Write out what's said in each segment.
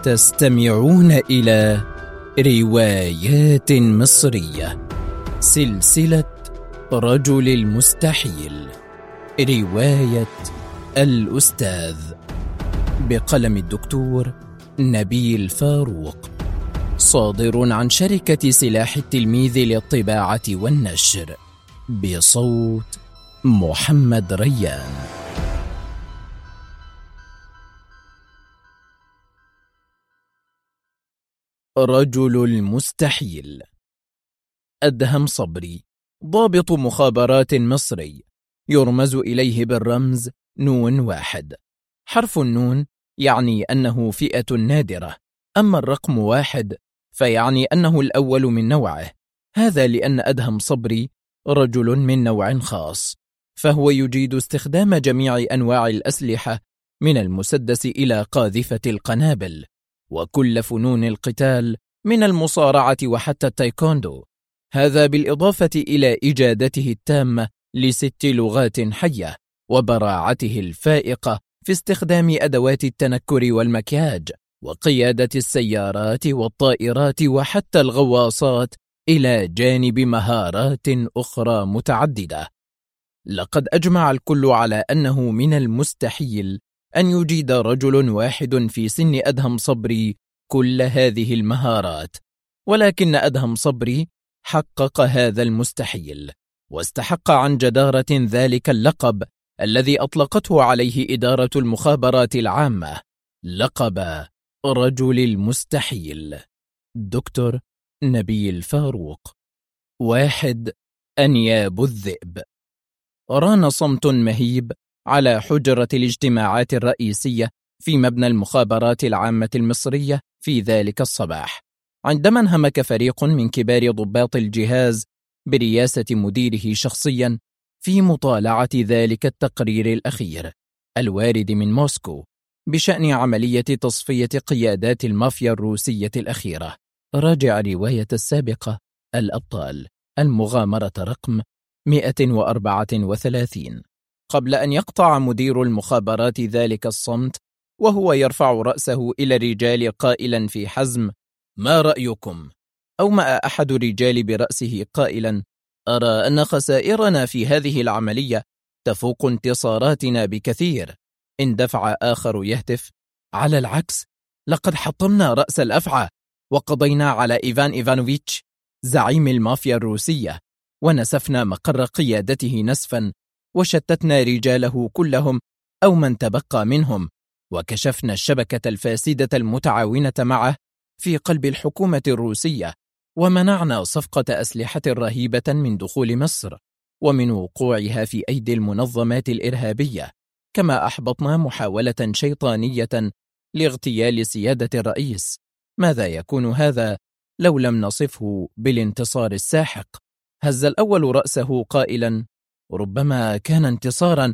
تستمعون إلى روايات مصرية، سلسلة رجل المستحيل، رواية الأستاذ، بقلم الدكتور نبيل فاروق، صادر عن شركة سلاح التلميذ للطباعة والنشر، بصوت محمد ريان. رجل المستحيل. أدهم صبري، ضابط مخابرات مصري، يرمز إليه بالرمز نون 1. حرف النون يعني أنه فئة نادرة، أما الرقم 1 فيعني أنه الأول من نوعه. هذا لأن أدهم صبري رجل من نوع خاص، فهو يجيد استخدام جميع أنواع الأسلحة من المسدس إلى قاذفة القنابل، وكل فنون القتال من المصارعة وحتى التايكوندو. هذا بالإضافة إلى إجادته التامة ل6 لغات حية، وبراعته الفائقة في استخدام أدوات التنكر والمكياج، وقيادة السيارات والطائرات وحتى الغواصات، إلى جانب مهارات أخرى متعددة. لقد أجمع الكل على أنه من المستحيل أن يجيد رجل واحد في سن أدهم صبري كل هذه المهارات، ولكن أدهم صبري حقق هذا المستحيل، واستحق عن جدارة ذلك اللقب الذي أطلقته عليه إدارة المخابرات العامة، لقب رجل المستحيل. دكتور نبيل فاروق. 1. أنياب الذئب. ران صمت مهيب على حجرة الاجتماعات الرئيسية في مبنى المخابرات العامة المصرية في ذلك الصباح، عندما انهمك فريق من كبار ضباط الجهاز برئاسة مديره شخصيا في مطالعة ذلك التقرير الأخير الوارد من موسكو بشأن عملية تصفية قيادات المافيا الروسية الأخيرة. راجع رواية السابقة الأبطال، المغامرة رقم 134. قبل أن يقطع مدير المخابرات ذلك الصمت وهو يرفع رأسه إلى الرجال قائلا في حزم: ما رأيكم؟ أومأ أحد الرجال برأسه قائلا: أرى أن خسائرنا في هذه العملية تفوق انتصاراتنا بكثير. اندفع آخر يهتف: على العكس، لقد حطمنا رأس الأفعى وقضينا على إيفان إيفانوفيتش زعيم المافيا الروسية، ونسفنا مقر قيادته نسفا، وشتتنا رجاله كلهم أو من تبقى منهم، وكشفنا الشبكة الفاسدة المتعاونة معه في قلب الحكومة الروسية، ومنعنا صفقة أسلحة رهيبة من دخول مصر ومن وقوعها في أيدي المنظمات الإرهابية، كما أحبطنا محاولة شيطانية لاغتيال سيادة الرئيس. ماذا يكون هذا لو لم نصفه بالانتصار الساحق؟ هز الأول رأسه قائلا: ربما كان انتصارا،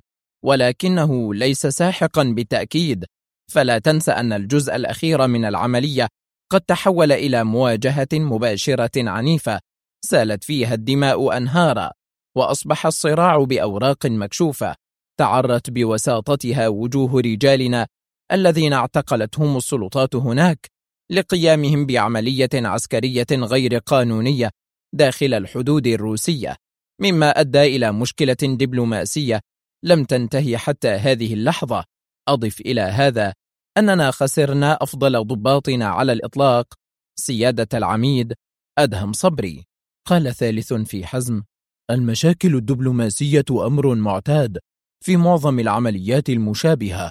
ولكنه ليس ساحقا بالتأكيد، فلا تنسى أن الجزء الأخير من العملية قد تحول إلى مواجهة مباشرة عنيفة سالت فيها الدماء أنهارا، وأصبح الصراع بأوراق مكشوفة تعرت بوساطتها وجوه رجالنا الذين اعتقلتهم السلطات هناك لقيامهم بعملية عسكرية غير قانونية داخل الحدود الروسية، مما أدى إلى مشكلة دبلوماسية لم تنتهي حتى هذه اللحظة. أضف إلى هذا أننا خسرنا أفضل ضباطنا على الإطلاق، سيادة العميد أدهم صبري. قال ثالث في حزم: المشاكل الدبلوماسية أمر معتاد في معظم العمليات المشابهة،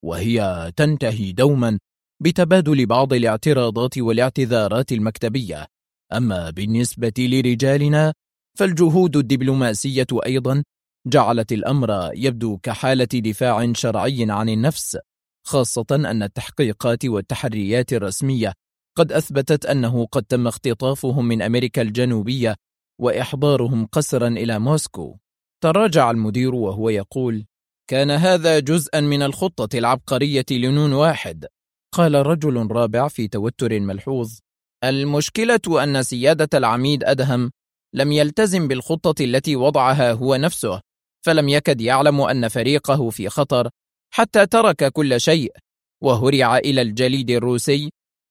وهي تنتهي دوما بتبادل بعض الاعتراضات والاعتذارات المكتبية. أما بالنسبة لرجالنا فالجهود الدبلوماسية أيضا جعلت الأمر يبدو كحالة دفاع شرعي عن النفس، خاصة أن التحقيقات والتحريات الرسمية قد أثبتت أنه قد تم اختطافهم من أمريكا الجنوبية وإحضارهم قسرا إلى موسكو. تراجع المدير وهو يقول: كان هذا جزءا من الخطة العبقرية لنون 1. قال رجل رابع في توتر ملحوظ: المشكلة أن سيادة العميد أدهم لم يلتزم بالخطة التي وضعها هو نفسه، فلم يكد يعلم أن فريقه في خطر حتى ترك كل شيء وهرع إلى الجليد الروسي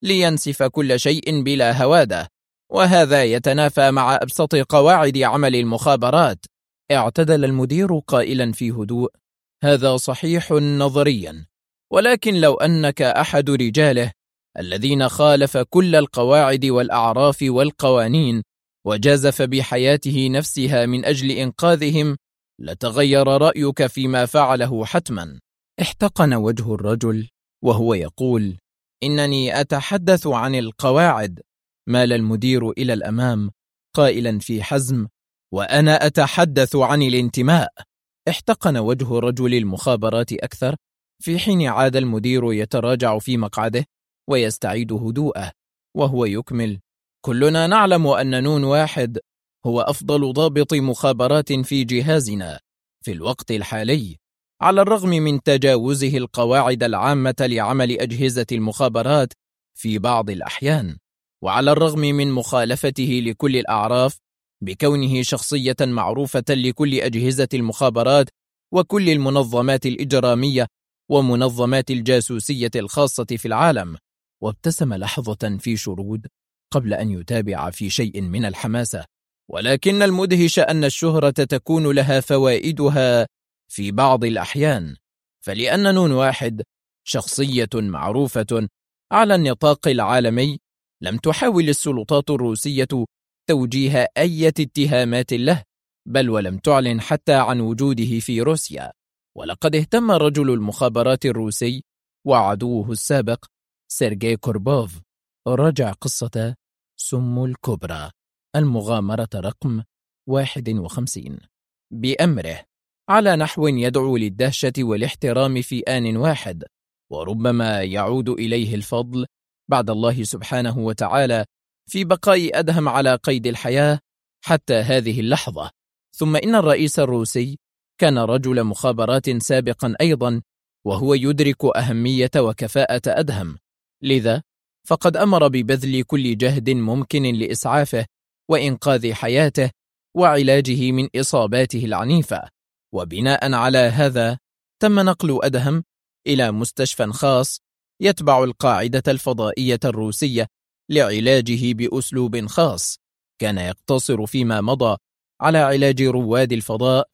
لينسف كل شيء بلا هوادة، وهذا يتنافى مع أبسط قواعد عمل المخابرات. اعتدل المدير قائلا في هدوء: هذا صحيح نظريا، ولكن لو أنك أحد رجاله الذين خالف كل القواعد والأعراف والقوانين وجازف بحياته نفسها من أجل إنقاذهم، لتغير رأيك فيما فعله حتما. احتقن وجه الرجل وهو يقول: إنني أتحدث عن القواعد. مال المدير إلى الأمام قائلا في حزم: وأنا أتحدث عن الانتماء. احتقن وجه رجل المخابرات أكثر، في حين عاد المدير يتراجع في مقعده ويستعيد هدوءه وهو يكمل: كلنا نعلم أن نون واحد هو أفضل ضابط مخابرات في جهازنا في الوقت الحالي، على الرغم من تجاوزه القواعد العامة لعمل أجهزة المخابرات في بعض الأحيان، وعلى الرغم من مخالفته لكل الأعراف بكونه شخصية معروفة لكل أجهزة المخابرات وكل المنظمات الإجرامية ومنظمات الجاسوسية الخاصة في العالم. وابتسم لحظة في شرود قبل أن يتابع في شيء من الحماسة: ولكن المدهش أن الشهرة تكون لها فوائدها في بعض الأحيان، فلأن نون واحد شخصية معروفة على النطاق العالمي، لم تحاول السلطات الروسية توجيه أي اتهامات له، بل ولم تعلن حتى عن وجوده في روسيا. ولقد اهتم رجل المخابرات الروسي وعدوه السابق سيرجي كوربوف، رجع قصة سم الكبرى المغامرة رقم 51 بأمره على نحو يدعو للدهشة والاحترام في آن واحد، وربما يعود إليه الفضل بعد الله سبحانه وتعالى في بقاء أدهم على قيد الحياة حتى هذه اللحظة. ثم إن الرئيس الروسي كان رجل مخابرات سابقا أيضا، وهو يدرك أهمية وكفاءة أدهم، لذا فقد أمر ببذل كل جهد ممكن لإسعافه وإنقاذ حياته وعلاجه من إصاباته العنيفة. وبناء على هذا تم نقل أدهم إلى مستشفى خاص يتبع القاعدة الفضائية الروسية لعلاجه بأسلوب خاص كان يقتصر فيما مضى على علاج رواد الفضاء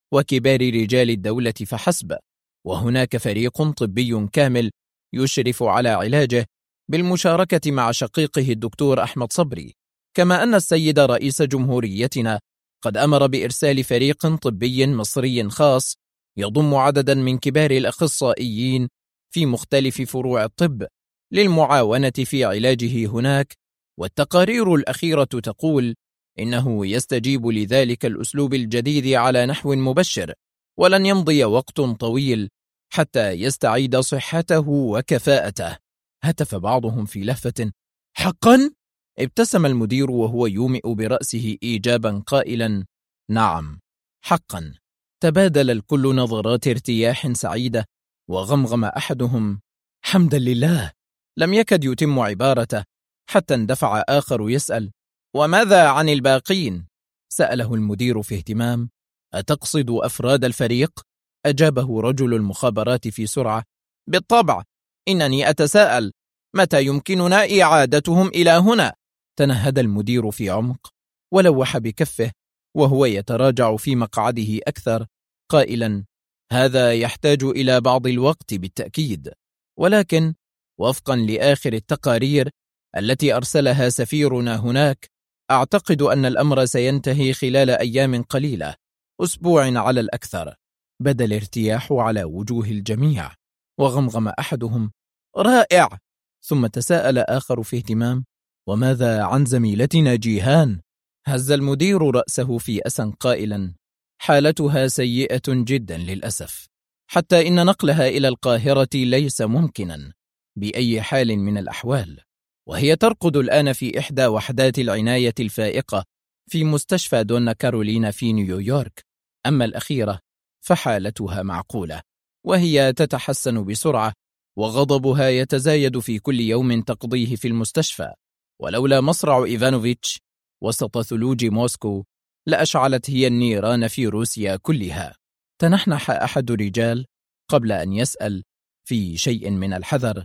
وكبار رجال الدولة فحسب، وهناك فريق طبي كامل يشرف على علاجه بالمشاركة مع شقيقه الدكتور أحمد صبري. كما أن السيد رئيس جمهوريتنا قد أمر بإرسال فريق طبي مصري خاص يضم عددا من كبار الأخصائيين في مختلف فروع الطب للمعاونة في علاجه هناك. والتقارير الأخيرة تقول إنه يستجيب لذلك الأسلوب الجديد على نحو مبشر، ولن يمضي وقت طويل حتى يستعيد صحته وكفاءته. هتف بعضهم في لهفة: حقا؟ ابتسم المدير وهو يومئ برأسه إيجابا قائلا: نعم حقا. تبادل الكل نظرات ارتياح سعيدة، وغمغم أحدهم: حمدا لله. لم يكد يتم عبارته حتى اندفع آخر يسأل: وماذا عن الباقين؟ سأله المدير في اهتمام: أتقصد أفراد الفريق؟ أجابه رجل المخابرات في سرعة: بالطبع، إنني أتساءل متى يمكننا إعادتهم إلى هنا؟ تنهد المدير في عمق ولوح بكفه وهو يتراجع في مقعده أكثر قائلا: هذا يحتاج إلى بعض الوقت بالتأكيد، ولكن وفقا لآخر التقارير التي أرسلها سفيرنا هناك، أعتقد أن الأمر سينتهي خلال أيام قليلة، أسبوع على الأكثر. بدا الارتياح على وجوه الجميع، وغمغم أحدهم: رائع. ثم تساءل آخر في اهتمام: وماذا عن زميلتنا جيهان؟ هز المدير رأسه في أسى قائلا: حالتها سيئة جدا للأسف، حتى إن نقلها إلى القاهرة ليس ممكنا بأي حال من الأحوال، وهي ترقد الآن في إحدى وحدات العناية الفائقة في مستشفى دونا كارولينا في نيويورك. أما الأخيرة فحالتها معقولة، وهي تتحسن بسرعة، وغضبها يتزايد في كل يوم تقضيه في المستشفى. ولولا مصرع إيفانوفيتش وسط ثلوج موسكو لأشعلت هي النيران في روسيا كلها. تنحنح أحد الرجال قبل أن يسأل في شيء من الحذر: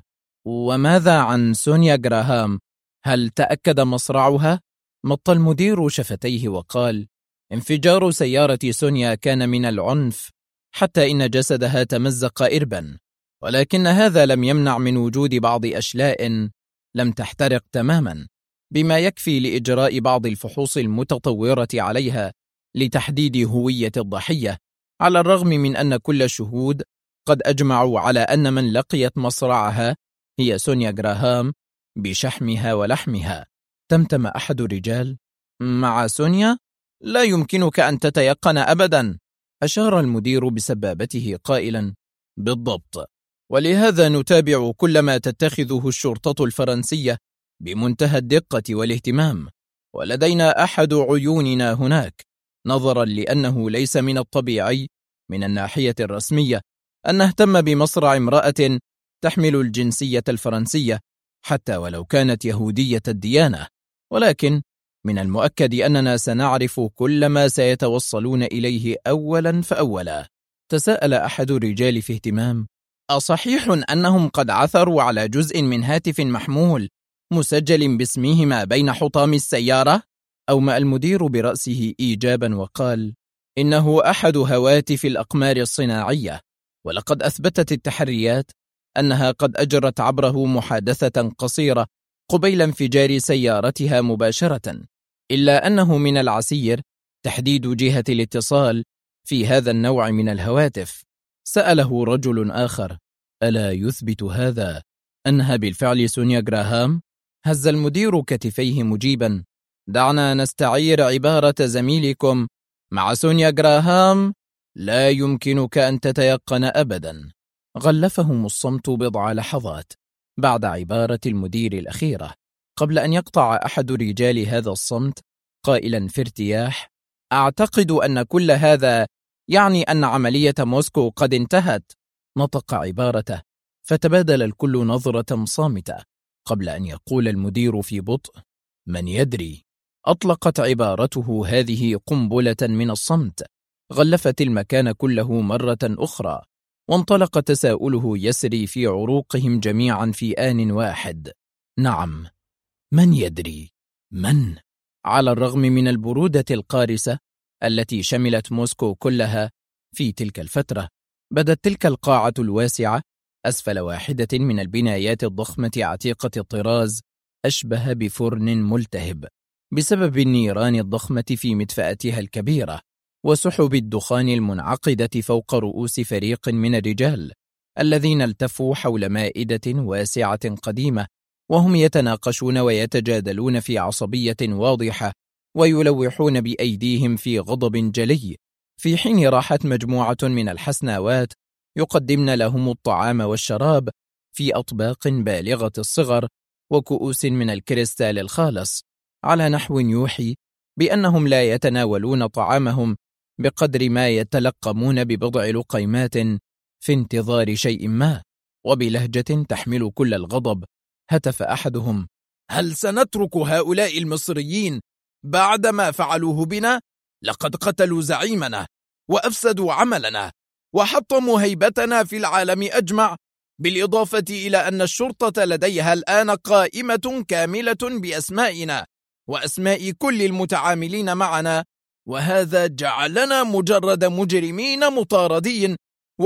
وماذا عن سونيا جراهام؟ هل تأكد مصرعها؟ مط المدير شفتيه وقال: انفجار سيارة سونيا كان من العنف، حتى إن جسدها تمزق إربا، ولكن هذا لم يمنع من وجود بعض أشلاء لم تحترق تماما، بما يكفي لإجراء بعض الفحوص المتطورة عليها لتحديد هوية الضحية، على الرغم من أن كل الشهود قد أجمعوا على أن من لقيت مصرعها هي سونيا جراهام بشحمها ولحمها. تمتم أحد الرجال: مع سونيا؟ لا يمكنك أن تتيقن أبدا. أشار المدير بسبابته قائلا: بالضبط، ولهذا نتابع كل ما تتخذه الشرطة الفرنسية بمنتهى الدقة والاهتمام، ولدينا أحد عيوننا هناك، نظرا لأنه ليس من الطبيعي من الناحية الرسمية أن نهتم بمصرع امرأة تحمل الجنسية الفرنسية حتى ولو كانت يهودية الديانة، ولكن من المؤكد أننا سنعرف كل ما سيتوصلون إليه أولا فأولا. تساءل أحد الرجال في اهتمام: أصحيح أنهم قد عثروا على جزء من هاتف محمول مسجل باسمهما بين حطام السيارة؟ أومأ المدير برأسه إيجابا وقال: إنه أحد هواتف الأقمار الصناعية، ولقد أثبتت التحريات أنها قد أجرت عبره محادثة قصيرة قبيل انفجار سيارتها مباشرة، إلا أنه من العسير تحديد جهة الاتصال في هذا النوع من الهواتف. سأله رجل آخر: ألا يثبت هذا أنها بالفعل سونيا جراهام؟ هز المدير كتفيه مجيبا: دعنا نستعير عبارة زميلكم، مع سونيا جراهام لا يمكنك أن تتيقن أبدا. غلفهم الصمت بضع لحظات بعد عبارة المدير الأخيرة، قبل أن يقطع أحد رجال هذا الصمت قائلا في ارتياح: أعتقد أن كل هذا يعني أن عملية موسكو قد انتهت. نطق عبارته، فتبادل الكل نظرة صامتة قبل أن يقول المدير في بطء: من يدري؟ أطلقت عبارته هذه قنبلة من الصمت غلفت المكان كله مرة أخرى، وانطلق تساؤله يسري في عروقهم جميعا في آن واحد: نعم، من يدري؟ من؟ على الرغم من البرودة القارسة التي شملت موسكو كلها في تلك الفترة، بدت تلك القاعة الواسعة أسفل واحدة من البنايات الضخمة عتيقة الطراز أشبه بفرن ملتهب بسبب النيران الضخمة في مدفأتها الكبيرة وسحب الدخان المنعقدة فوق رؤوس فريق من الرجال الذين التفوا حول مائدة واسعة قديمة، وهم يتناقشون ويتجادلون في عصبية واضحة ويلوحون بأيديهم في غضب جلي، في حين راحت مجموعة من الحسناوات يقدمن لهم الطعام والشراب في أطباق بالغة الصغر وكؤوس من الكريستال الخالص، على نحو يوحي بأنهم لا يتناولون طعامهم بقدر ما يتلقمون ببضع لقيمات في انتظار شيء ما. وبلهجة تحمل كل الغضب هتف أحدهم: هل سنترك هؤلاء المصريين بعدما فعلوه بنا؟ لقد قتلوا زعيمنا وأفسدوا عملنا وحطموا هيبتنا في العالم أجمع، بالإضافة إلى أن الشرطة لديها الآن قائمة كاملة بأسمائنا وأسماء كل المتعاملين معنا، وهذا جعلنا مجرد مجرمين مطاردين.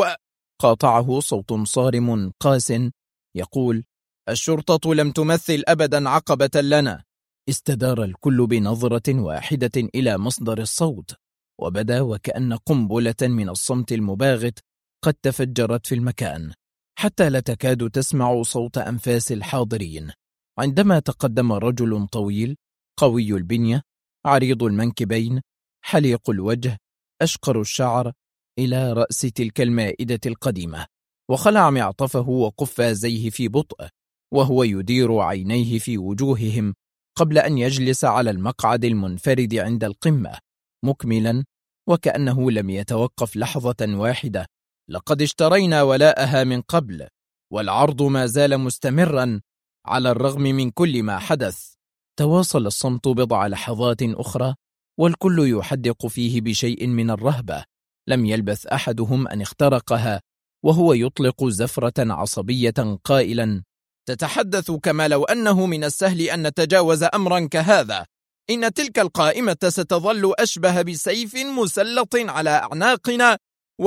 وقاطعه صوت صارم قاس يقول: الشرطة لم تمثل أبدا عقبة لنا. استدار الكل بنظرة واحدة إلى مصدر الصوت، وبدا وكأن قنبلة من الصمت المباغت قد تفجرت في المكان، حتى لا تكاد تسمع صوت أنفاس الحاضرين، عندما تقدم رجل طويل قوي البنية عريض المنكبين حليق الوجه أشقر الشعر إلى رأس تلك المائدة القديمة، وخلع معطفه وقفازيه في بطء وهو يدير عينيه في وجوههم قبل أن يجلس على المقعد المنفرد عند القمة، مكملا وكأنه لم يتوقف لحظة واحدة: لقد اشترينا ولاءها من قبل، والعرض ما زال مستمرا على الرغم من كل ما حدث. تواصل الصمت بضع لحظات أخرى والكل يحدق فيه بشيء من الرهبة. لم يلبث أحدهم أن اخترقها وهو يطلق زفرة عصبية قائلا: تتحدث كما لو أنه من السهل أن نتجاوز أمرا كهذا. إن تلك القائمة ستظل أشبه بسيف مسلط على أعناقنا.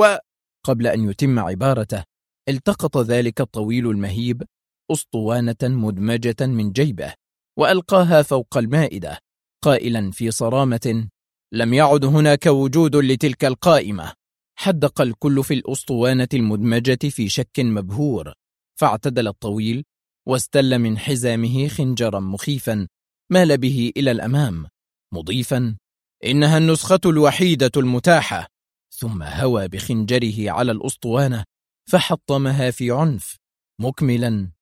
وقبل أن يتم عبارته التقط ذلك الطويل المهيب أسطوانة مدمجة من جيبه وألقاها فوق المائدة قائلا في صرامة: لم يعد هناك وجود لتلك القائمة. حدق الكل في الأسطوانة المدمجة في شك مبهور، فاعتدل الطويل واستل من حزامه خنجرا مخيفا مال به إلى الأمام مضيفا: إنها النسخة الوحيدة المتاحة. ثم هوى بخنجره على الأسطوانة فحطمها في عنف مكملا: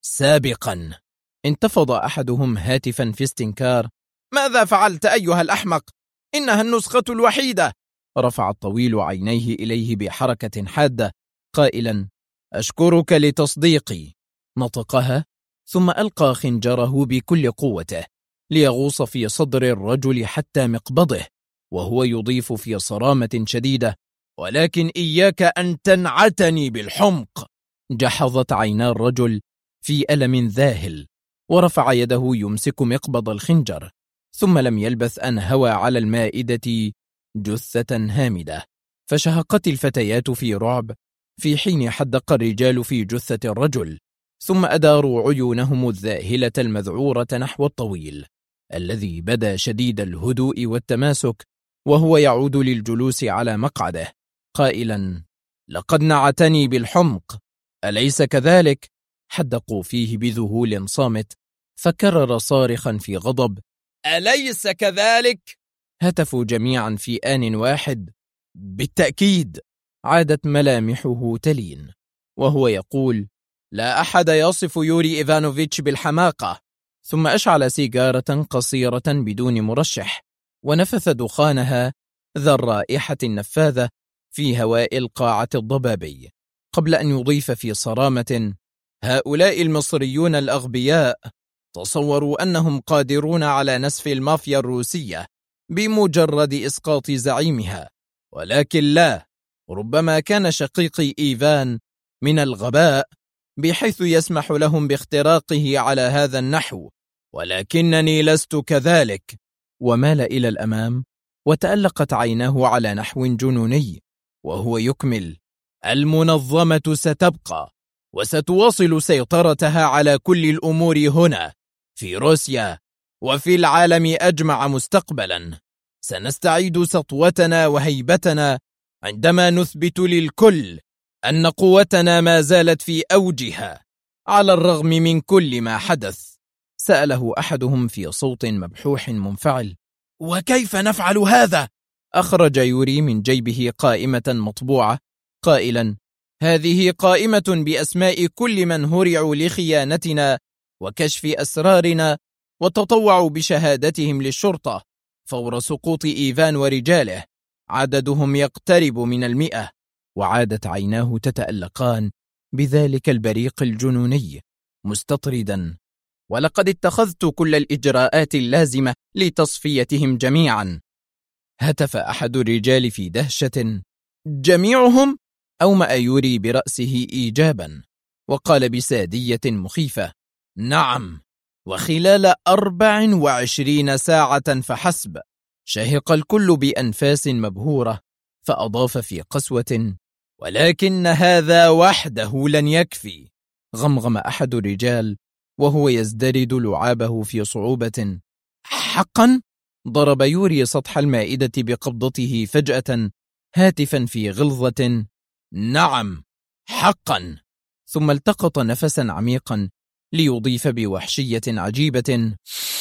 سابقا. انتفض أحدهم هاتفا في استنكار: ماذا فعلت أيها الأحمق؟ إنها النسخة الوحيدة. رفع الطويل عينيه إليه بحركة حادة قائلا: أشكرك لتصديقي. نطقها ثم ألقى خنجره بكل قوته ليغوص في صدر الرجل حتى مقبضه، وهو يضيف في صرامة شديدة: ولكن إياك أن تنعتني بالحمق. جحظت عينا الرجل في ألم ذاهل ورفع يده يمسك مقبض الخنجر، ثم لم يلبث أن هوى على المائدة جثة هامدة. فشهقت الفتيات في رعب في حين حدق الرجال في جثة الرجل، ثم أداروا عيونهم الذاهلة المذعورة نحو الطويل الذي بدا شديد الهدوء والتماسك وهو يعود للجلوس على مقعده قائلا: لقد نعتني بالحمق، أليس كذلك؟ حدقوا فيه بذهول صامت، فكرر صارخا في غضب: أليس كذلك؟ هتفوا جميعا في آن واحد: بالتأكيد. عادت ملامحه تلين وهو يقول: لا أحد يصف يوري إيفانوفيتش بالحماقة. ثم أشعل سيجارة قصيرة بدون مرشح ونفث دخانها ذا الرائحة النفاذة في هواء القاعة الضبابي، قبل أن يضيف في صرامة: هؤلاء المصريون الأغبياء تصوروا أنهم قادرون على نسف المافيا الروسية بمجرد إسقاط زعيمها، ولكن لا، ربما كان شقيقي إيفان من الغباء بحيث يسمح لهم باختراقه على هذا النحو، ولكنني لست كذلك. ومال إلى الأمام وتألقت عيناه على نحو جنوني وهو يكمل: المنظمة ستبقى وستواصل سيطرتها على كل الأمور هنا في روسيا وفي العالم أجمع مستقبلا. سنستعيد سطوتنا وهيبتنا عندما نثبت للكل أن قوتنا ما زالت في أوجها على الرغم من كل ما حدث. سأله أحدهم في صوت مبحوح منفعل: وكيف نفعل هذا؟ أخرج يوري من جيبه قائمة مطبوعة قائلا: هذه قائمة بأسماء كل من هرعوا لخيانتنا وكشف أسرارنا وتطوعوا بشهادتهم للشرطة فور سقوط إيفان ورجاله، عددهم يقترب من 100. وعادت عيناه تتألقان بذلك البريق الجنوني مستطردا: ولقد اتخذت كل الإجراءات اللازمة لتصفيتهم جميعا. هتف أحد الرجال في دهشة: جميعهم؟ أومأ يوري برأسه إيجابا وقال بسادية مخيفة: نعم، وخلال 24 ساعة فحسب. شهق الكل بأنفاس مبهورة، فأضاف في قسوة: ولكن هذا وحده لن يكفي. غمغم أحد الرجال وهو يزدرد لعابه في صعوبة: حقا؟ ضرب يوري سطح المائدة بقبضته فجأة هاتفا في غلظة: نعم حقا. ثم التقط نفسا عميقا ليضيف بوحشية عجيبة: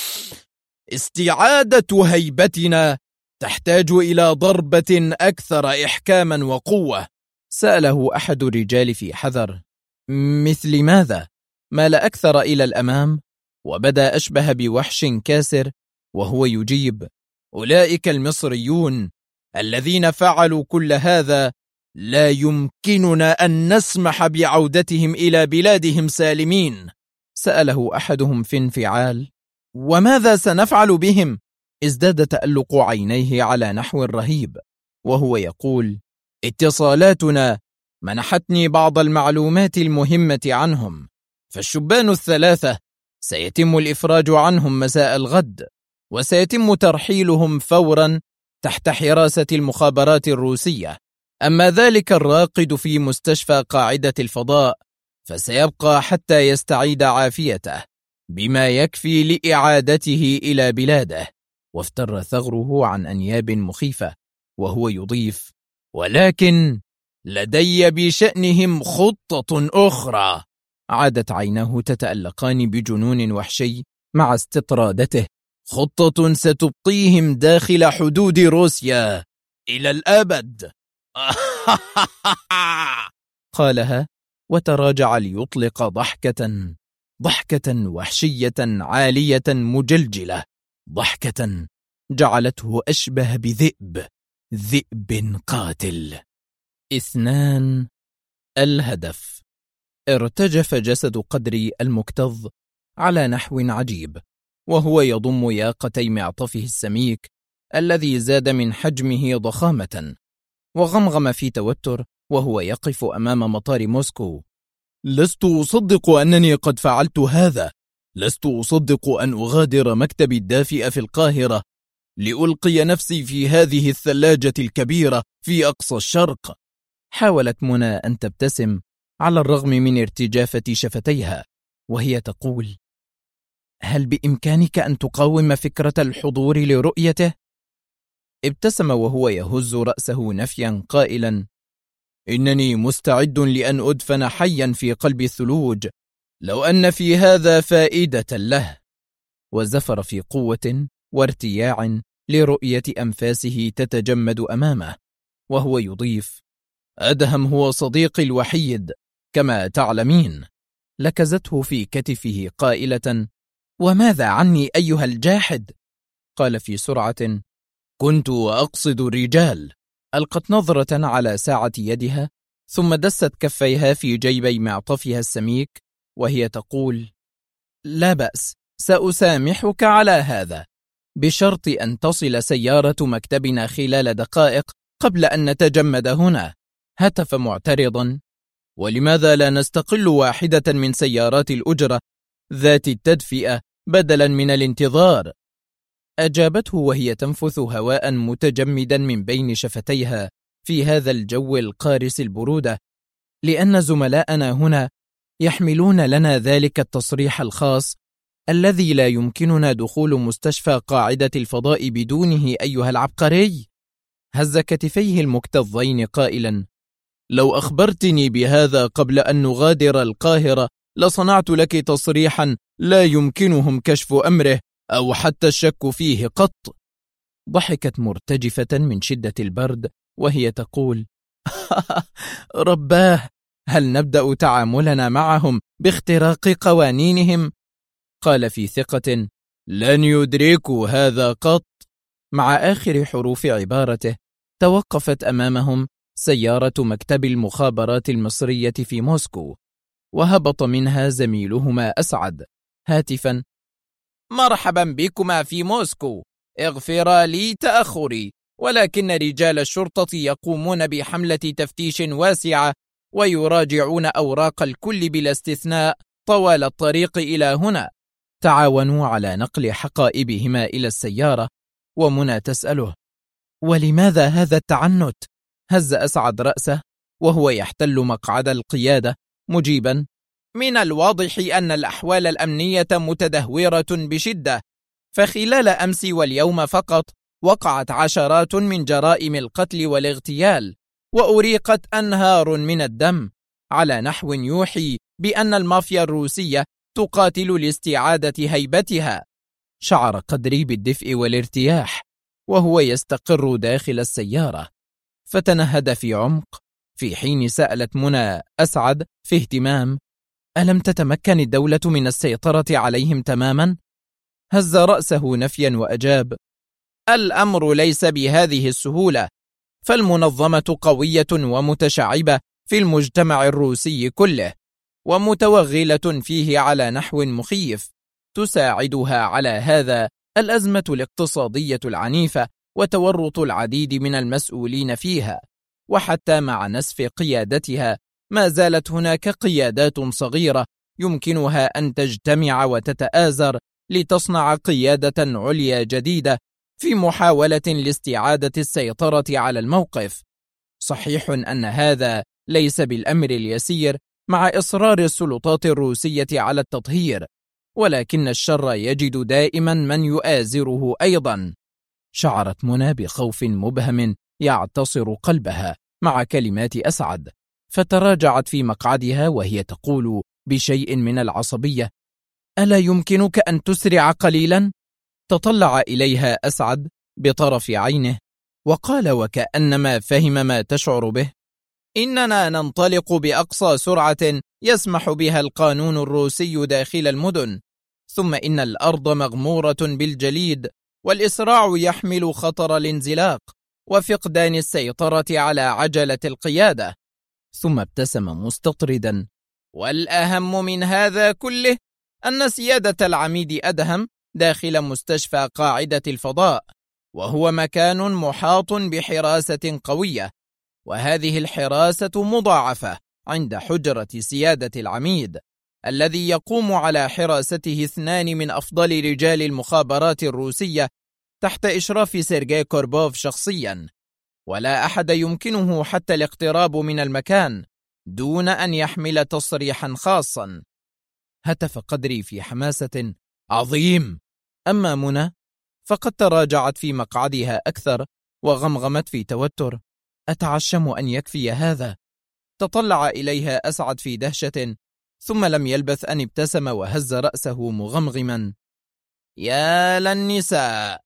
استعادة هيبتنا تحتاج إلى ضربة أكثر إحكاما وقوة. سأله أحد الرجال في حذر: مثل ماذا؟ مال أكثر إلى الأمام وبدا أشبه بوحش كاسر وهو يجيب: أولئك المصريون الذين فعلوا كل هذا لا يمكننا أن نسمح بعودتهم إلى بلادهم سالمين. سأله أحدهم في انفعال: وماذا سنفعل بهم؟ ازداد تألق عينيه على نحو رهيب وهو يقول: اتصالاتنا منحتني بعض المعلومات المهمة عنهم، فالشبان الثلاثة سيتم الإفراج عنهم مساء الغد، وسيتم ترحيلهم فورا تحت حراسة المخابرات الروسية. أما ذلك الراقد في مستشفى قاعدة الفضاء فسيبقى حتى يستعيد عافيته، بما يكفي لإعادته إلى بلاده. وافتر ثغره عن أنياب مخيفة وهو يضيف: ولكن لدي بشأنهم خطة أخرى. عادت عيناه تتألقان بجنون وحشي مع استطرادته: خطة ستبقيهم داخل حدود روسيا إلى الأبد. قالها وتراجع ليطلق ضحكة وحشية عالية مجلجلة، ضحكة جعلته أشبه ذئب قاتل. 2. الهدف. ارتجف جسد قدري المكتظ على نحو عجيب، وهو يضم ياقتي معطفه السميك الذي زاد من حجمه ضخامة، وغمغم في توتر وهو يقف أمام مطار موسكو: لست أصدق أنني قد فعلت هذا. لست أصدق أن أغادر مكتبي الدافئ في القاهرة لألقي نفسي في هذه الثلاجة الكبيرة في أقصى الشرق. حاولت منى أن تبتسم على الرغم من ارتجافة شفتيها، وهي تقول: هل بإمكانك أن تقاوم فكرة الحضور لرؤيته؟ ابتسم وهو يهز رأسه نفيا قائلا: إنني مستعد لأن أدفن حيا في قلب الثلوج لو أن في هذا فائدة له. وزفر في قوة وارتياع لرؤية أنفاسه تتجمد أمامه، وهو يضيف: أدهم هو صديقي الوحيد كما تعلمين. لكزته في كتفه قائلة: وماذا عني أيها الجاحد؟ قال في سرعة: كنت أقصد الرجال. ألقت نظرة على ساعة يدها ثم دست كفيها في جيبي معطفها السميك وهي تقول: لا بأس، سأسامحك على هذا بشرط أن تصل سيارة مكتبنا خلال دقائق قبل أن نتجمد هنا. هتف معترضا: ولماذا لا نستقل واحدة من سيارات الأجرة ذات التدفئة بدلا من الانتظار؟ أجابته وهي تنفث هواء متجمدا من بين شفتيها في هذا الجو القارس البرودة: لأن زملاءنا هنا يحملون لنا ذلك التصريح الخاص الذي لا يمكننا دخول مستشفى قاعدة الفضاء بدونه أيها العبقري. هز كتفيه المكتظين قائلا: لو أخبرتني بهذا قبل أن نغادر القاهرة لصنعت لك تصريحا لا يمكنهم كشف أمره أو حتى الشك فيه قط. ضحكت مرتجفة من شدة البرد وهي تقول: رباه، هل نبدأ تعاملنا معهم باختراق قوانينهم؟ قال في ثقة: لن يدركوا هذا قط. مع آخر حروف عبارته توقفت أمامهم سيارة مكتب المخابرات المصرية في موسكو، وهبط منها زميلهما أسعد هاتفا: مرحبا بكما في موسكو، اغفرا لي تأخري، ولكن رجال الشرطة يقومون بحملة تفتيش واسعة ويراجعون أوراق الكل بلا استثناء طوال الطريق إلى هنا. تعاونوا على نقل حقائبهما إلى السيارة، ومنى تسأله: ولماذا هذا التعنت؟ هز أسعد رأسه وهو يحتل مقعد القيادة مجيبا: من الواضح أن الأحوال الأمنية متدهورة بشدة، فخلال أمس واليوم فقط وقعت عشرات من جرائم القتل والاغتيال، وأريقت أنهار من الدم على نحو يوحي بأن المافيا الروسية تقاتل لاستعادة هيبتها. شعر قدري بالدفء والارتياح وهو يستقر داخل السيارة، فتنهد في عمق في حين سألت منى أسعد في اهتمام: ألم تتمكن الدولة من السيطرة عليهم تماما؟ هز رأسه نفيا وأجاب: الأمر ليس بهذه السهولة، فالمنظمة قوية ومتشعبة في المجتمع الروسي كله، ومتوغلة فيه على نحو مخيف، تساعدها على هذا الأزمة الاقتصادية العنيفة وتورط العديد من المسؤولين فيها، وحتى مع نسف قيادتها ما زالت هناك قيادات صغيرة يمكنها أن تجتمع وتتآزر لتصنع قيادة عليا جديدة في محاولة لاستعادة السيطرة على الموقف. صحيح أن هذا ليس بالأمر اليسير مع إصرار السلطات الروسية على التطهير، ولكن الشر يجد دائما من يؤازره أيضا. شعرت منى بخوف مبهم يعتصر قلبها مع كلمات أسعد، فتراجعت في مقعدها وهي تقول بشيء من العصبية: ألا يمكنك أن تسرع قليلا؟ تطلع إليها أسعد بطرف عينه وقال وكأنما فهم ما تشعر به: إننا ننطلق بأقصى سرعة يسمح بها القانون الروسي داخل المدن، ثم إن الأرض مغمورة بالجليد، والإسراع يحمل خطر الانزلاق وفقدان السيطرة على عجلة القيادة. ثم ابتسم مستطردا: والأهم من هذا كله أن سيادة العميد أدهم داخل مستشفى قاعدة الفضاء، وهو مكان محاط بحراسة قوية، وهذه الحراسة مضاعفة عند حجرة سيادة العميد الذي يقوم على حراسته 2 من أفضل رجال المخابرات الروسية تحت إشراف سيرجي كوربوف شخصيا، ولا أحد يمكنه حتى الاقتراب من المكان دون أن يحمل تصريحا خاصا. هتف قدري في حماسة: عظيم! أما منى فقد تراجعت في مقعدها أكثر وغمغمت في توتر: أتعشم أن يكفي هذا. تطلع إليها أسعد في دهشة، ثم لم يلبث أن ابتسم وهز رأسه مغمغما: يا للنساء.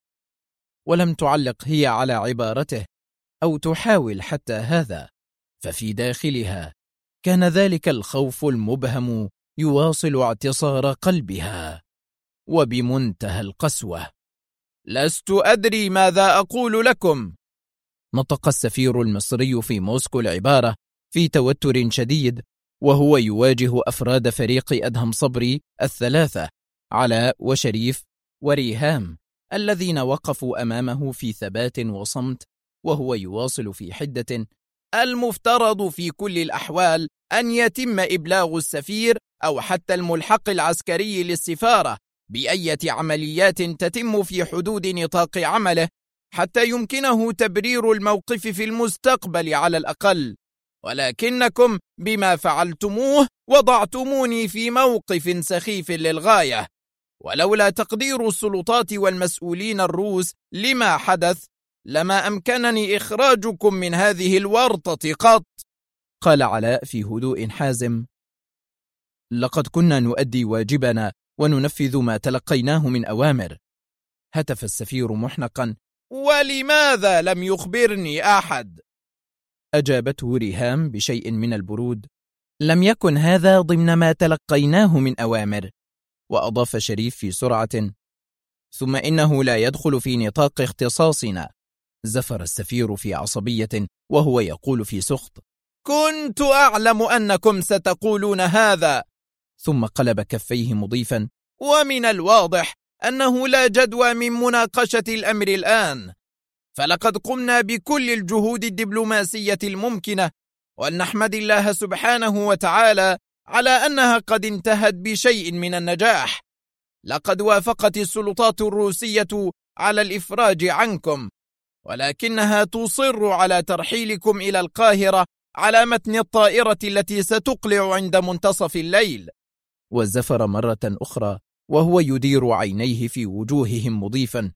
ولم تعلق هي على عبارته أو تحاول حتى هذا، ففي داخلها كان ذلك الخوف المبهم يواصل اعتصار قلبها وبمنتهى القسوة. لست أدري ماذا أقول لكم. نطق السفير المصري في موسكو العبارة في توتر شديد، وهو يواجه أفراد فريق أدهم صبري 3: علاء وشريف وريهام، الذين وقفوا أمامه في ثبات وصمت، وهو يواصل في حدة: المفترض في كل الأحوال أن يتم إبلاغ السفير أو حتى الملحق العسكري للسفارة بأية عمليات تتم في حدود نطاق عمله حتى يمكنه تبرير الموقف في المستقبل على الأقل، ولكنكم بما فعلتموه وضعتموني في موقف سخيف للغاية، ولولا تقدير السلطات والمسؤولين الروس لما حدث لما أمكنني إخراجكم من هذه الورطة قط. قال علاء في هدوء حازم: لقد كنا نؤدي واجبنا وننفذ ما تلقيناه من أوامر. هتف السفير محنقا: ولماذا لم يخبرني أحد؟ أجابته ريهام بشيء من البرود: لم يكن هذا ضمن ما تلقيناه من أوامر. وأضاف شريف في سرعة: ثم إنه لا يدخل في نطاق اختصاصنا. زفر السفير في عصبية وهو يقول في سخط: كنت أعلم أنكم ستقولون هذا. ثم قلب كفيه مضيفا: ومن الواضح أنه لا جدوى من مناقشة الأمر الآن، فلقد قمنا بكل الجهود الدبلوماسية الممكنة، ولنحمد الله سبحانه وتعالى على أنها قد انتهت بشيء من النجاح. لقد وافقت السلطات الروسية على الإفراج عنكم، ولكنها تصر على ترحيلكم إلى القاهرة على متن الطائرة التي ستقلع عند منتصف الليل. وزفر مرة أخرى وهو يدير عينيه في وجوههم مضيفا: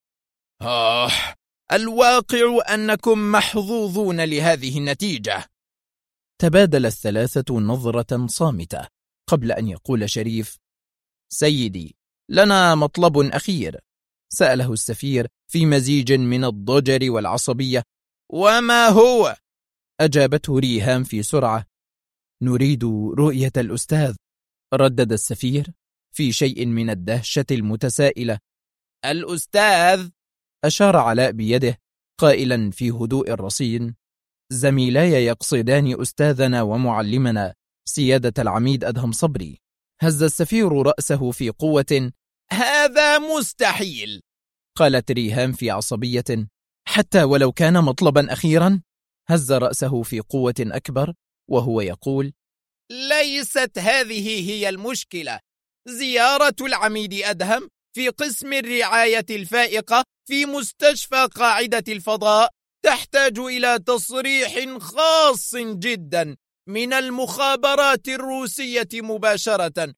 الواقع أنكم محظوظون لهذه النتيجة. تبادل الثلاثة نظرة صامتة قبل أن يقول شريف: سيدي، لنا مطلب أخير. سأله السفير في مزيج من الضجر والعصبية. وما هو؟ أجابته ريهام في سرعة: نريد رؤية الأستاذ. ردد السفير في شيء من الدهشة المتسائلة. الأستاذ؟ أشار علاء بيده قائلا في هدوء الرصين: زميلاي يقصدان أستاذنا ومعلمنا سيادة العميد أدهم صبري. هز السفير رأسه في قوة. هذا مستحيل، قالت ريهام في عصبية. حتى ولو كان مطلبا أخيرا؟ هز رأسه في قوة أكبر وهو يقول: ليست هذه هي المشكلة. زيارة العميد أدهم في قسم الرعاية الفائقة في مستشفى قاعدة الفضاء تحتاج إلى تصريح خاص جدا من المخابرات الروسية مباشرة،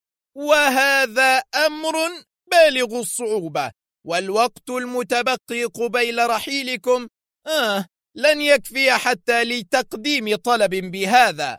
وهذا أمر بالغ الصعوبة، والوقت المتبقي قبيل رحيلكم لن يكفي حتى لتقديم طلب بهذا.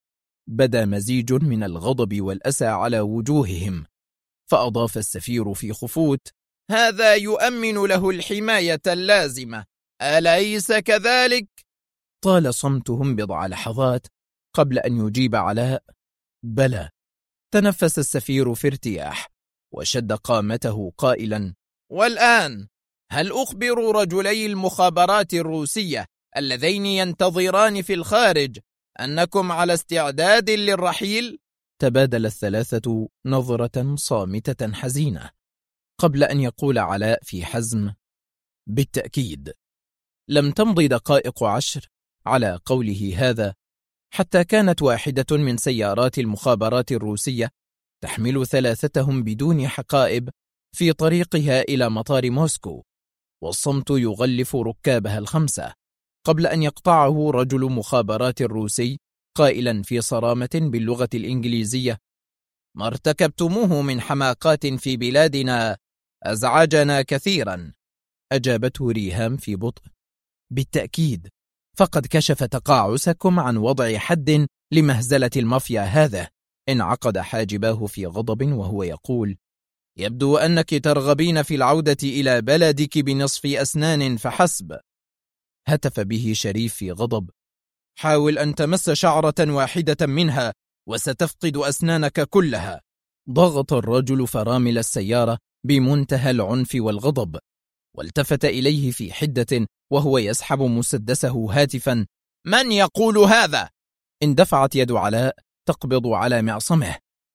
بدا مزيج من الغضب والأسى على وجوههم، فأضاف السفير في خفوت: هذا يؤمن له الحماية اللازمة، أليس كذلك؟ طال صمتهم بضع لحظات قبل أن يجيب علاء: بلى. تنفس السفير في ارتياح وشد قامته قائلا: والآن هل أخبر رجلي المخابرات الروسية اللذين ينتظران في الخارج أنكم على استعداد للرحيل؟ تبادل الثلاثة نظرة صامتة حزينة قبل أن يقول علاء في حزم: بالتأكيد. لم تمض دقائق 10 على قوله هذا حتى كانت واحدة من سيارات المخابرات الروسية تحمل ثلاثتهم بدون حقائب في طريقها إلى مطار موسكو، والصمت يغلف ركابها الخمسة قبل أن يقطعه رجل مخابرات روسي قائلا في صرامة باللغة الإنجليزية: ما ارتكبتموه من حماقات في بلادنا أزعجنا كثيرا. أجابته ريهام في بطء: بالتأكيد، فقد كشف تقاعسكم عن وضع حد لمهزلة المافيا هذا. انعقد حاجباه في غضب وهو يقول: يبدو أنك ترغبين في العودة إلى بلدك بنصف أسنان فحسب. هتف به شريف في غضب: حاول أن تمس شعرة واحدة منها وستفقد أسنانك كلها. ضغط الرجل فرامل السيارة بمنتهى العنف والغضب، والتفت إليه في حدة وهو يسحب مسدسه هاتفا: من يقول هذا؟ اندفعت يد علاء تقبض على معصمه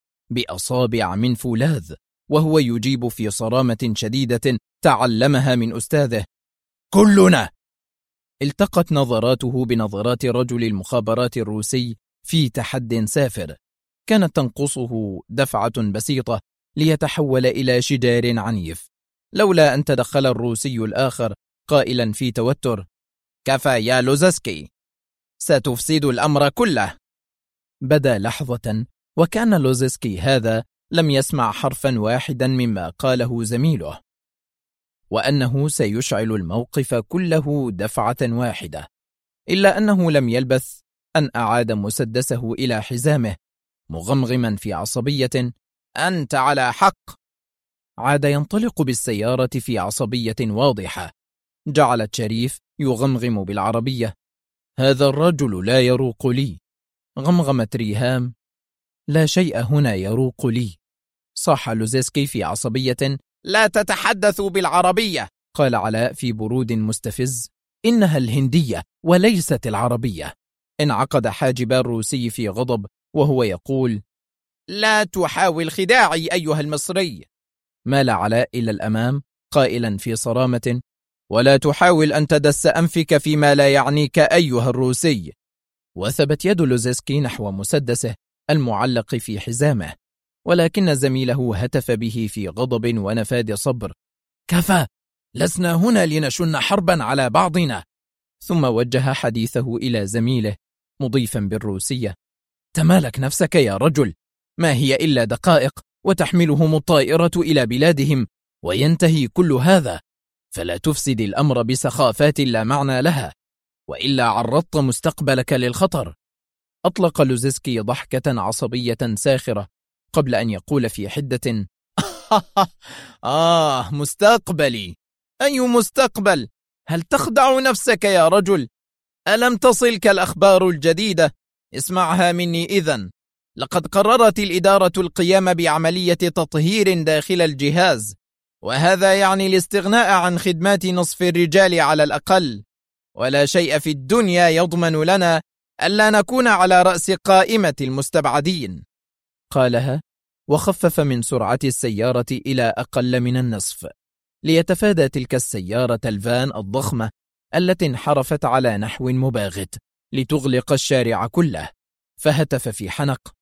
بأصابع من فولاذ وهو يجيب في صرامة شديدة تعلمها من أستاذه: كلنا. التقت نظراته بنظرات رجل المخابرات الروسي في تحد سافر كانت تنقصه دفعة بسيطة ليتحول إلى شجار عنيف، لولا أن تدخل الروسي الآخر قائلا في توتر: كفى يا لوزسكي، ستفسد الأمر كله. بدا لحظة وكان لوزسكي هذا لم يسمع حرفا واحدا مما قاله زميله، وأنه سيشعل الموقف كله دفعة واحدة، إلا أنه لم يلبث أن أعاد مسدسه إلى حزامه مغمغما في عصبية: أنت على حق. عاد ينطلق بالسيارة في عصبية واضحة. جعلت شريف يغمغم بالعربية: هذا الرجل لا يروق لي. غمغمت ريهام: لا شيء هنا يروق لي. صاح لوزسكي في عصبية: لا تتحدثوا بالعربية. قال علاء في برود مستفز: إنها الهندية وليست العربية. انعقد حاجب الروسي في غضب وهو يقول: لا تحاول خداعي أيها المصري. مال علاء إلى الأمام قائلا في صرامة: ولا تحاول أن تدس أنفك فيما لا يعنيك أيها الروسي. وثبت يد لوزسكي نحو مسدسه المعلق في حزامه، ولكن زميله هتف به في غضب ونفاد صبر: كفى، لسنا هنا لنشن حربا على بعضنا. ثم وجه حديثه إلى زميله مضيفا بالروسية: تمالك نفسك يا رجل، ما هي إلا دقائق وتحملهم الطائرة إلى بلادهم وينتهي كل هذا، فلا تفسد الأمر بسخافات لا معنى لها، وإلا عرضت مستقبلك للخطر. أطلق لوزسكي ضحكة عصبية ساخرة قبل أن يقول في حدة: مستقبلي؟ أي مستقبل؟ هل تخدع نفسك يا رجل؟ ألم تصلك الأخبار الجديدة؟ اسمعها مني إذن. لقد قررت الإدارة القيام بعملية تطهير داخل الجهاز، وهذا يعني الاستغناء عن خدمات نصف الرجال على الأقل، ولا شيء في الدنيا يضمن لنا ألا نكون على رأس قائمة المستبعدين. قالها وخفف من سرعة السيارة إلى أقل من النصف ليتفادى تلك السيارة الفان الضخمة التي انحرفت على نحو مباغت لتغلق الشارع كله، فهتف في حنق: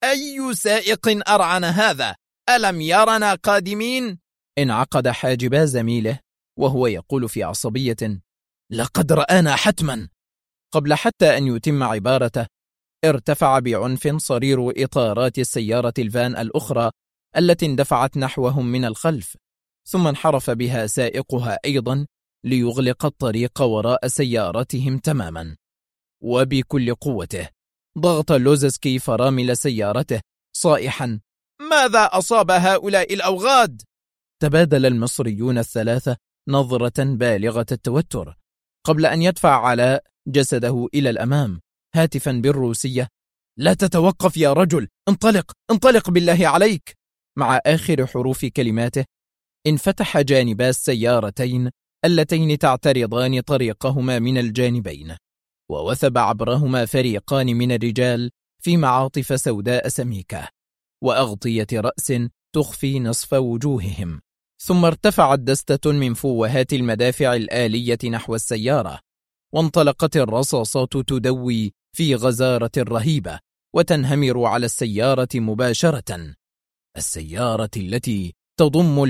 أي سائق أرعن هذا؟ ألم يرنا قادمين؟ انعقد حاجب زميله وهو يقول في عصبية: لقد رآنا حتما. قبل حتى أن يتم عبارته ارتفع بعنف صرير إطارات السيارة الفان الأخرى التي اندفعت نحوهم من الخلف، ثم انحرف بها سائقها أيضا ليغلق الطريق وراء سيارتهم تماما. وبكل قوته ضغط لوزسكي فرامل سيارته صائحا: ماذا أصاب هؤلاء الأوغاد؟ تبادل المصريون الثلاثة نظرة بالغة التوتر قبل أن يدفع علاء جسده إلى الأمام هاتفا بالروسية: لا تتوقف يا رجل، انطلق بالله عليك. مع آخر حروف كلماته انفتح جانبا السيارتين اللتين تعترضان طريقهما من الجانبين، ووثب عبرهما فريقان من الرجال في معاطف سوداء سميكة وأغطية رأس تخفي نصف وجوههم، ثم ارتفعت دستة من فوهات المدافع الآلية نحو السيارة، وانطلقت الرصاصات تدوي في غزارة رهيبة وتنهمر على السيارة مباشرة، السيارة التي تضم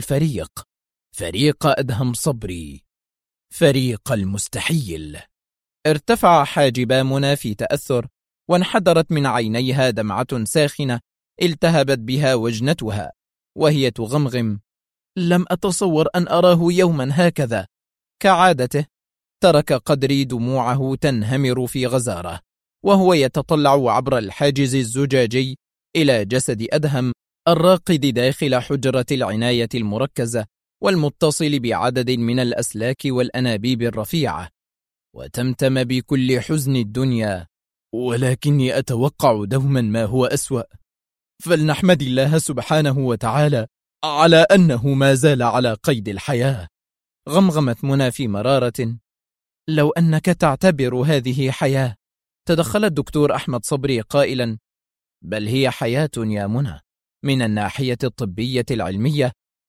فريق أدهم صبري، فريق المستحيل. ارتفع حاجبا منى في تأثر، وانحدرت من عينيها دمعة ساخنة التهبت بها وجنتها وهي تغمغم: لم أتصور أن أراه يوما هكذا. كعادته ترك قدري دموعه تنهمر في غزارة وهو يتطلع عبر الحاجز الزجاجي إلى جسد أدهم الراقد داخل حجرة العناية المركزة والمتصل بعدد من الأسلاك والأنابيب الرفيعة، وتمتم بكل حزن الدنيا: ولكني أتوقع دوما ما هو أسوأ، فلنحمد الله سبحانه وتعالى على أنه ما زال على قيد الحياة. غمغمت منى في مرارة: لو أنك تعتبر هذه حياة. تدخل الدكتور أحمد صبري قائلا: بل هي حياة يا منى من الناحية الطبية العلمية.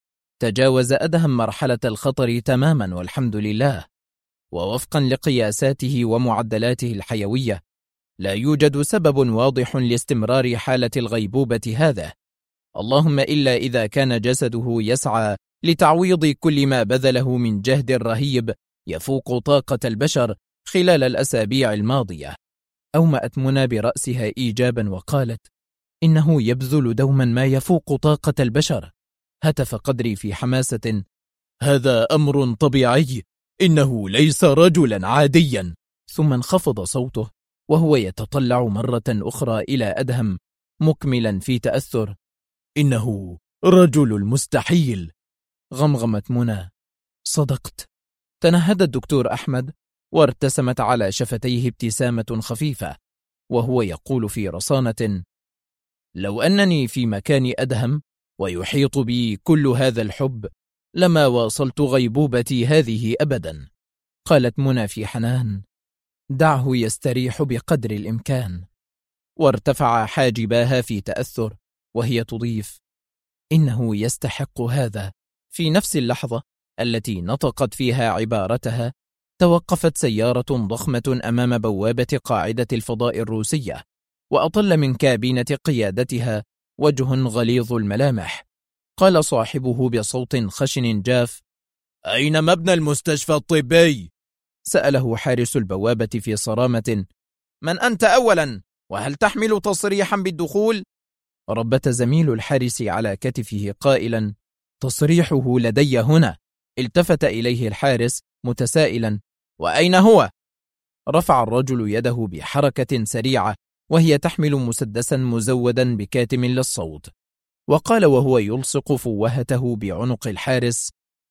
تجاوز أدهم مرحلة الخطر تماما والحمد لله، ووفقا لقياساته ومعدلاته الحيوية لا يوجد سبب واضح لاستمرار حالة الغيبوبة هذا، اللهم إلا إذا كان جسده يسعى لتعويض كل ما بذله من جهد رهيب يفوق طاقة البشر خلال الأسابيع الماضية. أومأت منى برأسها إيجابا وقالت: إنه يبذل دوما ما يفوق طاقة البشر. هتف قدري في حماسة: هذا أمر طبيعي، إنه ليس رجلا عاديا. ثم انخفض صوته وهو يتطلع مرة أخرى إلى أدهم مكملا في تأثر: إنه رجل المستحيل. غمغمت منى: صدقت. تنهد الدكتور أحمد وارتسمت على شفتيه ابتسامة خفيفة وهو يقول في رصانة: لو أنني في مكان أدهم ويحيط بي كل هذا الحب لما واصلت غيبوبتي هذه أبدا. قالت منى في حنان: دعه يستريح بقدر الإمكان. وارتفع حاجباها في تأثر وهي تضيف: إنه يستحق هذا. في نفس اللحظة التي نطقت فيها عبارتها توقفت سيارة ضخمة أمام بوابة قاعدة الفضاء الروسية، وأطل من كابينة قيادتها وجه غليظ الملامح. قال صاحبه بصوت خشن جاف: أين مبنى المستشفى الطبي؟ سأله حارس البوابة في صرامة: من أنت أولا؟ وهل تحمل تصريحا بالدخول؟ ربت زميل الحارس على كتفه قائلا: تصريحه لدي هنا. التفت إليه الحارس متسائلا: وأين هو؟ رفع الرجل يده بحركة سريعة وهي تحمل مسدسا مزودا بكاتم للصوت، وقال وهو يلصق فوهته بعنق الحارس: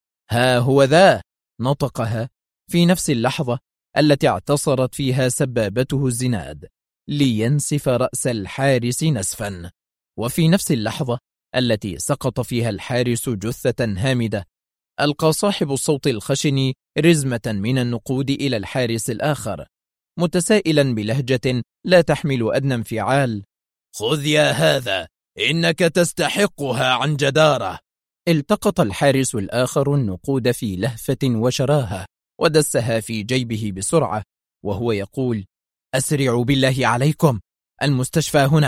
ها هو ذا. نطقها في نفس اللحظة التي اعتصرت فيها سبابته الزناد لينسف رأس الحارس نسفا، وفي نفس اللحظة التي سقط فيها الحارس جثة هامدة ألقى صاحب الصوت الخشن رزمة من النقود إلى الحارس الآخر متسائلا بلهجة لا تحمل أدنى انفعال: خذ يا هذا، إنك تستحقها عن جدارة. التقط الحارس الآخر النقود في لهفة وشراهة ودسها في جيبه بسرعة وهو يقول: أسرعوا بالله عليكم، المستشفى هناك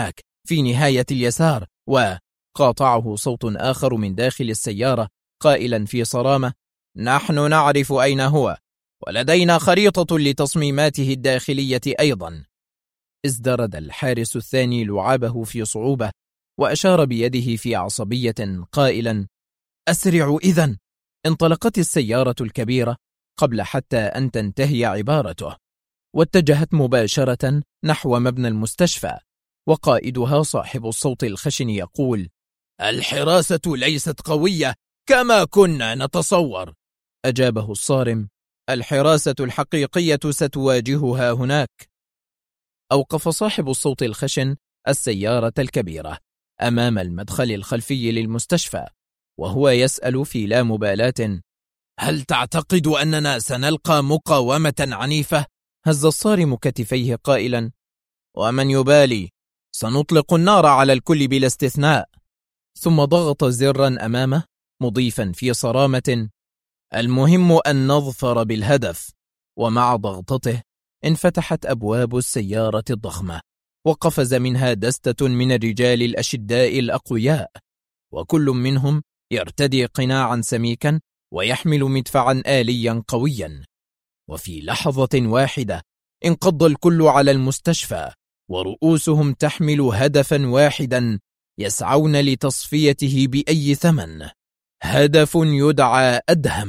في نهاية اليسار. وقاطعه صوت آخر من داخل السيارة قائلا في صرامة: نحن نعرف أين هو، ولدينا خريطة لتصميماته الداخلية أيضا. ازدرد الحارس الثاني لعابه في صعوبة وأشار بيده في عصبية قائلا: أسرعوا إذن. انطلقت السيارة الكبيرة قبل حتى أن تنتهي عبارته، واتجهت مباشرة نحو مبنى المستشفى، وقائدها صاحب الصوت الخشن يقول: الحراسة ليست قوية كما كنا نتصور. أجابه الصارم: الحراسة الحقيقية ستواجهها هناك. أوقف صاحب الصوت الخشن السيارة الكبيرة أمام المدخل الخلفي للمستشفى، وهو يسأل في لا مبالاة: هل تعتقد أننا سنلقى مقاومة عنيفة؟ هز الصارم كتفيه قائلا: ومن يبالي، سنطلق النار على الكل بلا استثناء. ثم ضغط زرا أمامه مضيفا في صرامة: المهم أن نظفر بالهدف. ومع ضغطته انفتحت أبواب السيارة الضخمة، وقفز منها دستة من الرجال الأشداء الأقوياء، وكل منهم يرتدي قناعا سميكا ويحمل مدفعا آليا قويا. وفي لحظة واحدة انقض الكل على المستشفى، ورؤوسهم تحمل هدفا واحدا يسعون لتصفيته بأي ثمن. هدف يدعى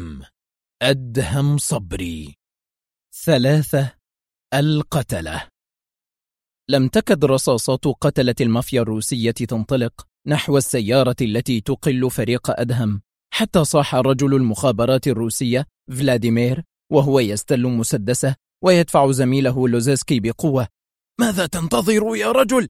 أدهم صبري. 3. القتلة. لم تكد رصاصات قتلة المافيا الروسية تنطلق نحو السيارة التي تقل فريق أدهم، حتى صاح رجل المخابرات الروسية فلاديمير وهو يستل مسدسه ويدفع زميله لوزيسكي بقوة: ماذا تنتظر يا رجل؟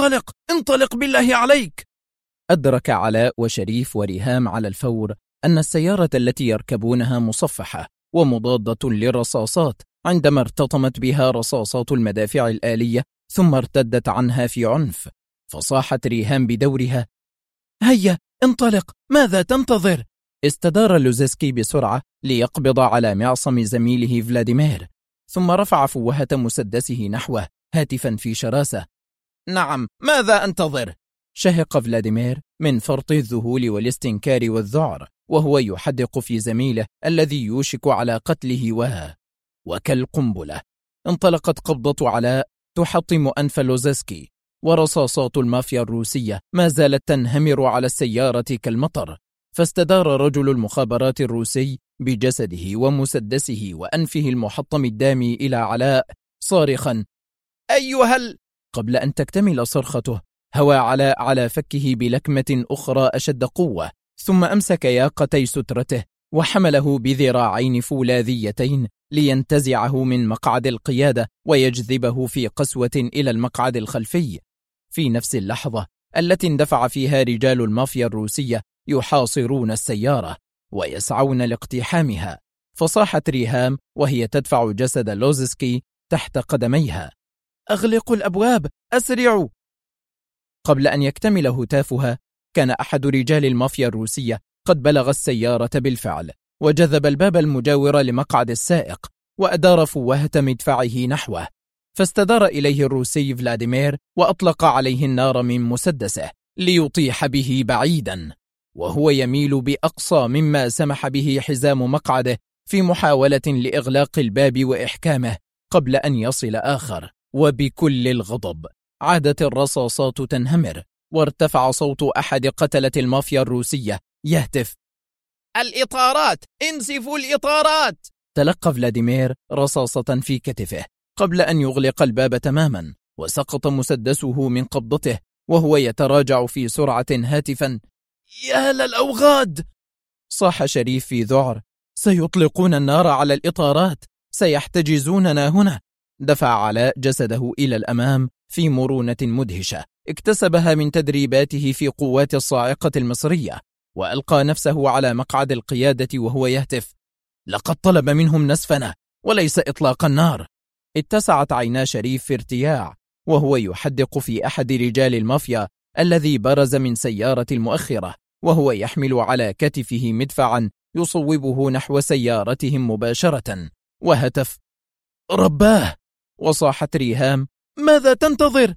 انطلق بالله عليك. أدرك علاء وشريف وريهام على الفور أن السيارة التي يركبونها مصفحة ومضادة للرصاصات، عندما ارتطمت بها رصاصات المدافع الآلية ثم ارتدت عنها في عنف. فصاحت ريهام بدورها: هيا انطلق، ماذا تنتظر؟ استدار لوزيسكي بسرعة ليقبض على معصم زميله فلاديمير، ثم رفع فوهة مسدسه نحوه هاتفا في شراسة: نعم، ماذا أنتظر؟ شهق فلاديمير من فرط الذهول والاستنكار والذعر وهو يحدق في زميله الذي يوشك على قتله. وكالقنبلة انطلقت قبضة علاء تحطم أنف لوزيسكي، ورصاصات المافيا الروسية ما زالت تنهمر على السيارة كالمطر. فاستدار رجل المخابرات الروسي بجسده ومسدسه وأنفه المحطم الدامي إلى علاء صارخا: أيها قبل أن تكتمل صرخته هوى علاء على فكه بلكمة أخرى أشد قوة، ثم أمسك ياقتي سترته وحمله بذراعين فولاذيتين لينتزعه من مقعد القيادة ويجذبه في قسوة إلى المقعد الخلفي. في نفس اللحظة التي اندفع فيها رجال المافيا الروسية يحاصرون السيارة ويسعون لاقتحامها، فصاحت ريهام وهي تدفع جسد لوزيسكي تحت قدميها: أغلقوا الأبواب، أسرعوا. قبل أن يكتمل هتافها كان أحد رجال المافيا الروسية قد بلغ السيارة بالفعل، وجذب الباب المجاور لمقعد السائق وأدار فوهة مدفعه نحوه، فاستدار إليه الروسي فلاديمير وأطلق عليه النار من مسدسه ليطيح به بعيدا، وهو يميل بأقصى مما سمح به حزام مقعده في محاولة لإغلاق الباب وإحكامه قبل أن يصل آخر. وبكل الغضب عادت الرصاصات تنهمر، وارتفع صوت أحد قتلة المافيا الروسية يهتف: الإطارات، انسفوا الإطارات. تلقى فلاديمير رصاصة في كتفه قبل أن يغلق الباب تماما، وسقط مسدسه من قبضته وهو يتراجع في سرعة هاتفا: يا للأوغاد. صاح شريف في ذعر: سيطلقون النار على الإطارات، سيحتجزوننا هنا. دفع علاء جسده إلى الأمام في مرونة مدهشة اكتسبها من تدريباته في قوات الصاعقة المصرية، وألقى نفسه على مقعد القيادة وهو يهتف: لقد طلب منهم نسفنا وليس إطلاق النار. اتسعت عينا شريف في ارتياع وهو يحدق في أحد رجال المافيا الذي برز من سيارة المؤخرة وهو يحمل على كتفه مدفعا يصوبه نحو سيارتهم مباشرة، وهتف: رباه. وصاحت ريهام: ماذا تنتظر؟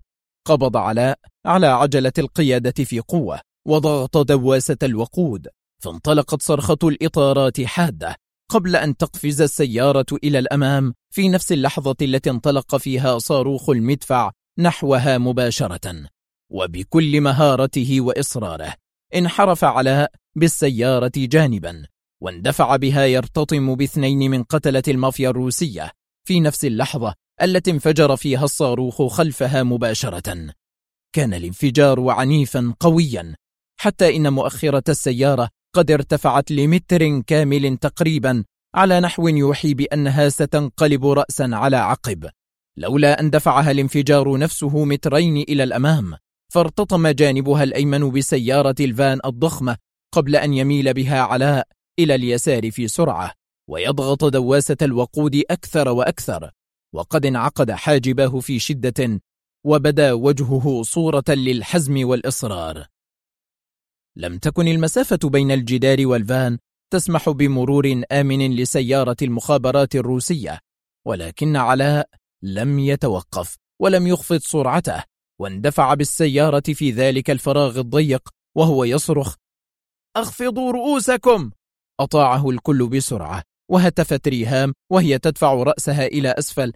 قبض علاء على عجلة القيادة في قوة وضغط دواسة الوقود، فانطلقت صرخة الإطارات حادة قبل أن تقفز السيارة إلى الأمام في نفس اللحظة التي انطلق فيها صاروخ المدفع نحوها مباشرة. وبكل مهارته وإصراره انحرف علاء بالسيارة جانبا واندفع بها يرتطم باثنين من قتلة المافيا الروسية في نفس اللحظة التي انفجر فيها الصاروخ خلفها مباشرة. كان الانفجار عنيفا قويا حتى إن مؤخرة السيارة قد ارتفعت لمتر كامل تقريبا على نحو يوحي بأنها ستنقلب رأسا على عقب، لولا أن دفعها الانفجار نفسه مترين إلى الأمام، فارتطم جانبها الأيمن بسيارة الفان الضخمة قبل أن يميل بها علاء إلى اليسار في سرعة ويضغط دواسة الوقود أكثر وأكثر، وقد انعقد حاجباه في شدة وبدا وجهه صورة للحزم والإصرار. لم تكن المسافة بين الجدار والفان تسمح بمرور آمن لسيارة المخابرات الروسية، ولكن علاء لم يتوقف ولم يخفض سرعته، واندفع بالسيارة في ذلك الفراغ الضيق وهو يصرخ: أخفضوا رؤوسكم! أطاعه الكل بسرعة، وهتفت ريهام وهي تدفع رأسها إلى أسفل: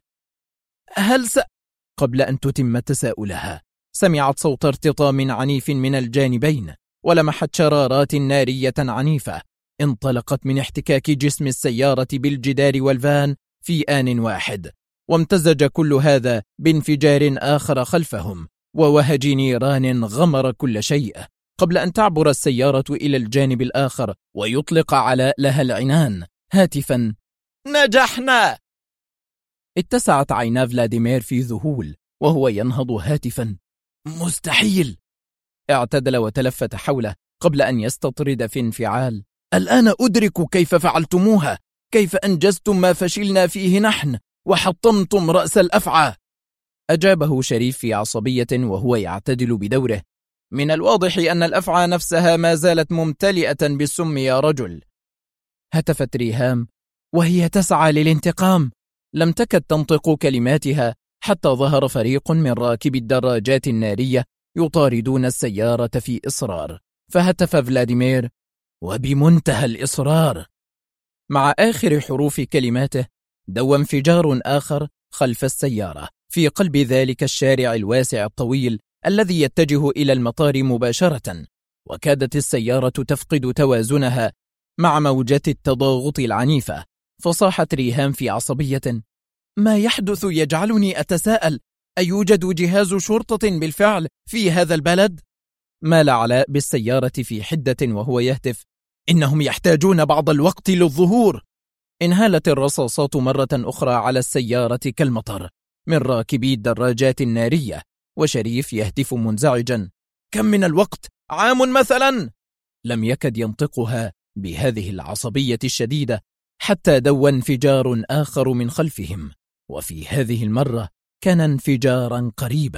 قبل أن تتم تساؤلها سمعت صوت ارتطام عنيف من الجانبين، ولمحت شرارات نارية عنيفة انطلقت من احتكاك جسم السيارة بالجدار والفان في آن واحد، وامتزج كل هذا بانفجار آخر خلفهم ووهج نيران غمر كل شيء، قبل أن تعبر السيارة إلى الجانب الآخر ويطلق علاء لها العنان هاتفا: نجحنا! اتسعت عينا فلاديمير في ذهول وهو ينهض هاتفا: مستحيل! اعتدل وتلفت حوله قبل أن يستطرد في انفعال: الآن أدرك كيف فعلتموها، كيف أنجزتم ما فشلنا فيه نحن وحطمتم رأس الأفعى. أجابه شريف في عصبية وهو يعتدل بدوره: من الواضح أن الأفعى نفسها ما زالت ممتلئة بالسم يا رجل. هتفت ريهام وهي تسعى للانتقام، لم تكد تنطق كلماتها حتى ظهر فريق من راكبي الدراجات النارية يطاردون السيارة في إصرار، فهتف فلاديمير وبمنتهى الإصرار. مع آخر حروف كلماته دوى انفجار آخر خلف السيارة في قلب ذلك الشارع الواسع الطويل الذي يتجه إلى المطار مباشرة، وكادت السيارة تفقد توازنها مع موجات التضاغط العنيفة، فصاحت ريهام في عصبية: ما يحدث يجعلني أتساءل، أيوجد جهاز شرطة بالفعل في هذا البلد؟ مال علاء بالسيارة في حدة وهو يهتف: إنهم يحتاجون بعض الوقت للظهور. انهالت الرصاصات مرة أخرى على السيارة كالمطر من راكبي الدراجات النارية، وشريف يهتف منزعجا: كم من الوقت؟ عام مثلا؟ لم يكد ينطقها بهذه العصبية الشديدة حتى دوى انفجار آخر من خلفهم، وفي هذه المرة كان انفجارا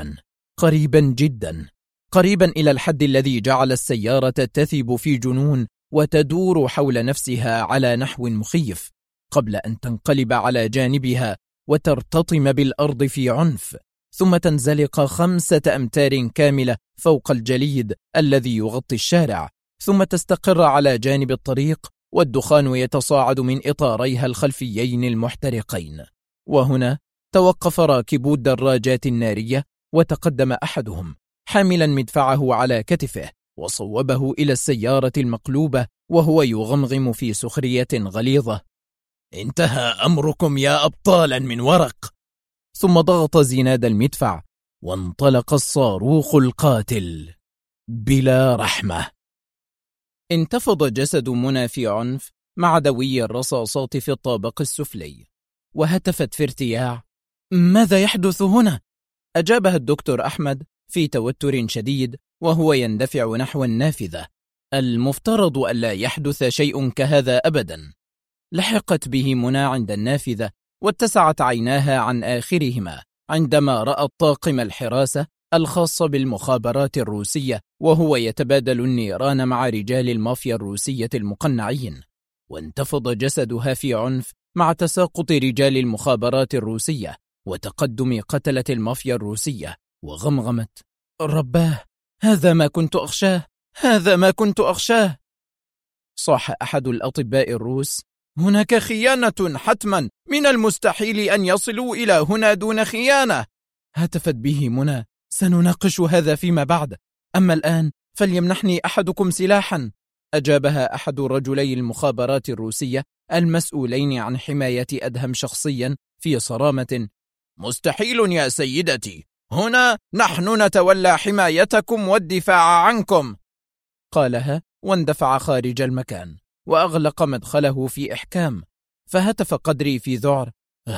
قريبا جدا، قريبا إلى الحد الذي جعل السيارة تثب في جنون وتدور حول نفسها على نحو مخيف، قبل أن تنقلب على جانبها وترتطم بالأرض في عنف، ثم تنزلق 5 أمتار كاملة فوق الجليد الذي يغطي الشارع، ثم تستقر على جانب الطريق والدخان يتصاعد من إطاريها الخلفيين المحترقين. وهنا توقف راكبو الدراجات النارية، وتقدم أحدهم حاملا مدفعه على كتفه وصوبه إلى السيارة المقلوبة وهو يغمغم في سخرية غليظة: انتهى أمركم يا أبطالا من ورق. ثم ضغط زناد المدفع وانطلق الصاروخ القاتل بلا رحمة. انتفض جسد منى في عنف مع دوي الرصاصات في الطابق السفلي، وهتفت في ارتياع: ماذا يحدث هنا؟ أجابها الدكتور أحمد في توتر شديد وهو يندفع نحو النافذة: المفترض ألا يحدث شيء كهذا أبدا. لحقت به منى عند النافذة واتسعت عيناها عن آخرهما عندما رأت طاقم الحراسة الخاص بالمخابرات الروسية وهو يتبادل النيران مع رجال المافيا الروسية المقنعين، وانتفض جسدها في عنف مع تساقط رجال المخابرات الروسية وتقدم قتلة المافيا الروسية وغمغمت: رباه، هذا ما كنت أخشاه، هذا ما كنت أخشاه. صاح أحد الأطباء الروس: هناك خيانة حتما، من المستحيل أن يصلوا إلى هنا دون خيانة. هتفت به منى: سنناقش هذا فيما بعد، أما الآن فليمنحني أحدكم سلاحا. أجابها أحد رجلي المخابرات الروسية المسؤولين عن حماية أدهم شخصيا في صرامة: مستحيل يا سيدتي، هنا نحن نتولى حمايتكم والدفاع عنكم. قالها واندفع خارج المكان وأغلق مدخله في إحكام. فهتف قدري في ذعر: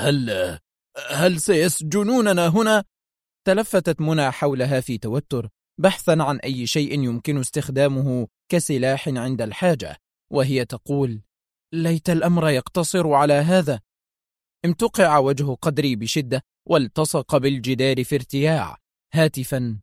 هل سيسجنوننا هنا؟ تلفتت منى حولها في توتر بحثا عن أي شيء يمكن استخدامه كسلاح عند الحاجة، وهي تقول: ليت الأمر يقتصر على هذا. امتقع وجه قدري بشدة والتصق بالجدار في ارتياع هاتفا: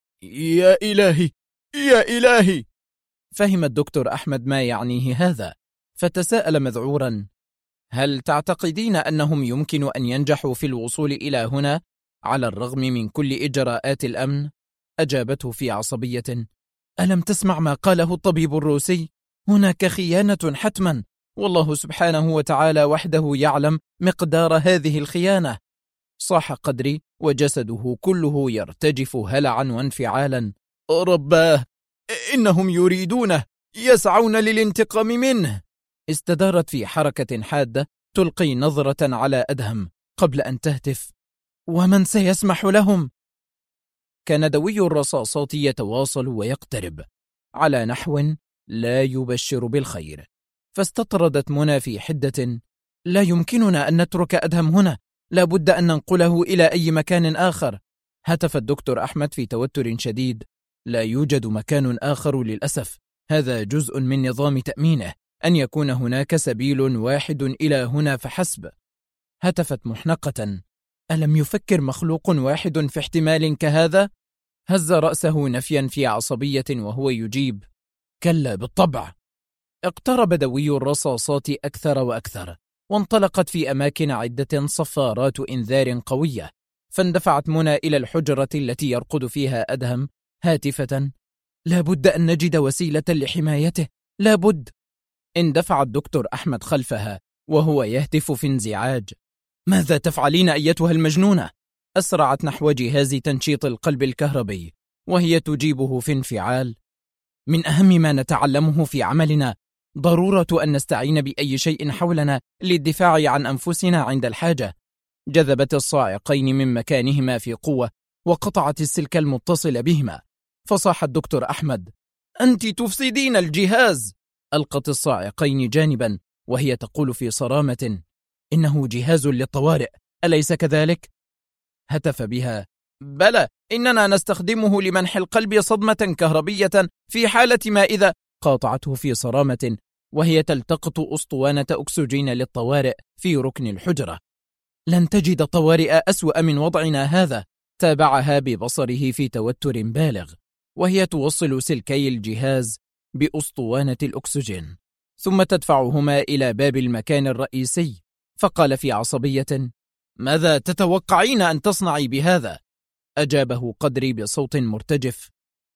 يا إلهي، يا إلهي. فهم الدكتور أحمد ما يعنيه هذا، فتساءل مذعورا: هل تعتقدين أنهم يمكن أن ينجحوا في الوصول إلى هنا على الرغم من كل إجراءات الأمن؟ أجابته في عصبية: ألم تسمع ما قاله الطبيب الروسي؟ هناك خيانة حتما، والله سبحانه وتعالى وحده يعلم مقدار هذه الخيانة. صاح قدري وجسده كله يرتجف هلعا وانفعالا: رباه، إنهم يريدونه، يسعون للانتقام منه. استدارت في حركة حادة تلقي نظرة على أدهم قبل أن تهتف: ومن سيسمح لهم؟ كان دوي الرصاصات يتواصل ويقترب على نحو لا يبشر بالخير، فاستطردت منى في حدة: لا يمكننا أن نترك أدهم هنا، لا بد أن ننقله إلى أي مكان آخر. هتف الدكتور أحمد في توتر شديد: لا يوجد مكان آخر للأسف، هذا جزء من نظام تأمينه، أن يكون هناك سبيل واحد إلى هنا فحسب. هتفت محنقة: ألم يفكر مخلوق واحد في احتمال كهذا؟ هز رأسه نفيا في عصبية وهو يجيب: كلا بالطبع. اقترب دوي الرصاصات أكثر وأكثر، وانطلقت في أماكن عدة صفارات إنذار قوية، فاندفعت منى إلى الحجرة التي يرقد فيها أدهم هاتفة: لا بد أن نجد وسيلة لحمايته، لا بد. اندفع الدكتور أحمد خلفها وهو يهتف في انزعاج: ماذا تفعلين أيتها المجنونة؟ أسرعت نحو جهاز تنشيط القلب الكهربي وهي تجيبه في انفعال: من أهم ما نتعلمه في عملنا ضرورة أن نستعين بأي شيء حولنا للدفاع عن أنفسنا عند الحاجة. جذبت الصاعقين من مكانهما في قوة وقطعت السلك المتصل بهما، فصاح الدكتور أحمد: أنت تفسدين الجهاز. ألقت الصاعقين جانبا وهي تقول في صرامة: إنه جهاز للطوارئ، أليس كذلك؟ هتف بها: بلى، إننا نستخدمه لمنح القلب صدمة كهربية في حالة ما إذا. قاطعته في صرامة وهي تلتقط أسطوانة أكسجين للطوارئ في ركن الحجرة. لن تجد طوارئ أسوأ من وضعنا هذا. تابعها ببصره في توتر بالغ وهي توصل سلكي الجهاز بأسطوانة الأكسجين، ثم تدفعهما إلى باب المكان الرئيسي، فقال في عصبية: ماذا تتوقعين أن تصنعي بهذا؟ أجابه قدري بصوت مرتجف: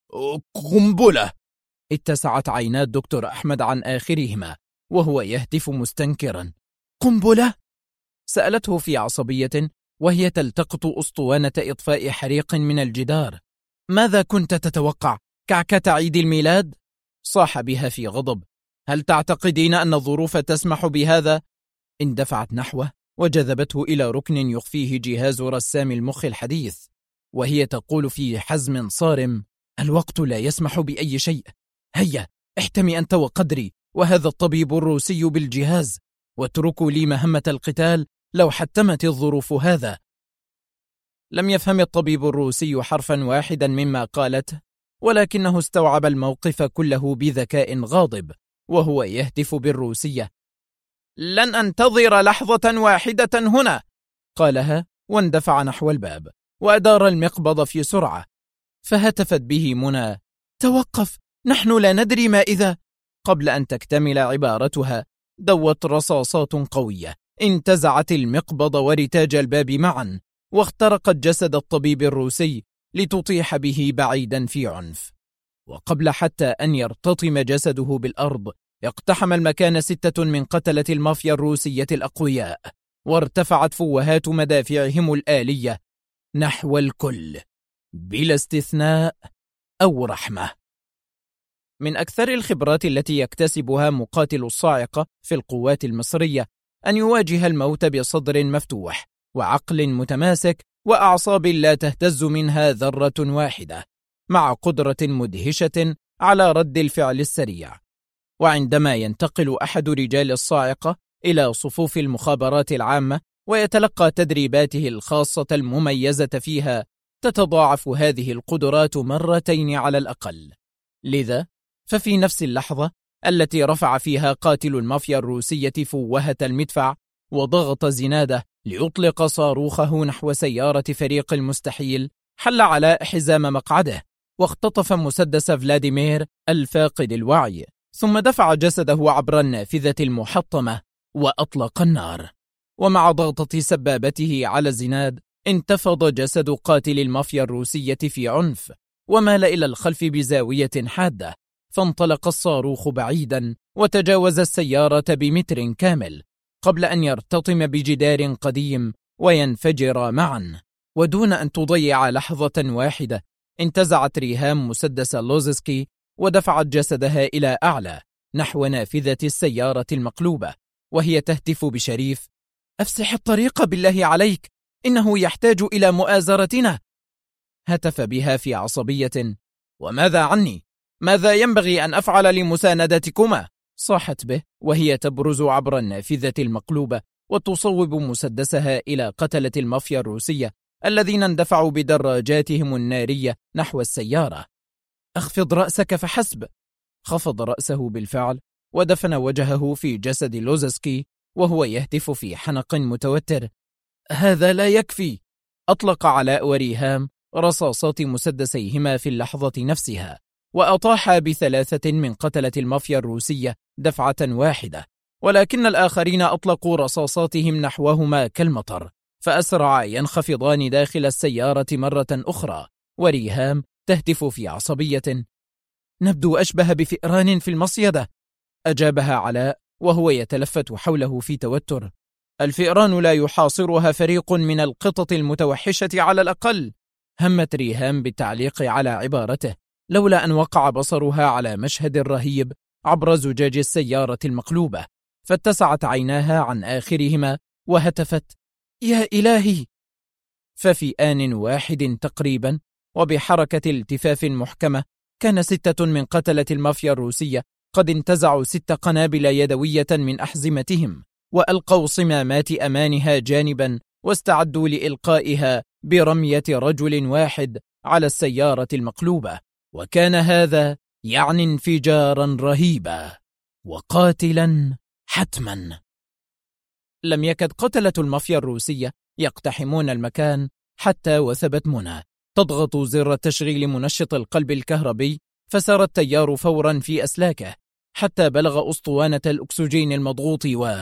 قنبلة. اتسعت عينا الدكتور أحمد عن آخرهما وهو يهتف مستنكرا: قنبلة؟ سألته في عصبية وهي تلتقط أسطوانة إطفاء حريق من الجدار: ماذا كنت تتوقع؟ كعكة عيد الميلاد؟ صاح بها في غضب: هل تعتقدين أن الظروف تسمح بهذا؟ اندفعت نحوه وجذبته إلى ركن يخفيه جهاز رسام المخ الحديث وهي تقول في حزم صارم: الوقت لا يسمح بأي شيء، هيا احتمي أنت وقدري وهذا الطبيب الروسي بالجهاز، واتركوا لي مهمة القتال لو حتمت الظروف هذا. لم يفهم الطبيب الروسي حرفا واحدا مما قالته، ولكنه استوعب الموقف كله بذكاء غاضب وهو يهتف بالروسية: لن أنتظر لحظة واحدة هنا، قالها واندفع نحو الباب وأدار المقبض في سرعة. فهتفت به منى: توقف، نحن لا ندري ما إذا. قبل أن تكتمل عبارتها دوت رصاصات قوية انتزعت المقبض ورتاج الباب معا، واخترقت جسد الطبيب الروسي لتطيح به بعيدا في عنف. وقبل حتى أن يرتطم جسده بالأرض اقتحم المكان 6 من قتلة المافيا الروسية الأقوياء، وارتفعت فوهات مدافعهم الآلية نحو الكل بلا استثناء أو رحمة. من أكثر الخبرات التي يكتسبها مقاتل الصاعقة في القوات المصرية أن يواجه الموت بصدر مفتوح وعقل متماسك وأعصاب لا تهتز منها ذرة واحدة، مع قدرة مدهشة على رد الفعل السريع. وعندما ينتقل أحد رجال الصاعقة إلى صفوف المخابرات العامة ويتلقى تدريباته الخاصة المميزة فيها، تتضاعف هذه القدرات 2 مرات على الأقل. لذا ففي نفس اللحظة التي رفع فيها قاتل المافيا الروسية فوهة المدفع وضغط زناده ليطلق صاروخه نحو سيارة فريق المستحيل، حل علاء حزام مقعده واختطف مسدس فلاديمير الفاقد الوعي، ثم دفع جسده عبر النافذة المحطمة وأطلق النار. ومع ضغطة سبابته على الزناد انتفض جسد قاتل المافيا الروسية في عنف ومال إلى الخلف بزاوية حادة، فانطلق الصاروخ بعيدا وتجاوز السيارة ب1 كامل قبل أن يرتطم بجدار قديم وينفجر معا. ودون أن تضيع لحظة واحدة انتزعت ريهام مسدس لوزسكي ودفعت جسدها إلى أعلى نحو نافذة السيارة المقلوبة، وهي تهتف بشريف: أفسح الطريق بالله عليك، إنه يحتاج إلى مؤازرتنا. هتف بها في عصبية: وماذا عني؟ ماذا ينبغي أن أفعل لمساندتكما؟ صاحت به وهي تبرز عبر النافذة المقلوبة وتصوب مسدسها إلى قتلة المافيا الروسية الذين اندفعوا بدراجاتهم النارية نحو السيارة. أخفض رأسك فحسب. خفض رأسه بالفعل ودفن وجهه في جسد لوزسكي وهو يهتف في حنق متوتر: هذا لا يكفي. أطلق علاء وريهام رصاصات مسدسيهما في اللحظة نفسها وأطاحا ب3 من قتلة المافيا الروسية دفعة واحدة، ولكن الآخرين أطلقوا رصاصاتهم نحوهما كالمطر فأسرعا ينخفضان داخل السيارة مرة أخرى. وريهام تهتف في عصبية: نبدو أشبه بفئران في المصيدة. أجابها علاء وهو يتلفت حوله في توتر: الفئران لا يحاصرها فريق من القطط المتوحشة على الأقل. همت ريهام بالتعليق على عبارته، لولا أن وقع بصرها على مشهد رهيب عبر زجاج السيارة المقلوبة، فاتسعت عيناها عن آخرهما وهتفت: يا إلهي! ففي آن واحد تقريبا وبحركة التفاف محكمة كان 6 من قتلة المافيا الروسية قد انتزعوا 6 قنابل يدوية من أحزمتهم وألقوا صمامات أمانها جانبا واستعدوا لإلقائها برمية رجل واحد على السيارة المقلوبة. وكان هذا يعني انفجارا رهيبا وقاتلا حتما. لم يكد قتلة المافيا الروسية يقتحمون المكان حتى وثبت منى تضغط زر تشغيل منشط القلب الكهربي، فسار التيار فورا في أسلاكه حتى بلغ أسطوانة الأكسجين المضغوط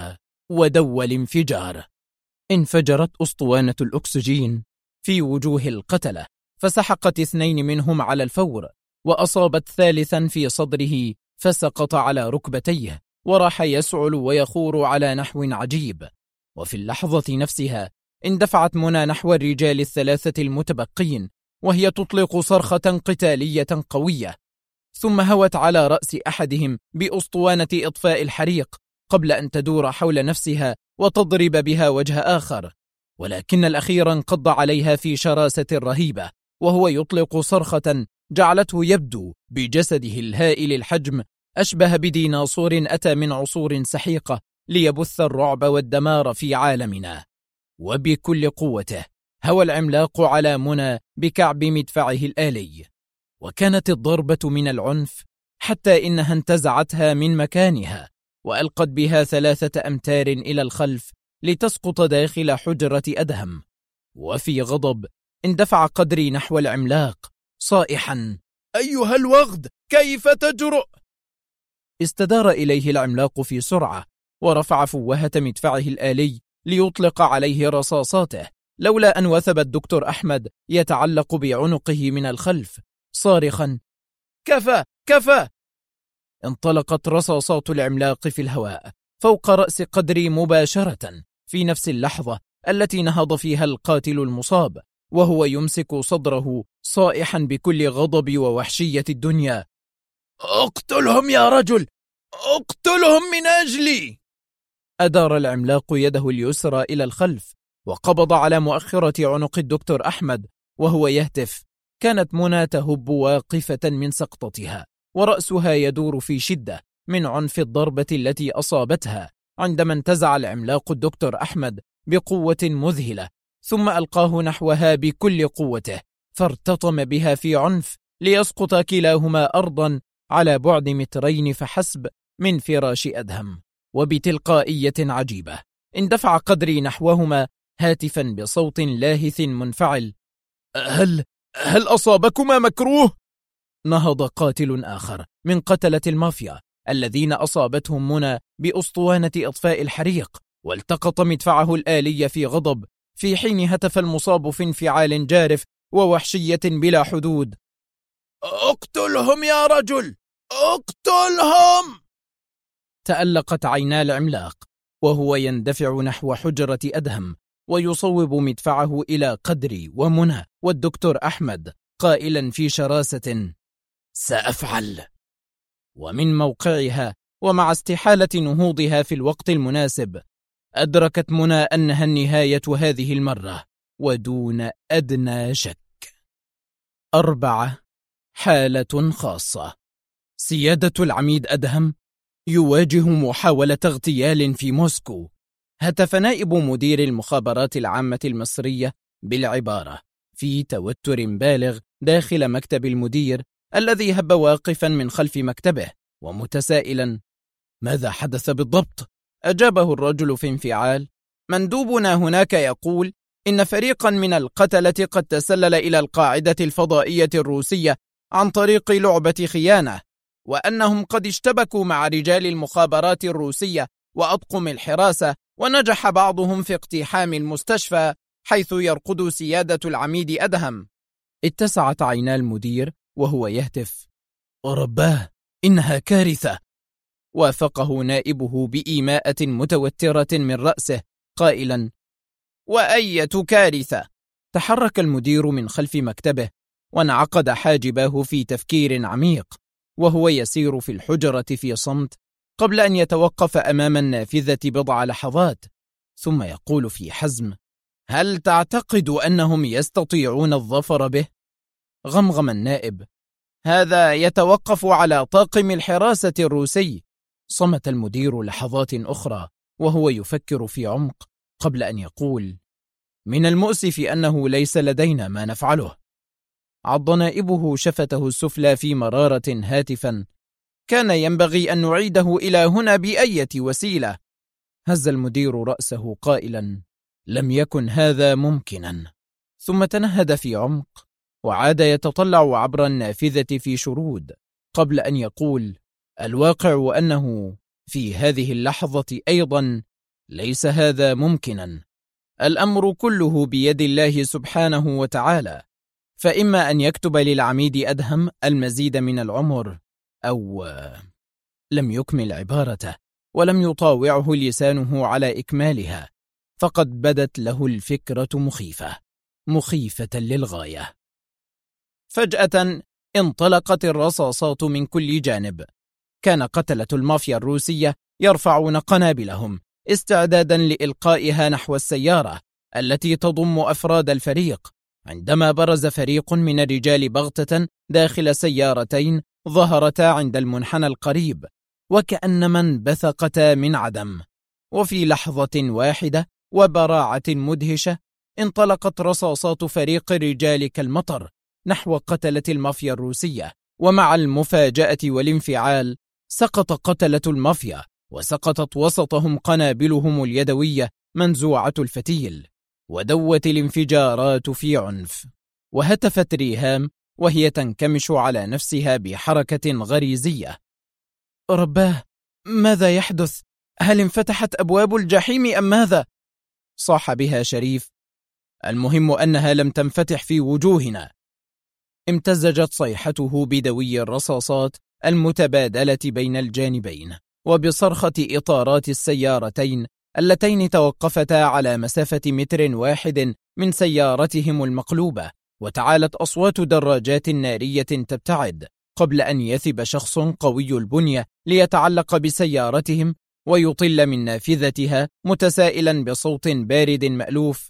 ودو الانفجار. انفجرت أسطوانة الأكسجين في وجوه القتلة، فسحقت 2 منهم على الفور، وأصابت 3 في صدره فسقط على ركبتيه وراح يسعل ويخور على نحو عجيب. وفي اللحظة نفسها اندفعت منى نحو الرجال 3 المتبقين وهي تطلق صرخة قتالية قوية، ثم هوت على رأس أحدهم بأسطوانة إطفاء الحريق قبل أن تدور حول نفسها وتضرب بها وجه آخر، ولكن الأخير انقض عليها في شراسة رهيبة وهو يطلق صرخة جعلته يبدو بجسده الهائل الحجم أشبه بديناصور أتى من عصور سحيقة ليبث الرعب والدمار في عالمنا. وبكل قوته هوى العملاق على منى بكعب مدفعه الآلي، وكانت الضربة من العنف حتى إنها انتزعتها من مكانها وألقت بها 3 أمتار إلى الخلف لتسقط داخل حجرة أدهم. وفي غضب اندفع قدري نحو العملاق صائحا: أيها الوغد، كيف تجرؤ؟ استدار إليه العملاق في سرعة ورفع فوهة مدفعه الآلي ليطلق عليه رصاصاته، لولا أن وثب الدكتور أحمد يتعلق بعنقه من الخلف صارخا: كفى كفى! انطلقت رصاصات العملاق في الهواء فوق رأس قدري مباشرة في نفس اللحظة التي نهض فيها القاتل المصاب وهو يمسك صدره صائحا بكل غضب ووحشية الدنيا: اقتلهم يا رجل! اقتلهم من أجلي! أدار العملاق يده اليسرى إلى الخلف وقبض على مؤخرة عنق الدكتور أحمد وهو يهتف. كانت منى تهب واقفة من سقطتها ورأسها يدور في شدة من عنف الضربة التي أصابتها عندما انتزع العملاق الدكتور أحمد بقوة مذهلة ثم ألقاه نحوها بكل قوته فارتطم بها في عنف ليسقط كلاهما أرضا على بعد 2 متر فحسب من فراش أدهم. وبتلقائية عجيبة اندفع قدري نحوهما هاتفا بصوت لاهث منفعل: هل أصابكما مكروه؟ نهض قاتل آخر من قتلة المافيا الذين أصابتهم منى بأسطوانة إطفاء الحريق والتقط مدفعه الآلي في غضب في حين هتف المصاب في انفعال جارف ووحشية بلا حدود: اقتلهم يا رجل! اقتلهم! تألقت عينا العملاق وهو يندفع نحو حجرة أدهم ويصوب مدفعه إلى قدري ومنى والدكتور أحمد قائلا في شراسة: سأفعل. ومن موقعها ومع استحالة نهوضها في الوقت المناسب أدركت منى أنها النهاية هذه المرة ودون أدنى شك. 4. حالة خاصة. سيادة العميد أدهم يواجه محاولة اغتيال في موسكو. هتف نائب مدير المخابرات العامة المصرية بالعبارة في توتر بالغ داخل مكتب المدير الذي هب واقفا من خلف مكتبه ومتسائلا: ماذا حدث بالضبط؟ أجابه الرجل في انفعال: مندوبنا هناك يقول إن فريقا من القتلة قد تسلل إلى القاعدة الفضائية الروسية عن طريق لعبة خيانة، وأنهم قد اشتبكوا مع رجال المخابرات الروسية وأطقم الحراسة، ونجح بعضهم في اقتحام المستشفى حيث يرقد سيادة العميد أدهم. اتسعت عينا المدير وهو يهتف: رباه، إنها كارثة. وافقه نائبه بإيماءة متوترة من رأسه قائلا: وأية كارثة؟ تحرك المدير من خلف مكتبه وانعقد حاجباه في تفكير عميق وهو يسير في الحجرة في صمت قبل أن يتوقف أمام النافذة بضع لحظات ثم يقول في حزم: هل تعتقد أنهم يستطيعون الظفر به؟ غمغم النائب: هذا يتوقف على طاقم الحراسة الروسي. صمت المدير لحظات أخرى وهو يفكر في عمق قبل أن يقول: من المؤسف أنه ليس لدينا ما نفعله. عض نائبه شفته السفلى في مرارة هاتفا: كان ينبغي أن نعيده إلى هنا بأية وسيلة. هز المدير رأسه قائلا: لم يكن هذا ممكنا. ثم تنهد في عمق وعاد يتطلع عبر النافذة في شرود قبل أن يقول: الواقع أنه في هذه اللحظة أيضا ليس هذا ممكنا. الأمر كله بيد الله سبحانه وتعالى، فإما أن يكتب للعميد أدهم المزيد من العمر أو... لم يكمل عبارته ولم يطاوعه لسانه على إكمالها فقد بدت له الفكرة مخيفة للغاية. فجأة انطلقت الرصاصات من كل جانب. كان قتلة المافيا الروسية يرفعون قنابلهم استعدادا لإلقائها نحو السيارة التي تضم أفراد الفريق، عندما برز فريق من الرجال بغتة داخل سيارتين ظهرتا عند المنحنى القريب وكأنما انبثقتا من عدم. وفي لحظة واحدة وبراعة مدهشة انطلقت رصاصات فريق الرجال كالمطر نحو قتلة المافيا الروسية، ومع المفاجأة والانفعال سقط قتلة المافيا وسقطت وسطهم قنابلهم اليدوية منزوعة الفتيل، ودوت الانفجارات في عنف. وهتفت ريهام وهي تنكمش على نفسها بحركة غريزية: رباه، ماذا يحدث؟ هل انفتحت أبواب الجحيم أم ماذا؟ صاح بها شريف: المهم أنها لم تنفتح في وجوهنا. امتزجت صيحته بدوي الرصاصات المتبادلة بين الجانبين وبصرخة إطارات السيارتين اللتين توقفتا على مسافة 1 متر من سيارتهم المقلوبة، وتعالت أصوات دراجات نارية تبتعد قبل أن يثب شخص قوي البنية ليتعلق بسيارتهم ويطل من نافذتها متسائلا بصوت بارد مألوف: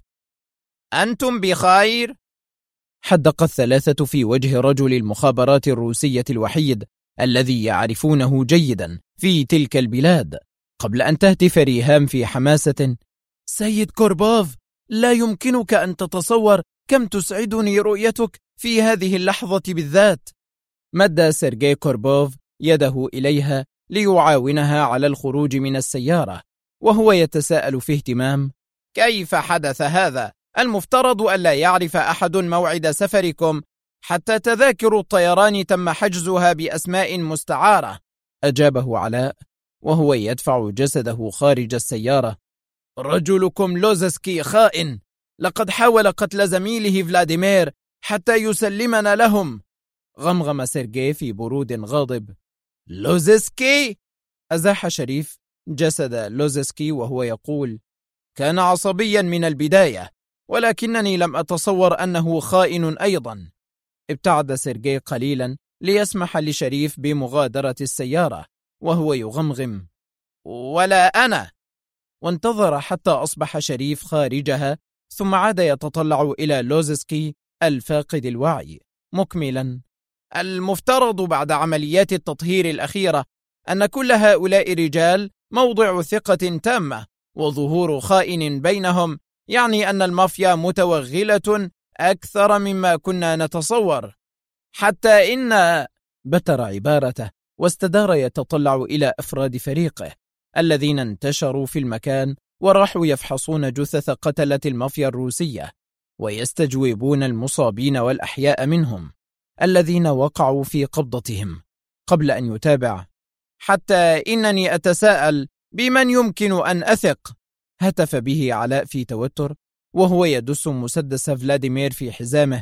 أنتم بخير؟ حدق الثلاثة في وجه رجل المخابرات الروسية الوحيد الذي يعرفونه جيدا في تلك البلاد، قبل أن تهتف ريهام في حماسة: سيد كوربوف، لا يمكنك أن تتصور كم تسعدني رؤيتك في هذه اللحظة بالذات. مد سيرجي كوربوف يده إليها ليعاونها على الخروج من السيارة، وهو يتساءل في اهتمام: كيف حدث هذا؟ المفترض ألا يعرف أحد موعد سفركم، حتى تذاكر الطيران تم حجزها بأسماء مستعارة. أجابه علاء وهو يدفع جسده خارج السيارة: رجلكم لوزسكي خائن، لقد حاول قتل زميله فلاديمير حتى يسلمنا لهم. غمغم سيرجي في برود غاضب. لوزسكي؟ أزاح شريف جسد لوزسكي وهو يقول: كان عصبيا من البداية، ولكنني لم أتصور أنه خائن أيضا. ابتعد سيرجي قليلا ليسمح لشريف بمغادرة السيارة وهو يغمغم: ولا أنا. وانتظر حتى أصبح شريف خارجها، ثم عاد يتطلع إلى لوزسكي الفاقد الوعي مكملا: المفترض بعد عمليات التطهير الأخيرة أن كل هؤلاء رجال موضع ثقة تامة، وظهور خائن بينهم يعني أن المافيا متوغلة أكثر مما كنا نتصور، حتى إن... بتر عبارته واستدار يتطلع إلى أفراد فريقه الذين انتشروا في المكان وراحوا يفحصون جثث قتلة المافيا الروسية ويستجوبون المصابين والأحياء منهم الذين وقعوا في قبضتهم، قبل أن يتابع: حتى إنني أتساءل بمن يمكن أن أثق. هتف به علاء في توتر وهو يدس مسدس فلاديمير في حزامه: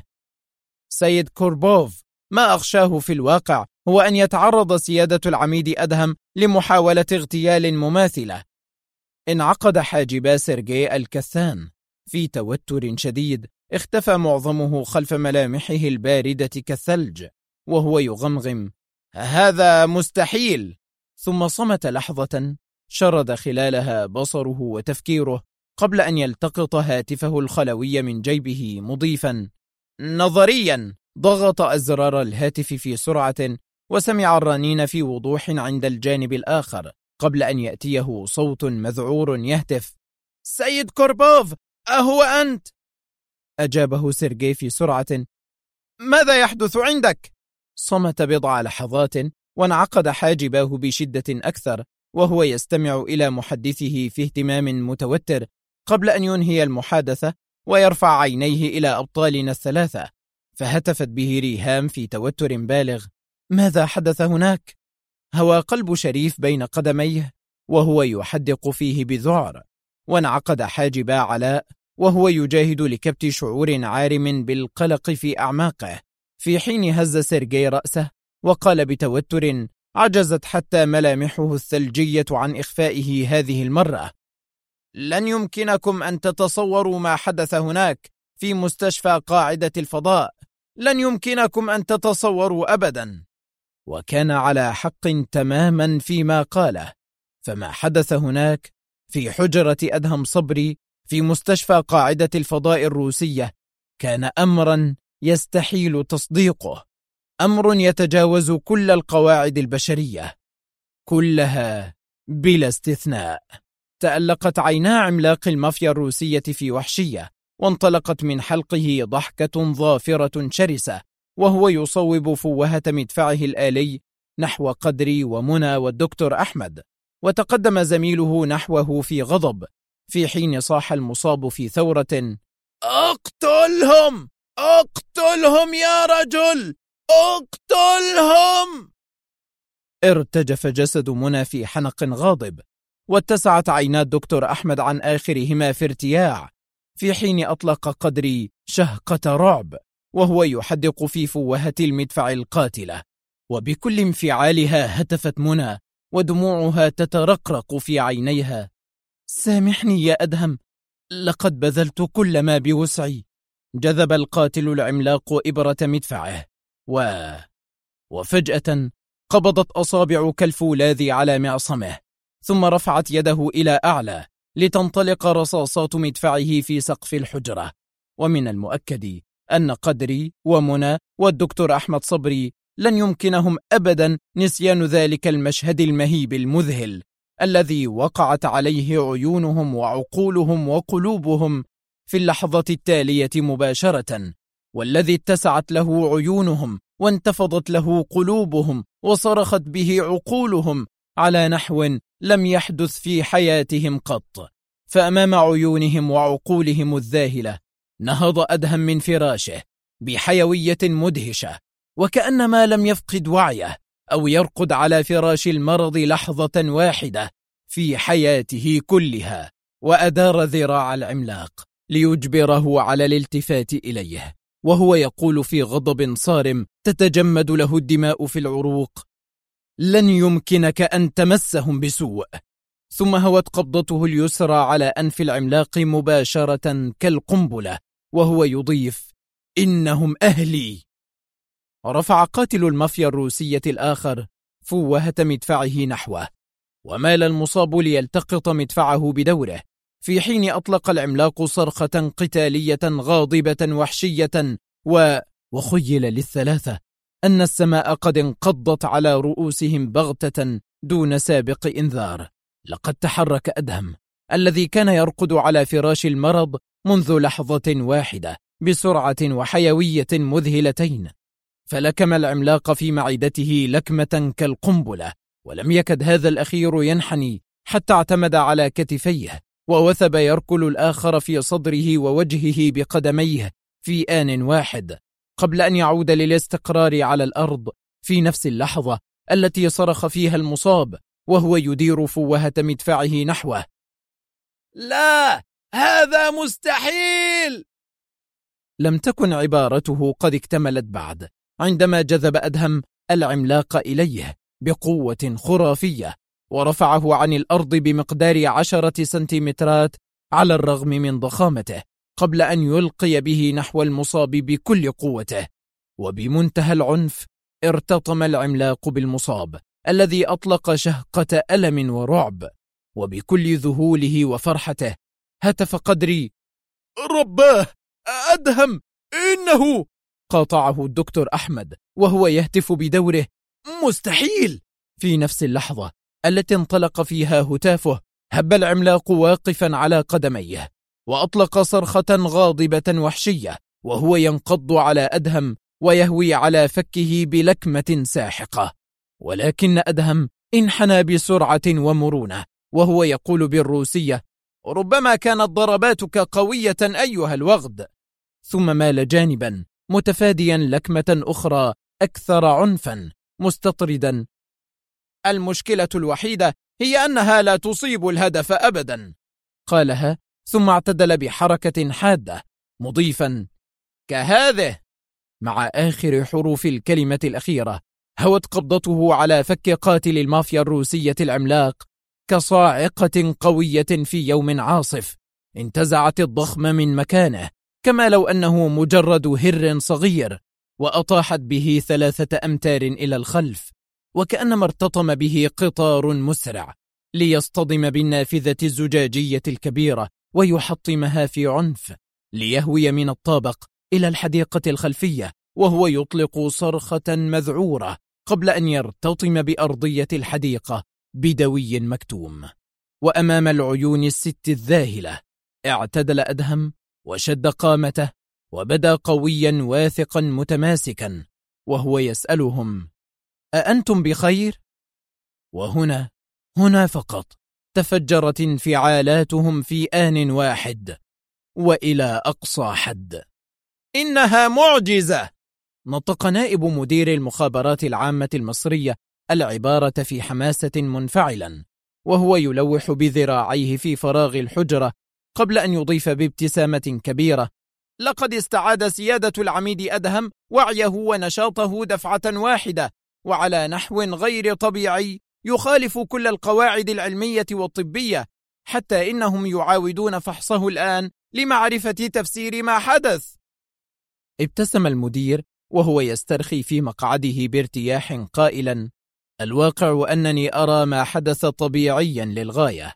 سيد كوربوف، ما أخشاه في الواقع هو أن يتعرض سيادة العميد أدهم لمحاولة اغتيال مماثلة. انعقد حاجبا سيرجي الكثان في توتر شديد، اختفى معظمه خلف ملامحه الباردة كالثلج وهو يغمغم: هذا مستحيل. ثم صمت لحظة شرد خلالها بصره وتفكيره قبل أن يلتقط هاتفه الخلوي من جيبه مضيفا: نظريا. ضغط أزرار الهاتف في سرعة وسمع الرنين في وضوح عند الجانب الآخر قبل أن يأتيه صوت مذعور يهتف: سيد كوربوف، أهو أنت؟ أجابه سيرجي في سرعة: ماذا يحدث عندك؟ صمت بضع لحظات وانعقد حاجباه بشدة أكثر وهو يستمع إلى محدثه في اهتمام متوتر قبل أن ينهي المحادثة ويرفع عينيه إلى أبطالنا الثلاثة. فهتفت به ريهام في توتر بالغ: ماذا حدث هناك؟ هوى قلب شريف بين قدميه وهو يحدق فيه بذعر، وانعقد حاجبا علاء وهو يجاهد لكبت شعور عارم بالقلق في أعماقه، في حين هز سيرجي رأسه وقال بتوتر عجزت حتى ملامحه الثلجية عن إخفائه هذه المرة: لن يمكنكم أن تتصوروا ما حدث هناك في مستشفى قاعدة الفضاء، لن يمكنكم أن تتصوروا أبدا. وكان على حق تماما فيما قاله، فما حدث هناك في حجرة أدهم صبري في مستشفى قاعدة الفضاء الروسية كان أمرا يستحيل تصديقه، أمر يتجاوز كل القواعد البشرية كلها بلا استثناء. تألقت عينا عملاق المافيا الروسية في وحشية، وانطلقت من حلقه ضحكة ظافرة شرسة وهو يصوب فوهة مدفعه الآلي نحو قدري ومنى والدكتور أحمد، وتقدم زميله نحوه في غضب، في حين صاح المصاب في ثورة: اقتلهم! اقتلهم يا رجل! اقتلهم! ارتجف جسد منى في حنق غاضب، واتسعت عينا الدكتور أحمد عن آخرهما في ارتياع، في حين أطلق قدري شهقة رعب وهو يحدق في فوهة المدفع القاتلة. وبكل انفعالها هتفت منى ودموعها تترقرق في عينيها: سامحني يا أدهم، لقد بذلت كل ما بوسعي. جذب القاتل العملاق إبرة مدفعه وفجأة قبضت أصابع كالفولاذ على معصمه، ثم رفعت يده إلى أعلى لتنطلق رصاصات مدفعه في سقف الحجرة. ومن المؤكد أن قدري ومنى والدكتور أحمد صبري لن يمكنهم أبدا نسيان ذلك المشهد المهيب المذهل الذي وقعت عليه عيونهم وعقولهم وقلوبهم في اللحظة التالية مباشرة، والذي اتسعت له عيونهم وانتفضت له قلوبهم وصرخت به عقولهم على نحو لم يحدث في حياتهم قط. فأمام عيونهم وعقولهم الذاهلة نهض أدهم من فراشه بحيوية مدهشة، وكأنما لم يفقد وعيه أو يرقد على فراش المرض لحظة واحدة في حياته كلها، وأدار ذراع العملاق ليجبره على الالتفات إليه وهو يقول في غضب صارم تتجمد له الدماء في العروق: لن يمكنك أن تمسهم بسوء. ثم هوت قبضته اليسرى على أنف العملاق مباشرة كالقنبلة وهو يضيف: إنهم أهلي. رفع قاتل المافيا الروسية الآخر فوهة مدفعه نحوه، ومال المصاب ليلتقط مدفعه بدوره، في حين أطلق العملاق صرخة قتالية غاضبة وحشية وخيل للثلاثة أن السماء قد انقضت على رؤوسهم بغتة دون سابق إنذار. لقد تحرك أدهم الذي كان يرقد على فراش المرض منذ لحظة واحدة بسرعة وحيوية مذهلتين، فلكم العملاق في معدته لكمة كالقنبلة، ولم يكد هذا الأخير ينحني حتى اعتمد على كتفيه، ووثب يركل الآخر في صدره ووجهه بقدميه في آن واحد قبل أن يعود للاستقرار على الأرض في نفس اللحظة التي صرخ فيها المصاب وهو يدير فوهة مدفعه نحوه: لا، هذا مستحيل! لم تكن عبارته قد اكتملت بعد عندما جذب أدهم العملاق إليه بقوة خرافية ورفعه عن الأرض بمقدار 10 سنتيمترات على الرغم من ضخامته، قبل أن يلقي به نحو المصاب بكل قوته. وبمنتهى العنف ارتطم العملاق بالمصاب الذي أطلق شهقة ألم ورعب، وبكل ذهوله وفرحته هتف قدري: رباه، أدهم، إنه... قاطعه الدكتور أحمد وهو يهتف بدوره: مستحيل! في نفس اللحظة التي انطلق فيها هتافه هب العملاق واقفا على قدميه وأطلق صرخة غاضبة وحشية وهو ينقض على أدهم ويهوي على فكه بلكمة ساحقة. ولكن أدهم انحنى بسرعة ومرونة وهو يقول بالروسية: ربما كانت ضرباتك قوية أيها الوغد. ثم مال جانبا متفاديا لكمة أخرى أكثر عنفا مستطردا: المشكلة الوحيدة هي أنها لا تصيب الهدف أبدا، قالها ثم اعتدل بحركة حادة مضيفا: كهذه. مع آخر حروف الكلمة الأخيرة هوت قبضته على فك قاتل المافيا الروسية العملاق كصاعقة قوية في يوم عاصف انتزعت الضخم من مكانه، كما لو أنه مجرد هر صغير، وأطاحت به 3 أمتار إلى الخلف، وكأنما ارتطم به قطار مسرع ليصطدم بالنافذة الزجاجية الكبيرة ويحطمها في عنف، ليهوي من الطابق إلى الحديقة الخلفية وهو يطلق صرخة مذعورة قبل أن يرتطم بأرضية الحديقة بدوي مكتوم. وأمام العيون الست الذاهلة اعتدل أدهم وشد قامته وبدا قويا واثقا متماسكا وهو يسألهم: أأنتم بخير؟ وهنا فقط تفجرت انفعالاتهم في آن واحد وإلى أقصى حد. إنها معجزة! نطق نائب مدير المخابرات العامة المصرية العبارة في حماسة منفعلا وهو يلوح بذراعيه في فراغ الحجرة قبل أن يضيف بابتسامة كبيرة: لقد استعاد سيادة العميد أدهم وعيه ونشاطه دفعة واحدة وعلى نحو غير طبيعي يخالف كل القواعد العلمية والطبية، حتى إنهم يعاودون فحصه الآن لمعرفة تفسير ما حدث. ابتسم المدير وهو يسترخي في مقعده بارتياح قائلا: الواقع أنني أرى ما حدث طبيعيا للغاية.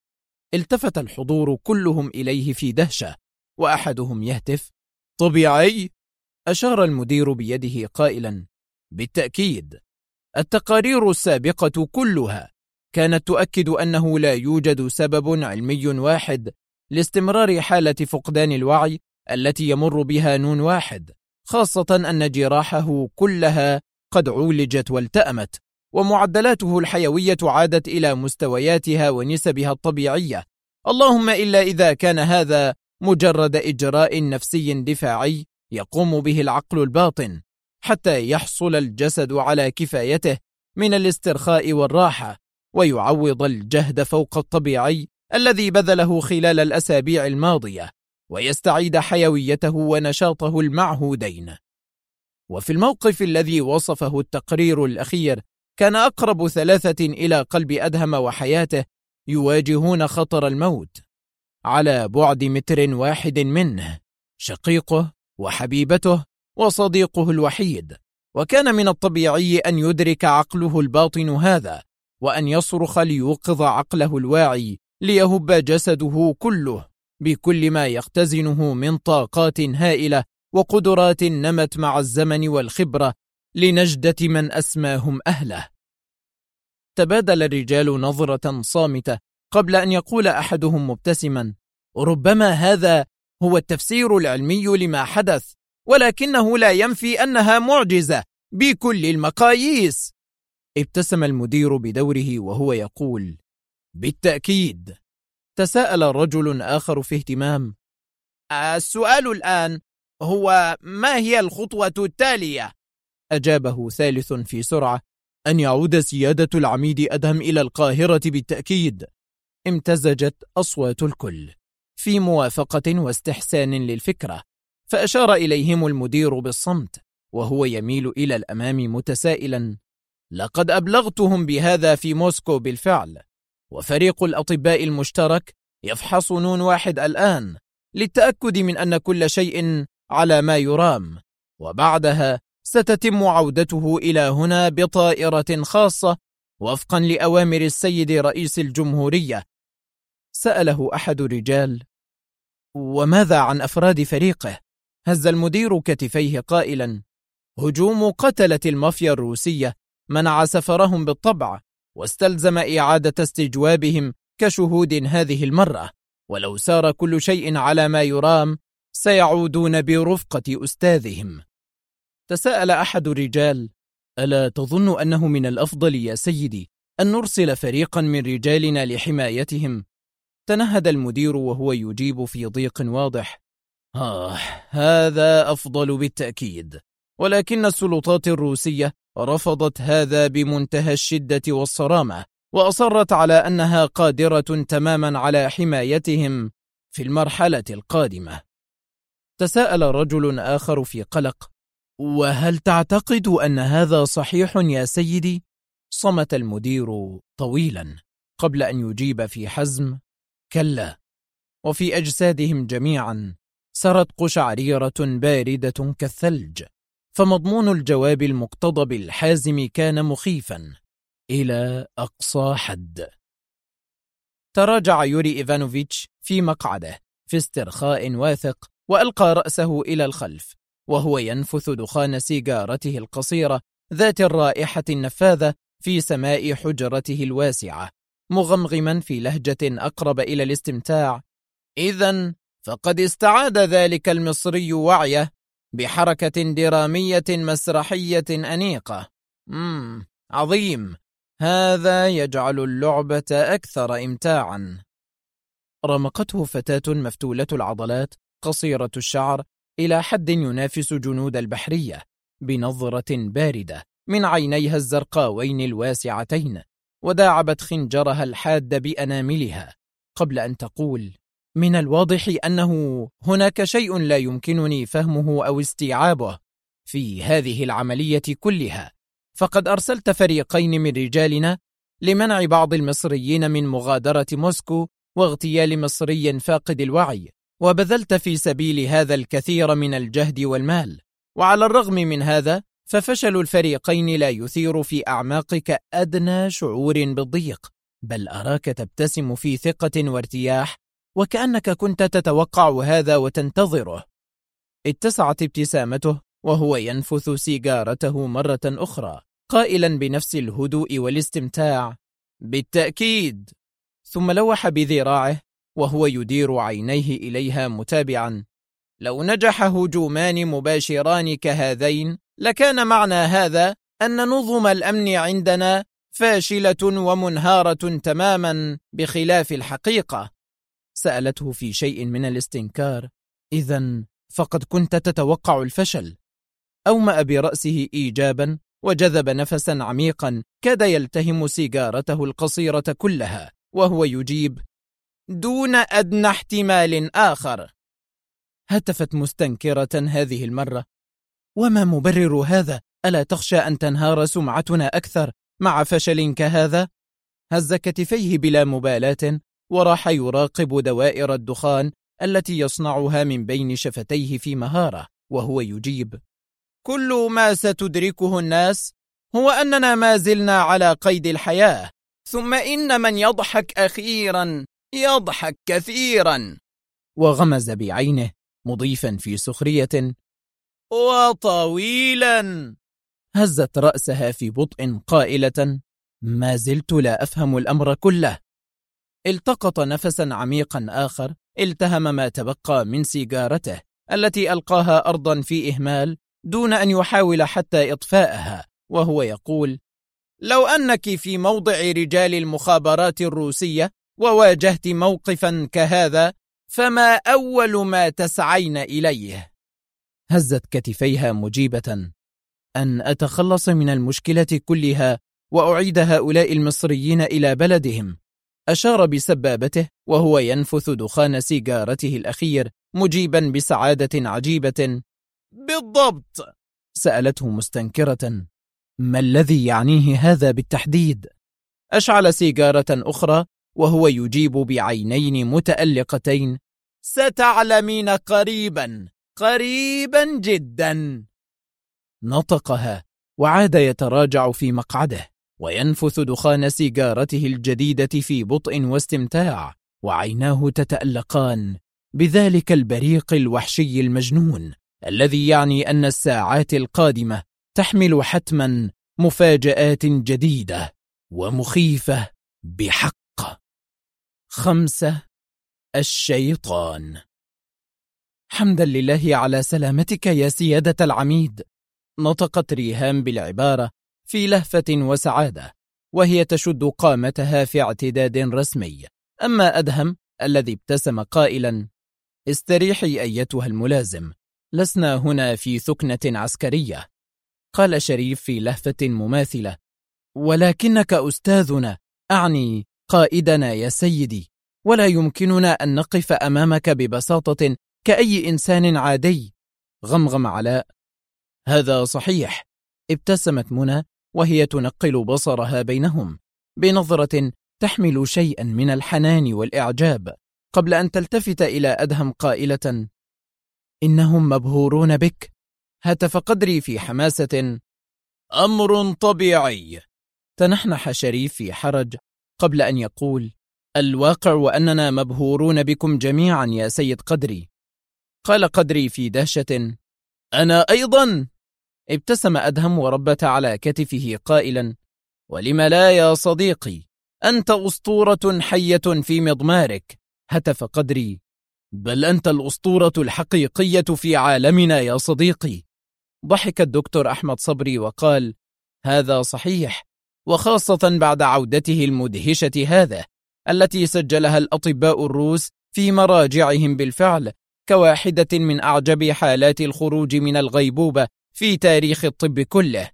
التفت الحضور كلهم إليه في دهشة، وأحدهم يهتف: طبيعي؟ أشار المدير بيده قائلا: بالتأكيد، التقارير السابقة كلها كانت تؤكد أنه لا يوجد سبب علمي واحد لاستمرار حالة فقدان الوعي التي يمر بها نون واحد، خاصة أن جراحه كلها قد عولجت والتأمت، ومعدلاته الحيوية عادت إلى مستوياتها ونسبها الطبيعية، اللهم إلا إذا كان هذا مجرد إجراء نفسي دفاعي يقوم به العقل الباطن حتى يحصل الجسد على كفايته من الاسترخاء والراحة، ويعوض الجهد فوق الطبيعي الذي بذله خلال الأسابيع الماضية، ويستعيد حيويته ونشاطه المعهودين. وفي الموقف الذي وصفه التقرير الأخير، كان أقرب ثلاثة إلى قلب أدهم وحياته يواجهون خطر الموت على بعد متر واحد منه: شقيقه وحبيبته وصديقه الوحيد. وكان من الطبيعي أن يدرك عقله الباطن هذا، وأن يصرخ ليوقظ عقله الواعي ليهب جسده كله بكل ما يختزنه من طاقات هائلة وقدرات نمت مع الزمن والخبرة لنجدة من أسماهم أهله. تبادل الرجال نظرة صامتة قبل أن يقول أحدهم مبتسما: ربما هذا هو التفسير العلمي لما حدث، ولكنه لا ينفي أنها معجزة بكل المقاييس. ابتسم المدير بدوره وهو يقول: بالتأكيد. تساءل رجل آخر في اهتمام: السؤال الآن هو ما هي الخطوة التالية؟ أجابه ثالث في سرعة: أن يعود سيادة العميد أدهم إلى القاهرة بالتأكيد. امتزجت أصوات الكل في موافقة واستحسان للفكرة، فأشار إليهم المدير بالصمت وهو يميل إلى الأمام متسائلا: لقد أبلغتهم بهذا في موسكو بالفعل، وفريق الأطباء المشترك يفحص نون واحد الآن للتأكد من أن كل شيء على ما يرام، وبعدها ستتم عودته إلى هنا بطائرة خاصة وفقا لأوامر السيد رئيس الجمهورية. سأله أحد الرجال: وماذا عن أفراد فريقه؟ هز المدير كتفيه قائلا: هجوم قتلة المافيا الروسية منع سفرهم بالطبع، واستلزم إعادة استجوابهم كشهود هذه المرة، ولو سار كل شيء على ما يرام سيعودون برفقة أستاذهم. تساءل أحد الرجال: ألا تظن أنه من الأفضل يا سيدي أن نرسل فريقا من رجالنا لحمايتهم؟ تنهد المدير وهو يجيب في ضيق واضح: هذا أفضل بالتأكيد، ولكن السلطات الروسية رفضت هذا بمنتهى الشدة والصرامة، وأصرت على أنها قادرة تماما على حمايتهم في المرحلة القادمة. تساءل رجل آخر في قلق: وهل تعتقد أن هذا صحيح يا سيدي؟ صمت المدير طويلا قبل أن يجيب في حزم: كلا. وفي أجسادهم جميعا سرت قشعريرة باردة كالثلج، فمضمون الجواب المقتضب الحازم كان مخيفا إلى أقصى حد. تراجع يوري إيفانوفيتش في مقعده في استرخاء واثق، وألقى رأسه إلى الخلف وهو ينفث دخان سيجارته القصيرة ذات الرائحة النفاذة في سماء حجرته الواسعة، مغمغما في لهجة أقرب إلى الاستمتاع: إذن فقد استعاد ذلك المصري وعيه بحركة درامية مسرحية أنيقة. عظيم، هذا يجعل اللعبة أكثر إمتاعا. رمقته فتاة مفتولة العضلات قصيرة الشعر إلى حد ينافس جنود البحرية بنظرة باردة من عينيها الزرقاوين الواسعتين، وداعبت خنجرها الحاد بأناملها قبل أن تقول: من الواضح أنه هناك شيء لا يمكنني فهمه أو استيعابه في هذه العملية كلها، فقد أرسلت فريقين من رجالنا لمنع بعض المصريين من مغادرة موسكو واغتيال مصري فاقد الوعي، وبذلت في سبيل هذا الكثير من الجهد والمال، وعلى الرغم من هذا ففشل الفريقين لا يثير في أعماقك أدنى شعور بالضيق، بل أراك تبتسم في ثقة وارتياح وكأنك كنت تتوقع هذا وتنتظره. اتسعت ابتسامته وهو ينفث سيجارته مرة أخرى، قائلا بنفس الهدوء والاستمتاع: بالتأكيد. ثم لوح بذراعه وهو يدير عينيه إليها متابعا: لو نجح هجومان مباشران كهذين لكان معنى هذا أن نظم الأمن عندنا فاشلة ومنهارة تماما بخلاف الحقيقة. سألته في شيء من الاستنكار: إذن فقد كنت تتوقع الفشل؟ أومأ برأسه إيجابا وجذب نفسا عميقا كاد يلتهم سيجارته القصيرة كلها، وهو يجيب: دون أدنى احتمال آخر. هتفت مستنكرة هذه المرة: وما مبرر هذا؟ ألا تخشى أن تنهار سمعتنا أكثر مع فشل كهذا؟ هز كتفيه بلا مبالاة وراح يراقب دوائر الدخان التي يصنعها من بين شفتيه في مهارة، وهو يجيب: كل ما ستدركه الناس هو أننا ما زلنا على قيد الحياة، ثم إن من يضحك أخيرا يضحك كثيرا. وغمز بعينه مضيفا في سخرية: وطويلا. هزت رأسها في بطء قائلة: ما زلت لا أفهم الأمر كله. التقط نفسا عميقا آخر التهم ما تبقى من سيجارته التي ألقاها أرضا في إهمال دون أن يحاول حتى إطفاءها، وهو يقول: لو أنك في موضع رجال المخابرات الروسية وواجهت موقفا كهذا فما أول ما تسعين إليه؟ هزت كتفيها مجيبة: أن أتخلص من المشكلة كلها وأعيد هؤلاء المصريين إلى بلدهم. أشار بسبابته وهو ينفث دخان سيجارته الأخير مجيبا بسعادة عجيبة: بالضبط. سألته مستنكرة: ما الذي يعنيه هذا بالتحديد؟ أشعل سيجارة أخرى وهو يجيب بعينين متألقتين: ستعلمين قريبا، قريبا جدا. نطقها وعاد يتراجع في مقعده وينفث دخان سيجارته الجديدة في بطء واستمتاع، وعيناه تتألقان بذلك البريق الوحشي المجنون الذي يعني أن الساعات القادمة تحمل حتما مفاجآت جديدة ومخيفة بحق. 5. الشيطان. حمدا لله على سلامتك يا سيادة العميد. نطقت ريهام بالعبارة في لهفة وسعادة وهي تشد قامتها في اعتداد رسمي. أما أدهم الذي ابتسم قائلا: استريحي أيتها الملازم، لسنا هنا في ثكنة عسكرية. قال شريف في لهفة مماثلة: ولكنك أستاذنا، أعني قائدنا يا سيدي، ولا يمكننا أن نقف أمامك ببساطة كأي إنسان عادي. غمغم علاء: هذا صحيح. ابتسمت منى وهي تنقل بصرها بينهم بنظرة تحمل شيئا من الحنان والإعجاب، قبل أن تلتفت إلى أدهم قائلة: إنهم مبهورون بك. هتف قدري في حماسة: أمر طبيعي. تنحنح شريف في حرج قبل أن يقول: الواقع وأننا مبهورون بكم جميعا يا سيد قدري. قال قدري في دهشة: أنا أيضا. ابتسم أدهم وربت على كتفه قائلا: ولم لا يا صديقي، أنت أسطورة حية في مضمارك. هتف قدري: بل أنت الأسطورة الحقيقية في عالمنا يا صديقي. ضحك الدكتور أحمد صبري وقال: هذا صحيح، وخاصة بعد عودته المدهشة هذا التي سجلها الأطباء الروس في مراجعهم بالفعل كواحدة من أعجب حالات الخروج من الغيبوبة في تاريخ الطب كله.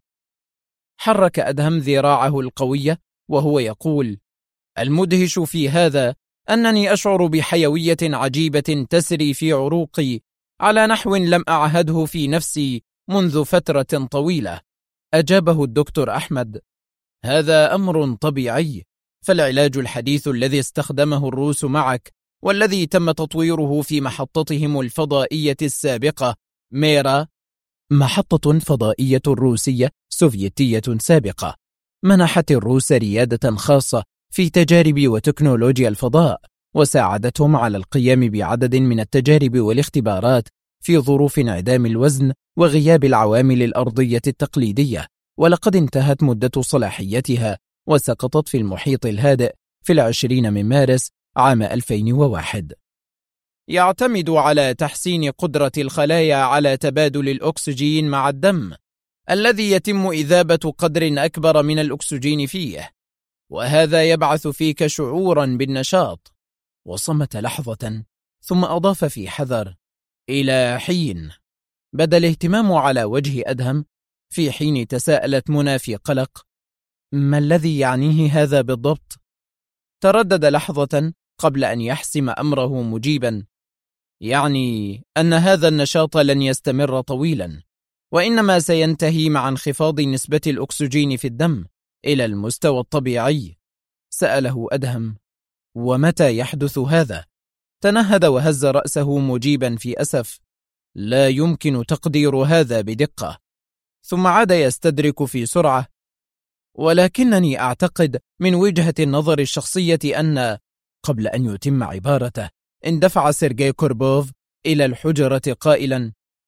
حرك أدهم ذراعه القوية وهو يقول: المدهش في هذا أنني أشعر بحيوية عجيبة تسري في عروقي على نحو لم أعهده في نفسي منذ فترة طويلة. أجابه الدكتور أحمد: هذا أمر طبيعي، فالعلاج الحديث الذي استخدمه الروس معك والذي تم تطويره في محطتهم الفضائية السابقة ميرا، محطة فضائية روسية سوفيتية سابقة، منحت الروس ريادة خاصة في تجارب وتكنولوجيا الفضاء، وساعدتهم على القيام بعدد من التجارب والاختبارات في ظروف انعدام الوزن وغياب العوامل الأرضية التقليدية، ولقد انتهت مدة صلاحيتها وسقطت في المحيط الهادئ في 20 من مارس عام 2001. يعتمد على تحسين قدرة الخلايا على تبادل الأكسجين مع الدم الذي يتم إذابة قدر أكبر من الأكسجين فيه، وهذا يبعث فيك شعورا بالنشاط. وصمت لحظة ثم أضاف في حذر: إلى حين. بدا الاهتمام على وجه أدهم، في حين تساءلت منى في قلق: ما الذي يعنيه هذا بالضبط؟ تردد لحظة قبل أن يحسم أمره مجيبا: يعني أن هذا النشاط لن يستمر طويلا، وإنما سينتهي مع انخفاض نسبة الأكسجين في الدم إلى المستوى الطبيعي. سأله أدهم: ومتى يحدث هذا؟ تنهد وهز رأسه مجيبا في أسف: لا يمكن تقدير هذا بدقة. ثم عاد يستدرك في سرعة: ولكنني أعتقد من وجهة النظر الشخصية أن... قبل أن يتم عبارته اندفع سيرجي كوربوف إلى الحجرة قائلا: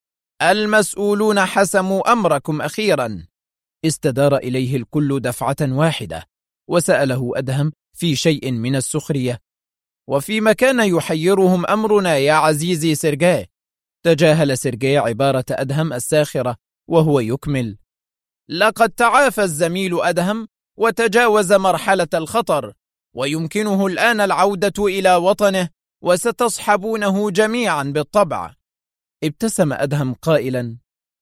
المسؤولون حسموا أمركم أخيرا. استدار إليه الكل دفعة واحدة، وسأله أدهم في شيء من السخرية: وفيما كان يحيرهم أمرنا يا عزيزي سيرجي؟ تجاهل سيرجي عبارة أدهم الساخرة وهو يكمل: لقد تعافى الزميل أدهم وتجاوز مرحلة الخطر، ويمكنه الآن العودة إلى وطنه، وستصحبونه جميعا بالطبع. ابتسم أدهم قائلا: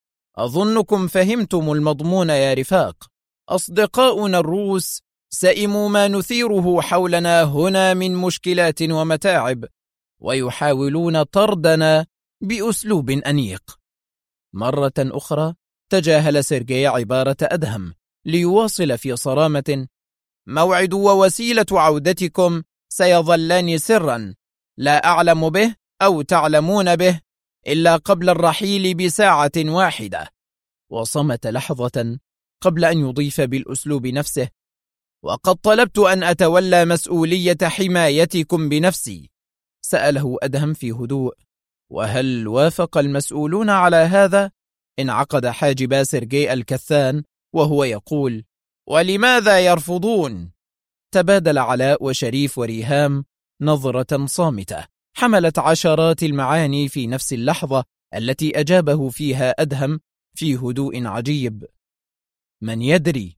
أظنكم فهمتم المضمون يا رفاق. أصدقاؤنا الروس سئموا ما نثيره حولنا هنا من مشكلات ومتاعب، ويحاولون طردنا بأسلوب أنيق. مرة أخرى تجاهل سيرجي عبارة أدهم ليواصل في صرامة: موعد ووسيلة عودتكم سيظلان سرا، لا أعلم به أو تعلمون به إلا قبل الرحيل بساعة واحدة. وصمت لحظة قبل أن يضيف بالأسلوب نفسه: وقد طلبت أن أتولى مسؤولية حمايتكم بنفسي. سأله أدهم في هدوء: وهل وافق المسؤولون على هذا؟ انعقد حاجب سيرجي الكثان وهو يقول: ولماذا يرفضون؟ تبادل علاء وشريف وريهام نظرة صامتة حملت عشرات المعاني في نفس اللحظة التي أجابه فيها أدهم في هدوء عجيب: من يدري؟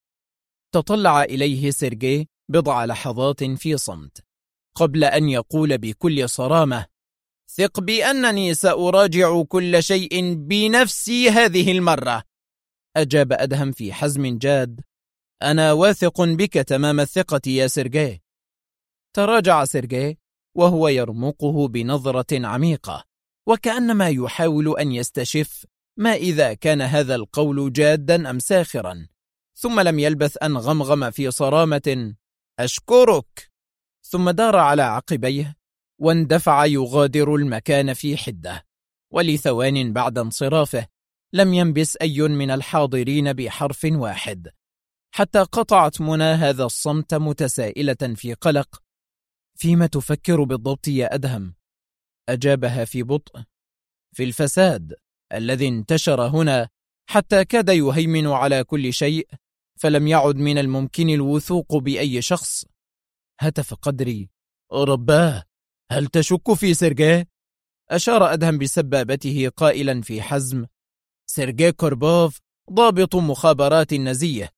تطلع إليه سيرجي بضع لحظات في صمت قبل أن يقول بكل صرامة: ثق بأنني سأراجع كل شيء بنفسي هذه المرة. أجاب أدهم في حزم جاد: أنا واثق بك تمام الثقة يا سيرجي. تراجع سيرجي وهو يرمقه بنظرة عميقة، وكأنما يحاول أن يستشف ما إذا كان هذا القول جادا أم ساخرا، ثم لم يلبث أن غمغم في صرامة: أشكرك. ثم دار على عقبيه واندفع يغادر المكان في حدة. ولثوان بعد انصرافه لم ينبس أي من الحاضرين بحرف واحد، حتى قطعت منى هذا الصمت متسائلة في قلق: فيما تفكر بالضبط يا أدهم؟ أجابها في بطء: في الفساد الذي انتشر هنا حتى كاد يهيمن على كل شيء، فلم يعد من الممكن الوثوق بأي شخص. هتف قدري: رباه، هل تشك في سيرجي؟ أشار أدهم بسبابته قائلا في حزم: سيرجي كوربوف ضابط مخابرات نزيه،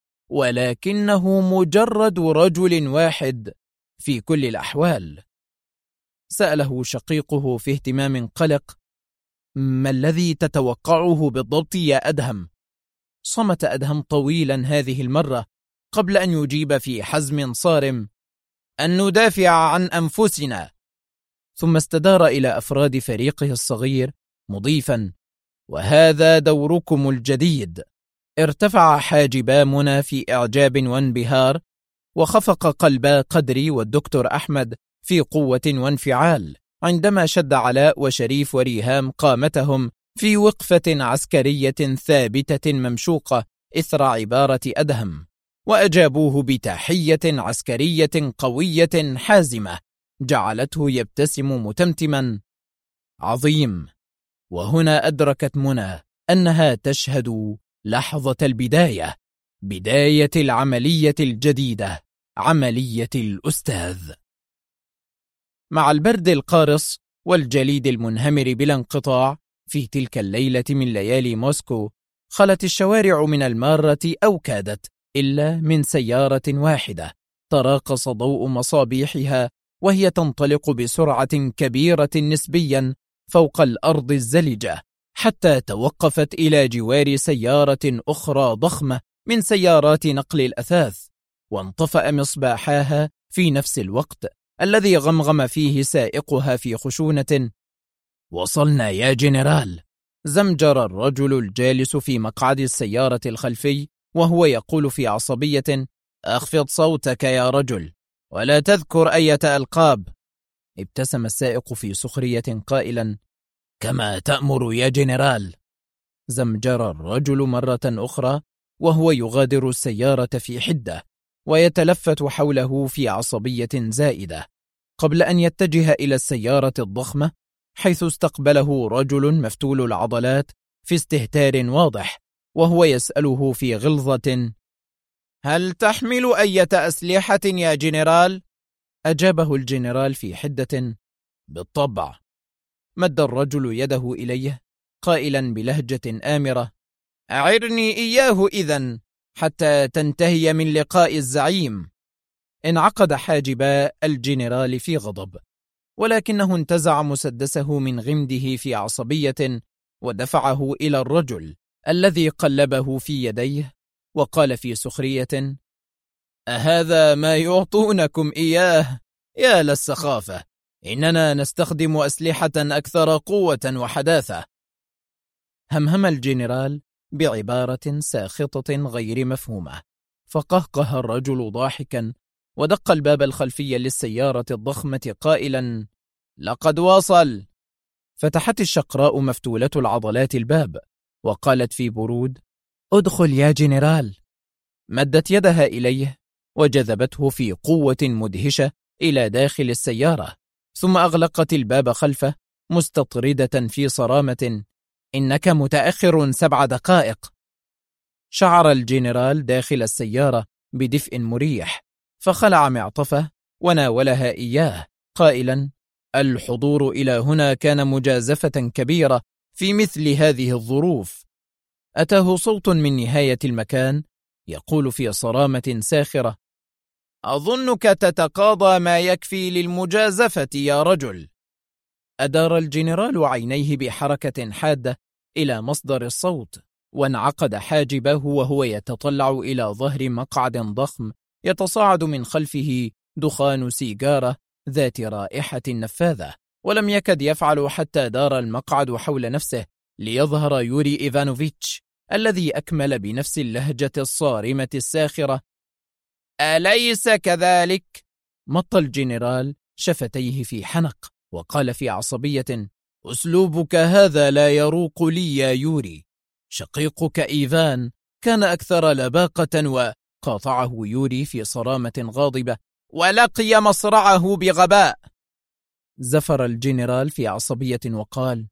ولكنه مجرد رجل واحد في كل الأحوال. سأله شقيقه في اهتمام قلق: ما الذي تتوقعه بالضبط يا أدهم؟ صمت أدهم طويلا هذه المرة قبل أن يجيب في حزم صارم: أن ندافع عن أنفسنا. ثم استدار إلى أفراد فريقه الصغير مضيفا: وهذا دوركم الجديد. ارتفع حاجبا منى في إعجاب وانبهار، وخفق قلبا قدري والدكتور أحمد في قوة وانفعال عندما شد علاء وشريف وريهام قامتهم في وقفة عسكرية ثابتة ممشوقة إثر عبارة أدهم، وأجابوه بتحية عسكرية قوية حازمة جعلته يبتسم متمتما: عظيم. وهنا أدركت منى أنها تشهد لحظة البداية، بداية العملية الجديدة، عملية الأستاذ. مع البرد القارص والجليد المنهمر بلا انقطاع في تلك الليلة من ليالي موسكو، خلت الشوارع من المارة أو كادت إلا من سيارة واحدة تراقص ضوء مصابيحها وهي تنطلق بسرعة كبيرة نسبيا فوق الأرض الزلجة، حتى توقفت إلى جوار سيارة أخرى ضخمة من سيارات نقل الأثاث، وانطفأ مصباحاها في نفس الوقت الذي غمغم فيه سائقها في خشونة: وصلنا يا جنرال. زمجر الرجل الجالس في مقعد السيارة الخلفي وهو يقول في عصبية: أخفض صوتك يا رجل ولا تذكر أي ألقاب. ابتسم السائق في سخرية قائلا: كما تأمر يا جنرال. زمجر الرجل مرة أخرى وهو يغادر السيارة في حدة ويتلفت حوله في عصبية زائدة، قبل أن يتجه إلى السيارة الضخمة، حيث استقبله رجل مفتول العضلات في استهتار واضح وهو يسأله في غلظة: هل تحمل أي أسلحة يا جنرال؟ أجابه الجنرال في حدة: بالطبع. مد الرجل يده إليه قائلا بلهجة آمرة: أعرني إياه إذن حتى تنتهي من لقاء الزعيم. انعقد حاجبا الجنرال في غضب، ولكنه انتزع مسدسه من غمده في عصبية ودفعه إلى الرجل الذي قلبه في يديه وقال في سخرية: أهذا ما يعطونكم إياه؟ يا للسخافة، إننا نستخدم أسلحة أكثر قوة وحداثة. همهم الجنرال بعبارة ساخطة غير مفهومة، فقهقه الرجل ضاحكا ودق الباب الخلفي للسيارة الضخمة قائلا: لقد وصل. فتحت الشقراء مفتولة العضلات الباب وقالت في برود: ادخل يا جنرال. مدت يدها إليه وجذبته في قوة مدهشة إلى داخل السيارة، ثم أغلقت الباب خلفه مستطردة في صرامة: إنك متأخر 7 دقائق. شعر الجنرال داخل السيارة بدفء مريح، فخلع معطفه وناولها إياه قائلا: الحضور إلى هنا كان مجازفة كبيرة في مثل هذه الظروف. أتاه صوت من نهاية المكان يقول في صرامة ساخرة: أظنك تتقاضى ما يكفي للمجازفة يا رجل. أدار الجنرال عينيه بحركة حادة إلى مصدر الصوت، وانعقد حاجبه وهو يتطلع إلى ظهر مقعد ضخم يتصاعد من خلفه دخان سيجارة ذات رائحة نفاذة، ولم يكد يفعل حتى دار المقعد حول نفسه ليظهر يوري إيفانوفيتش الذي أكمل بنفس اللهجة الصارمة الساخرة: أليس كذلك؟ مط الجنرال شفتيه في حنق وقال في عصبية: أسلوبك هذا لا يروق لي يا يوري. شقيقك إيفان كان أكثر لباقة. وقاطعه يوري في صرامة غاضبة: ولقي مصرعه بغباء. زفر الجنرال في عصبية وقال: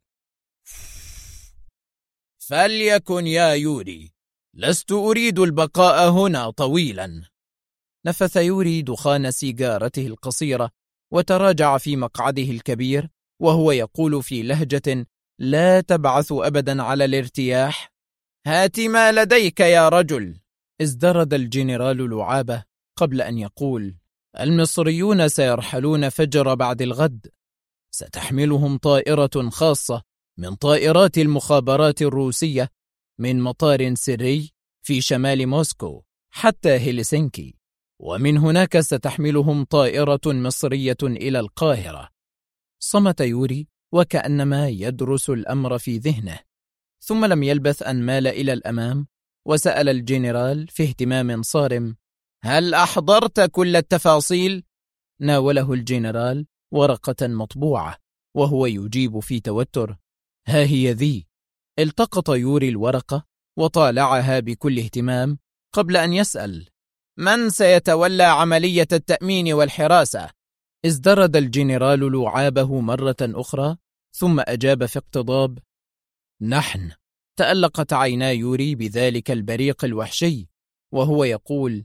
فليكن يا يوري، لست أريد البقاء هنا طويلا. نفث يوري دخان سيجارته القصيرة وتراجع في مقعده الكبير وهو يقول في لهجة لا تبعث أبدا على الارتياح: هات ما لديك يا رجل. ازدرد الجنرال لعابة قبل أن يقول: المصريون سيرحلون فجر بعد الغد، ستحملهم طائرة خاصة من طائرات المخابرات الروسية من مطار سري في شمال موسكو حتى هلسنكي. ومن هناك ستحملهم طائرة مصرية إلى القاهرة. صمت يوري وكأنما يدرس الأمر في ذهنه، ثم لم يلبث أن مال إلى الأمام وسأل الجنرال في اهتمام صارم: هل أحضرت كل التفاصيل؟ ناوله الجنرال ورقة مطبوعة وهو يجيب في توتر: ها هي ذي. التقط يوري الورقة وطالعها بكل اهتمام قبل أن يسأل: من سيتولى عملية التأمين والحراسة؟ ازدرد الجنرال لعابه مرة أخرى ثم أجاب في اقتضاب: نحن. تألقت عينا يوري بذلك البريق الوحشي وهو يقول: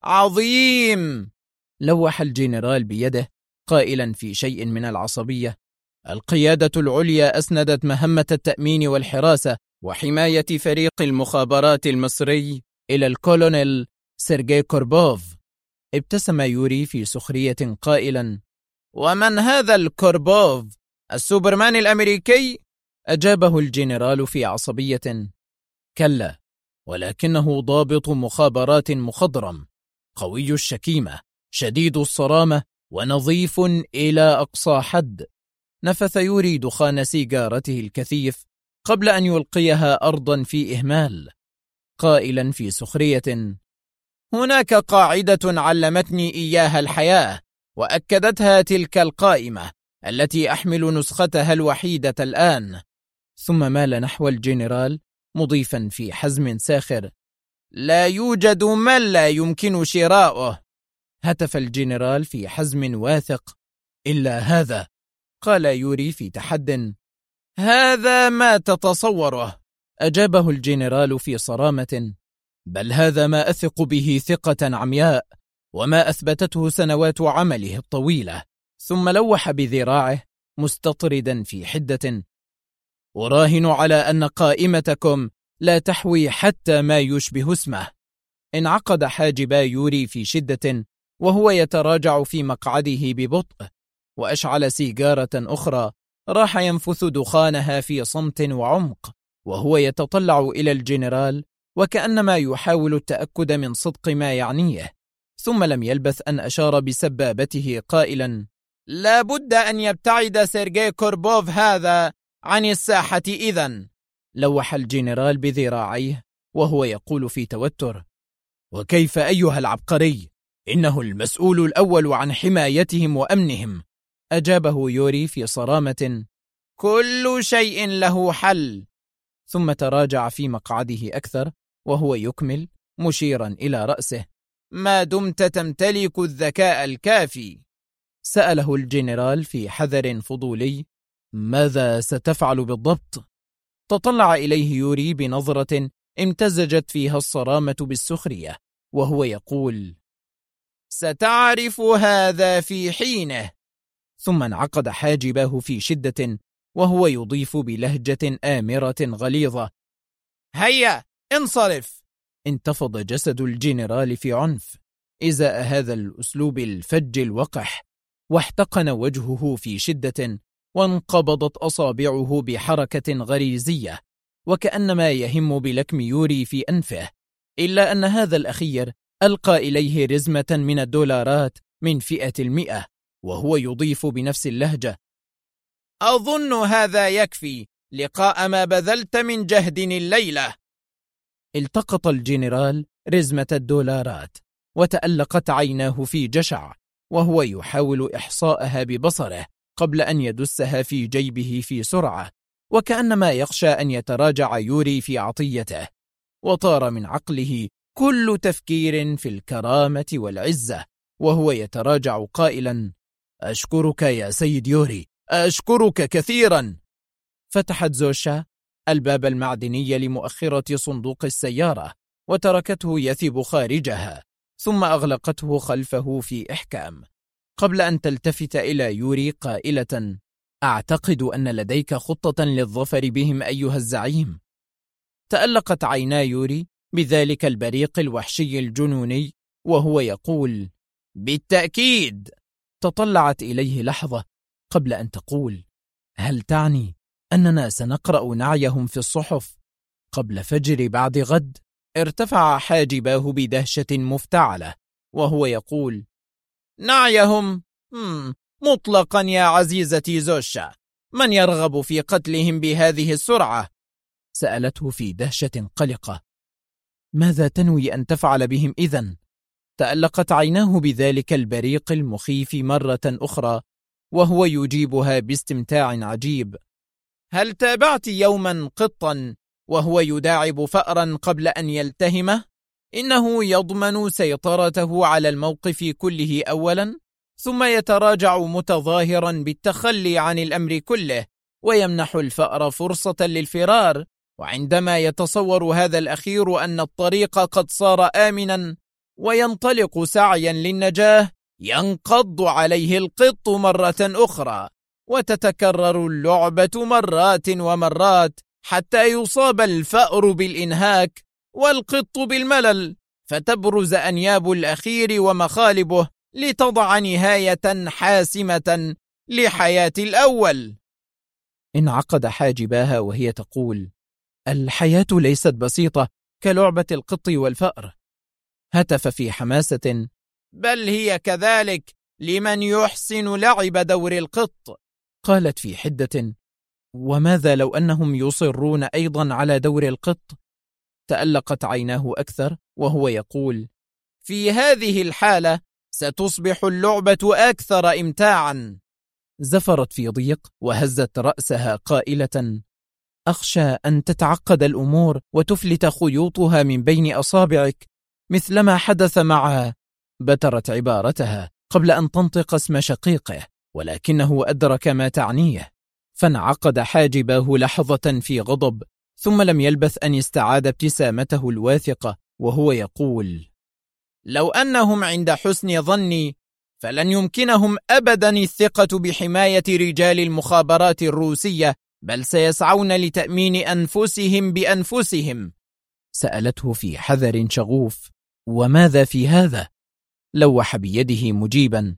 عظيم. لوح الجنرال بيده قائلا في شيء من العصبية: القيادة العليا أسندت مهمة التأمين والحراسة وحماية فريق المخابرات المصري إلى الكولونيل سيرجي كوربوف. ابتسم يوري في سخرية قائلا: ومن هذا الكوربوف؟ السوبرمان الأمريكي؟ أجابه الجنرال في عصبية: كلا، ولكنه ضابط مخابرات مخضرم، قوي الشكيمة، شديد الصرامة، ونظيف إلى أقصى حد. نفث يوري دخان سيجارته الكثيف قبل أن يلقيها أرضا في إهمال، قائلا في سخرية: هناك قاعدة علمتني إياها الحياة، وأكدتها تلك القائمة التي أحمل نسختها الوحيدة الآن. ثم مال نحو الجنرال مضيفا في حزم ساخر: لا يوجد من لا يمكن شراؤه. هتف الجنرال في حزم واثق: إلا هذا. قال يوري في تحد: هذا ما تتصوره. أجابه الجنرال في صرامة: بل هذا ما أثق به ثقة عمياء، وما أثبتته سنوات عمله الطويلة. ثم لوح بذراعه مستطردا في حدة: أراهن على أن قائمتكم لا تحوي حتى ما يشبه اسمه. انعقد حاجبا يوري في شدة وهو يتراجع في مقعده ببطء، وأشعل سيجارة أخرى راح ينفث دخانها في صمت وعمق وهو يتطلع إلى الجنرال وكأنما يحاول التأكد من صدق ما يعنيه. ثم لم يلبث أن أشار بسبابته قائلا: لا بد أن يبتعد سيرجي كوربوف هذا عن الساحة إذن. لوح الجنرال بذراعيه وهو يقول في توتر: وكيف أيها العبقري؟ إنه المسؤول الأول عن حمايتهم وأمنهم. أجابه يوري في صرامة: كل شيء له حل. ثم تراجع في مقعده أكثر وهو يكمل مشيرا إلى رأسه: ما دمت تمتلك الذكاء الكافي. سأله الجنرال في حذر فضولي: ماذا ستفعل بالضبط؟ تطلع إليه يوري بنظرة امتزجت فيها الصرامة بالسخرية وهو يقول: ستعرف هذا في حينه. ثم انعقد حاجباه في شدة وهو يضيف بلهجة آمرة غليظة: هيا انصرف. انتفض جسد الجنرال في عنف إزاء هذا الأسلوب الفج الوقح، واحتقن وجهه في شدة، وانقبضت أصابعه بحركة غريزية وكأنما يهم بلكم يوري في أنفه، إلا أن هذا الأخير ألقى إليه رزمة من الدولارات من فئة 100 وهو يضيف بنفس اللهجة: أظن هذا يكفي لقاء ما بذلت من جهد الليلة. التقط الجنرال رزمة الدولارات وتألقت عيناه في جشع وهو يحاول إحصاءها ببصره قبل أن يدسها في جيبه في سرعة، وكأنما يخشى أن يتراجع يوري في عطيته، وطار من عقله كل تفكير في الكرامة والعزة وهو يتراجع قائلا: أشكرك يا سيد يوري، أشكرك كثيرا. فتحت زوشا الباب المعدني لمؤخرة صندوق السيارة وتركته يثب خارجها، ثم أغلقته خلفه في إحكام قبل أن تلتفت إلى يوري قائلة: أعتقد أن لديك خطة للظفر بهم أيها الزعيم. تألقت عينا يوري بذلك البريق الوحشي الجنوني وهو يقول: بالتأكيد. تطلعت إليه لحظة قبل أن تقول: هل تعني أننا سنقرأ نعيهم في الصحف قبل فجر بعد غد؟ ارتفع حاجباه بدهشة مفتعلة وهو يقول: نعيهم مطلقا يا عزيزتي زوشا، من يرغب في قتلهم بهذه السرعة؟ سألته في دهشة قلقة: ماذا تنوي أن تفعل بهم إذن؟ تألقت عيناه بذلك البريق المخيف مرة أخرى، وهو يجيبها باستمتاع عجيب: هل تابعت يوما قطا وهو يداعب فأرا قبل أن يلتهمه؟ إنه يضمن سيطرته على الموقف كله أولا، ثم يتراجع متظاهرا بالتخلي عن الأمر كله، ويمنح الفأر فرصة للفرار، وعندما يتصور هذا الأخير أن الطريق قد صار آمنا وينطلق سعيا للنجاة، ينقض عليه القط مرة أخرى، وتتكرر اللعبة مرات ومرات حتى يصاب الفأر بالإنهاك والقط بالملل، فتبرز أنياب الأخير ومخالبه لتضع نهاية حاسمة لحياة الأول. انعقد حاجباها وهي تقول: الحياة ليست بسيطة كلعبة القط والفأر. هتف في حماسة: بل هي كذلك لمن يحسن لعب دور القط. قالت في حدة: وماذا لو أنهم يصرون أيضا على دور القط؟ تألقت عيناه أكثر وهو يقول: في هذه الحالة ستصبح اللعبة أكثر إمتاعا. زفرت في ضيق وهزت رأسها قائلة: أخشى أن تتعقد الأمور وتفلت خيوطها من بين أصابعك مثلما حدث مع... بترت عبارتها قبل أن تنطق اسم شقيقه، ولكنه أدرك ما تعنيه، فانعقد حاجباه لحظة في غضب، ثم لم يلبث أن استعاد ابتسامته الواثقة وهو يقول: لو أنهم عند حسن ظني فلن يمكنهم أبدا الثقة بحماية رجال المخابرات الروسية، بل سيسعون لتأمين أنفسهم بأنفسهم. سألته في حذر شغوف: وماذا في هذا؟ لوح بيده مجيبا: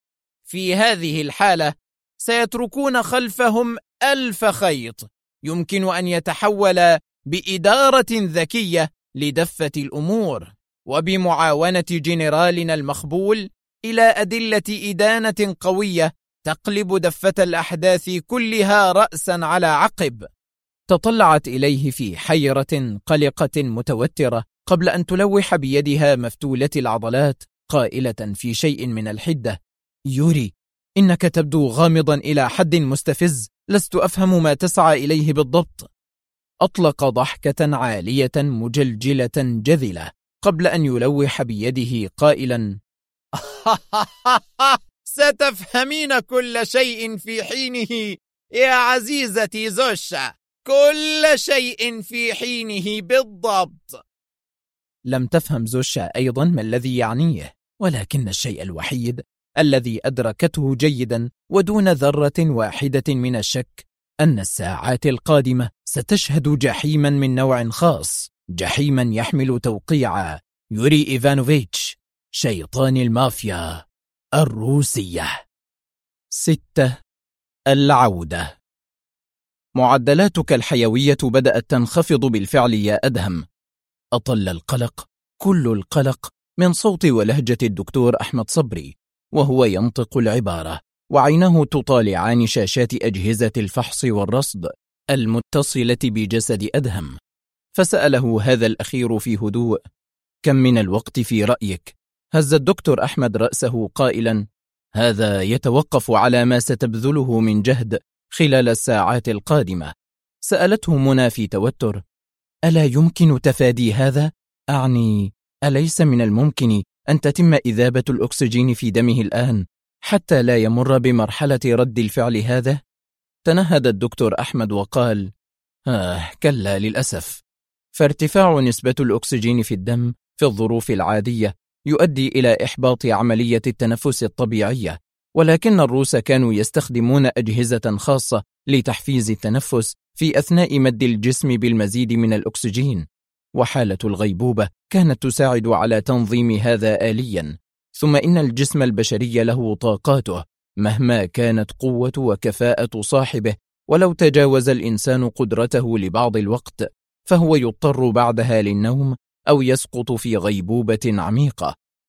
في هذه الحالة سيتركون خلفهم 1000 خيط يمكن أن يتحول بإدارة ذكية لدفة الأمور، وبمعاونة جنرالنا المخبول إلى أدلة إدانة قوية تقلب دفة الأحداث كلها رأسا على عقب. تطلعت إليه في حيرة قلقة متوترة قبل أن تلوح بيدها مفتولة العضلات قائلة في شيء من الحدة: يوري، إنك تبدو غامضا إلى حد مستفز، لست أفهم ما تسعى إليه بالضبط. أطلق ضحكة عالية مجلجلة جذلة قبل أن يلوح بيده قائلا: ستفهمين كل شيء في حينه يا عزيزتي زوشا، كل شيء في حينه بالضبط. لم تفهم زوشا أيضا ما الذي يعنيه، ولكن الشيء الوحيد الذي أدركته جيدا ودون ذرة واحدة من الشك أن الساعات القادمة ستشهد جحيما من نوع خاص، جحيما يحمل توقيع يوري إيفانوفيتش، شيطان المافيا الروسية. 6. العودة. معدلاتك الحيوية بدأت تنخفض بالفعل يا أدهم. أطل القلق، كل القلق، من صوت ولهجة الدكتور أحمد صبري وهو ينطق العبارة، وعينه تطالعان شاشات أجهزة الفحص والرصد المتصلة بجسد أدهم. فسأله هذا الأخير في هدوء: كم من الوقت في رأيك؟ هز الدكتور أحمد رأسه قائلا: هذا يتوقف على ما ستبذله من جهد خلال الساعات القادمة. سألته منى في توتر: ألا يمكن تفادي هذا؟ أعني أليس من الممكن أن تتم إذابة الأكسجين في دمه الآن حتى لا يمر بمرحلة رد الفعل هذا؟ تنهد الدكتور أحمد وقال: كلا للأسف، فارتفاع نسبة الأكسجين في الدم في الظروف العادية يؤدي إلى إحباط عملية التنفس الطبيعية، ولكن الروس كانوا يستخدمون أجهزة خاصة لتحفيز التنفس في أثناء مد الجسم بالمزيد من الأكسجين، وحالة الغيبوبة كانت تساعد على تنظيم هذا آليا. ثم إن الجسم البشري له طاقاته مهما كانت قوة وكفاءة صاحبه، ولو تجاوز الإنسان قدرته لبعض الوقت فهو يضطر بعدها للنوم أو يسقط في غيبوبة عميقة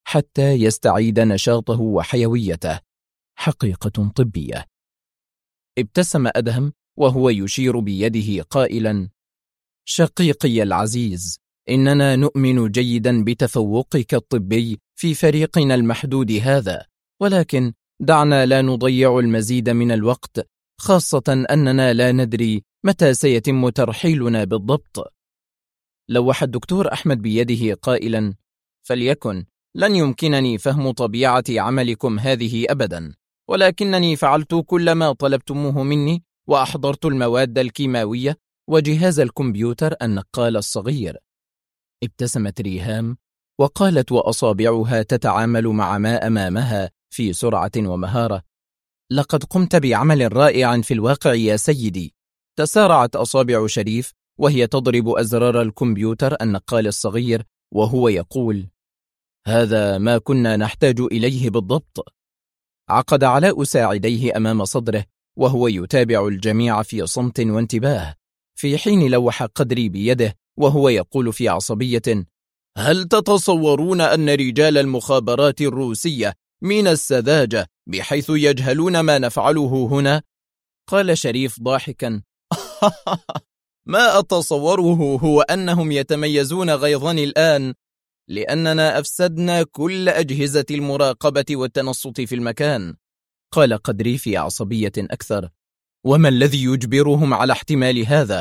حتى يستعيد نشاطه وحيويته. حقيقة طبية. ابتسم أدهم وهو يشير بيده قائلا: شقيقي العزيز، إننا نؤمن جيدا بتفوقك الطبي في فريقنا المحدود هذا، ولكن دعنا لا نضيع المزيد من الوقت، خاصة أننا لا ندري متى سيتم ترحيلنا بالضبط. لوح الدكتور أحمد بيده قائلا: فليكن، لن يمكنني فهم طبيعة عملكم هذه أبدا، ولكنني فعلت كل ما طلبتموه مني، وأحضرت المواد الكيماوية وجهاز الكمبيوتر النقال الصغير. ابتسمت ريهام وقالت وأصابعها تتعامل مع ما أمامها في سرعة ومهارة: لقد قمت بعمل رائع في الواقع يا سيدي. تسارعت أصابع شريف وهي تضرب أزرار الكمبيوتر النقال الصغير وهو يقول: هذا ما كنا نحتاج إليه بالضبط. عقد علاء ساعديه أمام صدره وهو يتابع الجميع في صمت وانتباه، في حين لوح قدري بيده وهو يقول في عصبية: هل تتصورون أن رجال المخابرات الروسية من السذاجة بحيث يجهلون ما نفعله هنا؟ قال شريف ضاحكا: ما أتصوره هو أنهم يتميزون غيظا الآن لأننا أفسدنا كل أجهزة المراقبة والتنصت في المكان. قال قدري في عصبية أكثر: وما الذي يجبرهم على احتمال هذا؟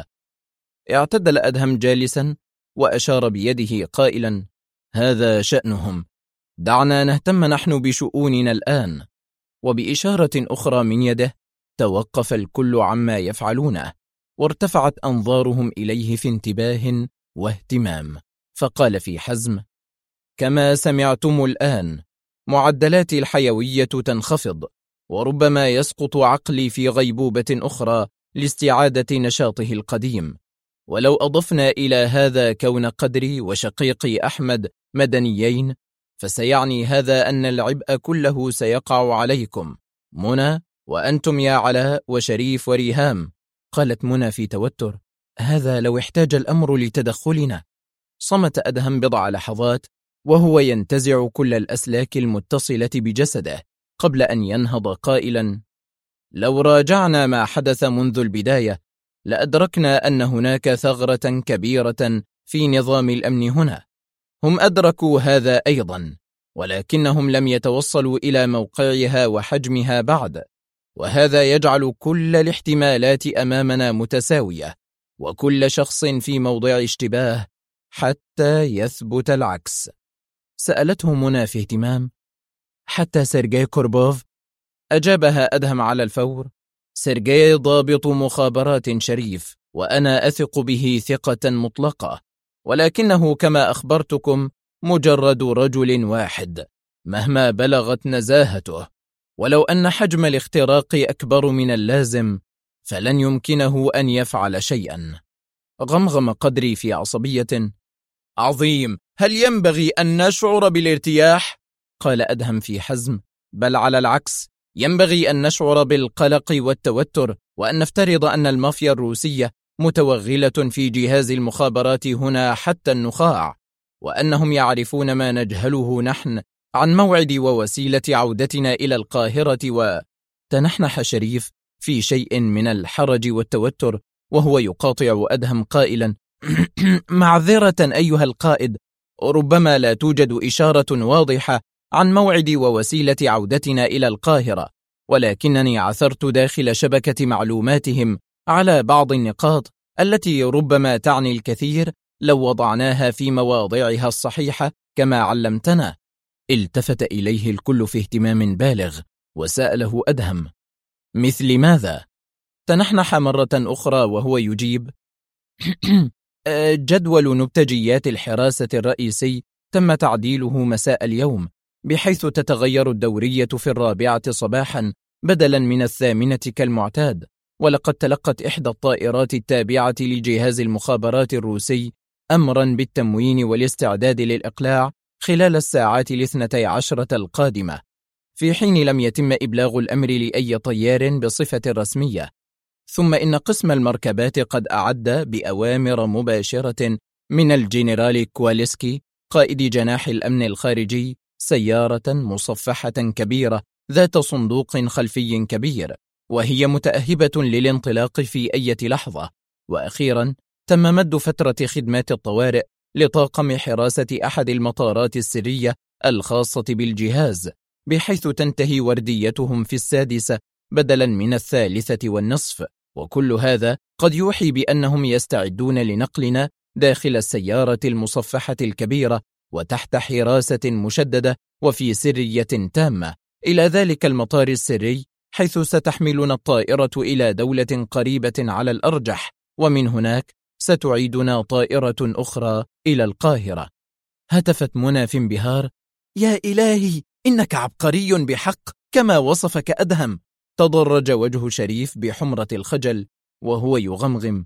اعتدل أدهم جالسا وأشار بيده قائلا: هذا شأنهم، دعنا نهتم نحن بشؤوننا الآن. وبإشارة أخرى من يده توقف الكل عما يفعلونه، وارتفعت أنظارهم إليه في انتباه واهتمام، فقال في حزم: كما سمعتم الآن، معدلاتي الحيوية تنخفض، وربما يسقط عقلي في غيبوبة أخرى لاستعادة نشاطه القديم. ولو أضفنا إلى هذا كون قدري وشقيقي أحمد مدنيين، فسيعني هذا أن العبء كله سيقع عليكم، منى وأنتم يا علاء وشريف وريهام. قالت منى في توتر: هذا لو احتاج الأمر لتدخلنا. صمت أدهم بضع لحظات وهو ينتزع كل الأسلاك المتصلة بجسده قبل أن ينهض قائلا: لو راجعنا ما حدث منذ البداية لأدركنا أن هناك ثغرة كبيرة في نظام الأمن هنا. هم أدركوا هذا أيضا، ولكنهم لم يتوصلوا إلى موقعها وحجمها بعد، وهذا يجعل كل الاحتمالات أمامنا متساوية، وكل شخص في موضع اشتباه حتى يثبت العكس. سألته منى في اهتمام: حتى سيرجي كوربوف؟ أجابها أدهم على الفور: سيرجي ضابط مخابرات شريف، وأنا أثق به ثقة مطلقة، ولكنه كما أخبرتكم مجرد رجل واحد مهما بلغت نزاهته، ولو أن حجم الاختراق أكبر من اللازم فلن يمكنه أن يفعل شيئا. غمغم قدري في عصبية: عظيم، هل ينبغي أن نشعر بالارتياح؟ قال أدهم في حزم: بل على العكس، ينبغي أن نشعر بالقلق والتوتر، وأن نفترض أن المافيا الروسية متوغلة في جهاز المخابرات هنا حتى النخاع، وأنهم يعرفون ما نجهله نحن عن موعد ووسيلة عودتنا إلى القاهرة. وتنحنح شريف في شيء من الحرج والتوتر وهو يقاطع أدهم قائلا: معذرة أيها القائد، ربما لا توجد إشارة واضحة عن موعد ووسيلة عودتنا إلى القاهرة، ولكنني عثرت داخل شبكة معلوماتهم على بعض النقاط التي ربما تعني الكثير لو وضعناها في مواضعها الصحيحة كما علمتنا. التفت إليه الكل في اهتمام بالغ وسأله أدهم: مثل ماذا؟ تنحنح مرة أخرى وهو يجيب: جدول نبتجيات الحراسة الرئيسي تم تعديله مساء اليوم، بحيث تتغير الدورية في 4 صباحا بدلا من 8 كالمعتاد، ولقد تلقت إحدى الطائرات التابعة لجهاز المخابرات الروسي أمرا بالتموين والاستعداد للإقلاع خلال الساعات 12 القادمة، في حين لم يتم إبلاغ الأمر لأي طيار بصفة رسمية. ثم إن قسم المركبات قد أعد بأوامر مباشرة من الجنرال كواليسكي قائد جناح الأمن الخارجي سيارة مصفحة كبيرة ذات صندوق خلفي كبير، وهي متأهبة للانطلاق في أي لحظة. وأخيرا تم مد فترة خدمات الطوارئ لطاقم حراسة أحد المطارات السرية الخاصة بالجهاز، بحيث تنتهي ورديتهم في 6 بدلا من 3:30. وكل هذا قد يوحي بأنهم يستعدون لنقلنا داخل السيارة المصفحة الكبيرة وتحت حراسة مشددة وفي سرية تامة إلى ذلك المطار السري، حيث ستحملنا الطائرة إلى دولة قريبة على الأرجح، ومن هناك ستعيدنا طائرة أخرى إلى القاهرة. هتفت منى في انبهار: يا إلهي، إنك عبقري بحق كما وصفك أدهم. تضرج وجه شريف بحمرة الخجل وهو يغمغم: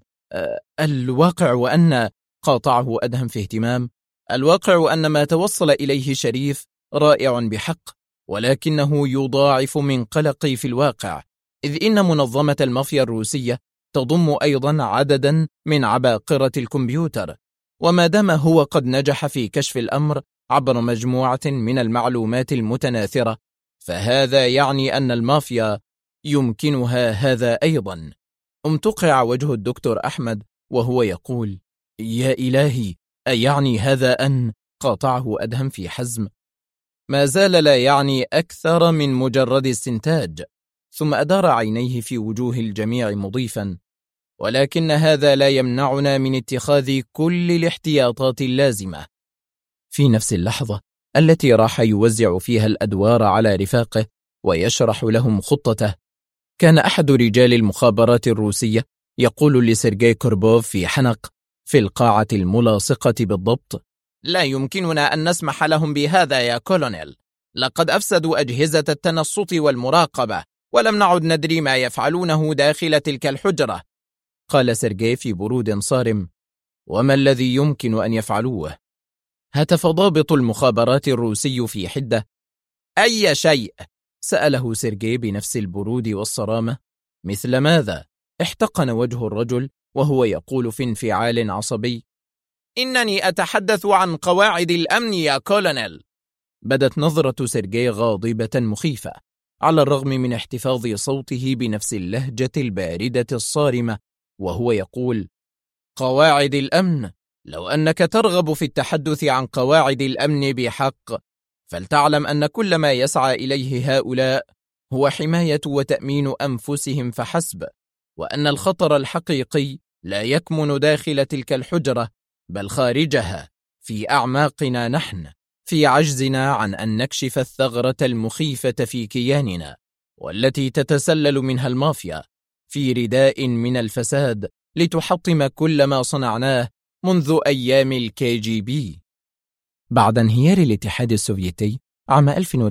الواقع وأن... قاطعه أدهم في اهتمام: الواقع أن ما توصل إليه شريف رائع بحق، ولكنه يضاعف من قلقي في الواقع، إذ إن منظمة المافيا الروسية تضم أيضا عددا من عباقرة الكمبيوتر، وما دام هو قد نجح في كشف الأمر عبر مجموعة من المعلومات المتناثرة، فهذا يعني أن المافيا يمكنها هذا أيضا. امتقع وجه الدكتور أحمد وهو يقول: يا إلهي، أيعني هذا أن... قاطعه أدهم في حزم: ما زال لا يعني أكثر من مجرد استنتاج. ثم أدار عينيه في وجوه الجميع مضيفا: ولكن هذا لا يمنعنا من اتخاذ كل الاحتياطات اللازمة. في نفس اللحظة التي راح يوزع فيها الأدوار على رفاقه ويشرح لهم خطته، كان أحد رجال المخابرات الروسية يقول لسيرجي كوربوف في حنق في القاعة الملاصقة بالضبط: لا يمكننا أن نسمح لهم بهذا يا كولونيل. لقد أفسدوا أجهزة التنصت والمراقبة، ولم نعد ندري ما يفعلونه داخل تلك الحجرة. قال سيرجي في برود صارم: وما الذي يمكن أن يفعلوه؟ هتف ضابط المخابرات الروسي في حدة: أي شيء؟ سأله سيرجي بنفس البرود والصرامة. مثل ماذا؟ احتقن وجه الرجل وهو يقول في انفعال عصبي: إنني أتحدث عن قواعد الأمن يا كولونيل. بدت نظرة سيرجي غاضبة مخيفة، على الرغم من احتفاظ صوته بنفس اللهجة الباردة الصارمة، وهو يقول: قواعد الأمن؟ لو أنك ترغب في التحدث عن قواعد الأمن بحق، فلتعلم أن كل ما يسعى إليه هؤلاء هو حماية وتأمين أنفسهم فحسب، وأن الخطر الحقيقي لا يكمن داخل تلك الحجرة بل خارجها، في أعماقنا نحن، في عجزنا عن أن نكشف الثغرة المخيفة في كياننا، والتي تتسلل منها المافيا في رداء من الفساد لتحطم كل ما صنعناه منذ أيام الKGB. بعد انهيار الاتحاد السوفيتي عام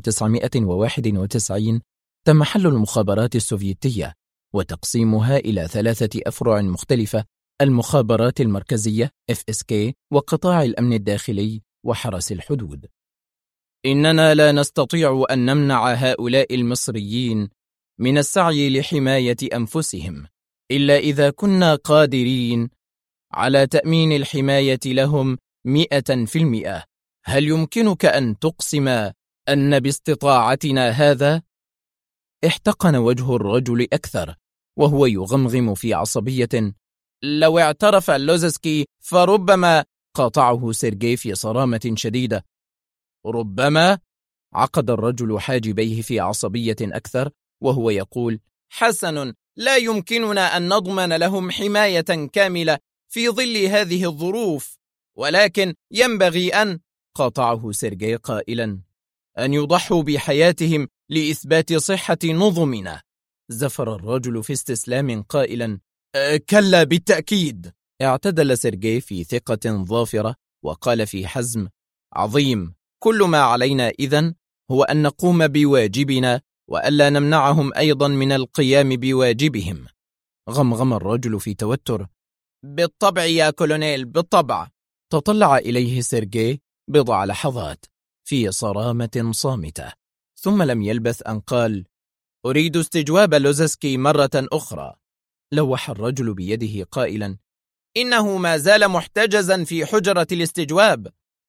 1991 تم حل المخابرات السوفيتية وتقسيمها إلى 3 أفرع مختلفة: المخابرات المركزية FSK، وقطاع الأمن الداخلي، وحرس الحدود. إننا لا نستطيع أن نمنع هؤلاء المصريين من السعي لحماية أنفسهم إلا إذا كنا قادرين على تأمين الحماية لهم 100%. هل يمكنك أن تقسم أن باستطاعتنا هذا؟ احتقن وجه الرجل أكثر وهو يغمغم في عصبية: لو اعترف لوزسكي فربما... قاطعه سيرجي في صرامة شديدة: ربما؟ عقد الرجل حاجبيه في عصبية أكثر وهو يقول: حسن، لا يمكننا أن نضمن لهم حماية كاملة في ظل هذه الظروف، ولكن ينبغي أن... قاطعه سيرجي قائلا: أن يضحوا بحياتهم لإثبات صحة نظمنا. زفر الرجل في استسلام قائلا: كلا بالتأكيد. اعتدل سيرجي في ثقة ظافرة وقال في حزم: عظيم، كل ما علينا إذن هو أن نقوم بواجبنا وألا نمنعهم أيضا من القيام بواجبهم. غمغم الرجل في توتر: بالطبع يا كولونيل، بالطبع. تطلع إليه سيرجي بضع لحظات في صرامة صامتة، ثم لم يلبث أن قال: أريد استجواب لوزسكي مرة أخرى. لوح الرجل بيده قائلا: إنه ما زال محتجزا في حجرة الاستجواب.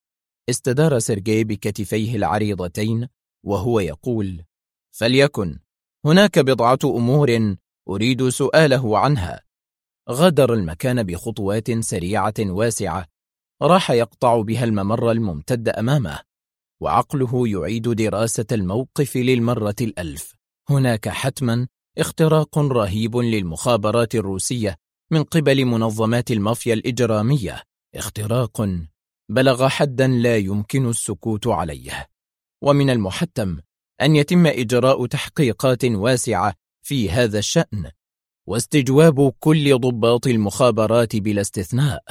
استدار سيرجي بكتفيه العريضتين وهو يقول: فليكن، هناك بضعة أمور أريد سؤاله عنها. غادر المكان بخطوات سريعة واسعة، راح يقطع بها الممر الممتد أمامه، وعقله يعيد دراسة الموقف للمرة الألف. هناك حتما اختراق رهيب للمخابرات الروسية من قبل منظمات المافيا الإجرامية، اختراق بلغ حدا لا يمكن السكوت عليه، ومن المحتم أن يتم إجراء تحقيقات واسعة في هذا الشأن واستجواب كل ضباط المخابرات بلا استثناء.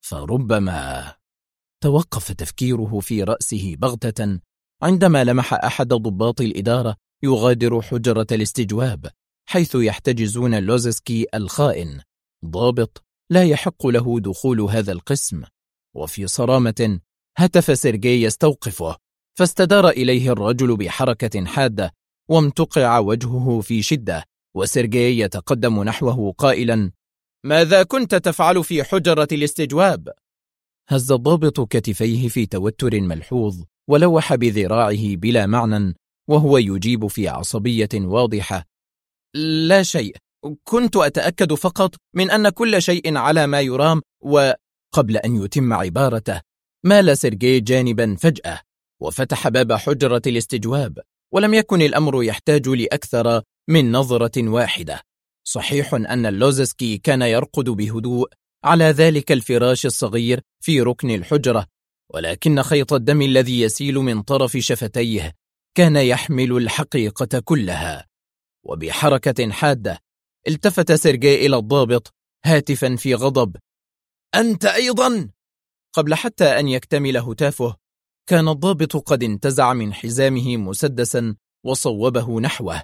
فربما توقف تفكيره في رأسه بغتة عندما لمح أحد ضباط الإدارة يغادر حجرة الاستجواب، حيث يحتجزون لوزسكي الخائن، ضابط لا يحق له دخول هذا القسم. وفي صرامة هتف سيرجي يستوقفه، فاستدار إليه الرجل بحركة حادة وامتقع وجهه في شدة، وسيرجي يتقدم نحوه قائلا: ماذا كنت تفعل في حجرة الاستجواب؟ هز الضابط كتفيه في توتر ملحوظ ولوح بذراعه بلا معنى وهو يجيب في عصبية واضحة: لا شيء، كنت أتأكد فقط من أن كل شيء على ما يرام. وقبل أن يتم عبارته مال سيرجي جانبا فجأة وفتح باب حجرة الاستجواب، ولم يكن الأمر يحتاج لأكثر من نظرة واحدة. صحيح أن لوزسكي كان يرقد بهدوء على ذلك الفراش الصغير في ركن الحجرة، ولكن خيط الدم الذي يسيل من طرف شفتيه كان يحمل الحقيقة كلها. وبحركة حادة التفت سيرجي إلى الضابط هاتفا في غضب: أنت أيضا؟ قبل حتى أن يكتمل هتافه كان الضابط قد انتزع من حزامه مسدسا وصوبه نحوه،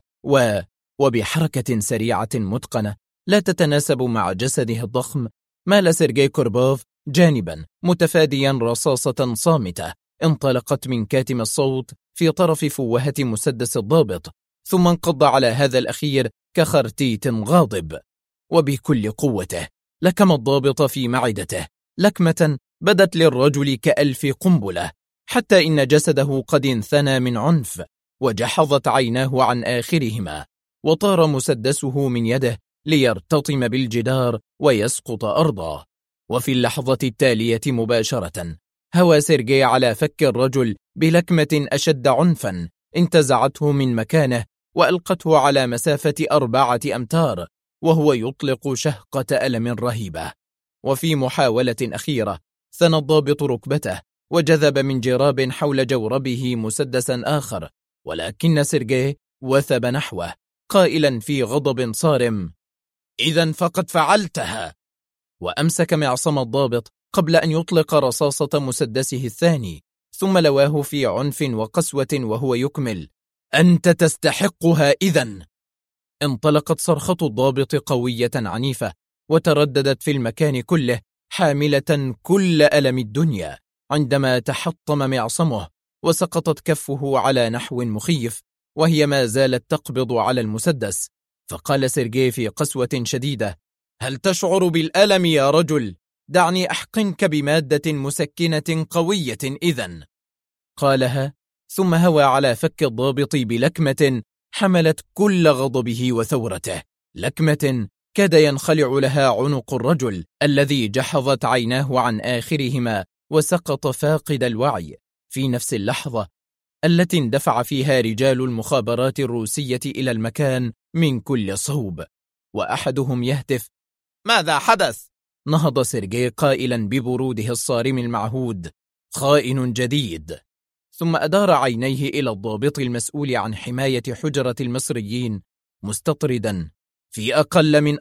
وبحركة سريعة متقنة لا تتناسب مع جسده الضخم مال سيرجي كوربوف جانبا متفاديا رصاصة صامتة انطلقت من كاتم الصوت في طرف فوهة مسدس الضابط، ثم انقض على هذا الأخير كخرتيت غاضب، وبكل قوته لكم الضابط في معدته لكمة بدت للرجل كألف قنبلة، حتى إن جسده قد انثنى من عنف، وجحظت عيناه عن آخرهما، وطار مسدسه من يده ليرتطم بالجدار ويسقط أرضا. وفي اللحظة التالية مباشرة هوى سيرجي على فك الرجل بلكمة أشد عنفا انتزعته من مكانه وألقته على مسافة 4 أمتار، وهو يطلق شهقة ألم رهيبة. وفي محاولة أخيرة ثنى الضابط ركبته وجذب من جراب حول جوربه مسدسا آخر، ولكن سيرجي وثب نحوه قائلا في غضب صارم: إذن فقد فعلتها. وأمسك معصم الضابط قبل أن يطلق رصاصة مسدسه الثاني، ثم لواه في عنف وقسوة وهو يكمل: أنت تستحقها إذن. انطلقت صرخة الضابط قوية عنيفة وترددت في المكان كله حاملة كل ألم الدنيا، عندما تحطم معصمه وسقطت كفه على نحو مخيف وهي ما زالت تقبض على المسدس. فقال سيرجي في قسوة شديدة: هل تشعر بالألم يا رجل؟ دعني أحقنك بمادة مسكنة قوية إذن. قالها ثم هوى على فك الضابط بلكمة حملت كل غضبه وثورته، لكمة كاد ينخلع لها عنق الرجل الذي جحظت عيناه عن آخرهما وسقط فاقد الوعي في نفس اللحظة التي اندفع فيها رجال المخابرات الروسية إلى المكان من كل صوب، وأحدهم يهتف: ماذا حدث؟ نهض سيرجي قائلا ببروده الصارم المعهود: خائن جديد. ثم أدار عينيه إلى الضابط المسؤول عن حماية حجرة المصريين مستطردا: في أقل من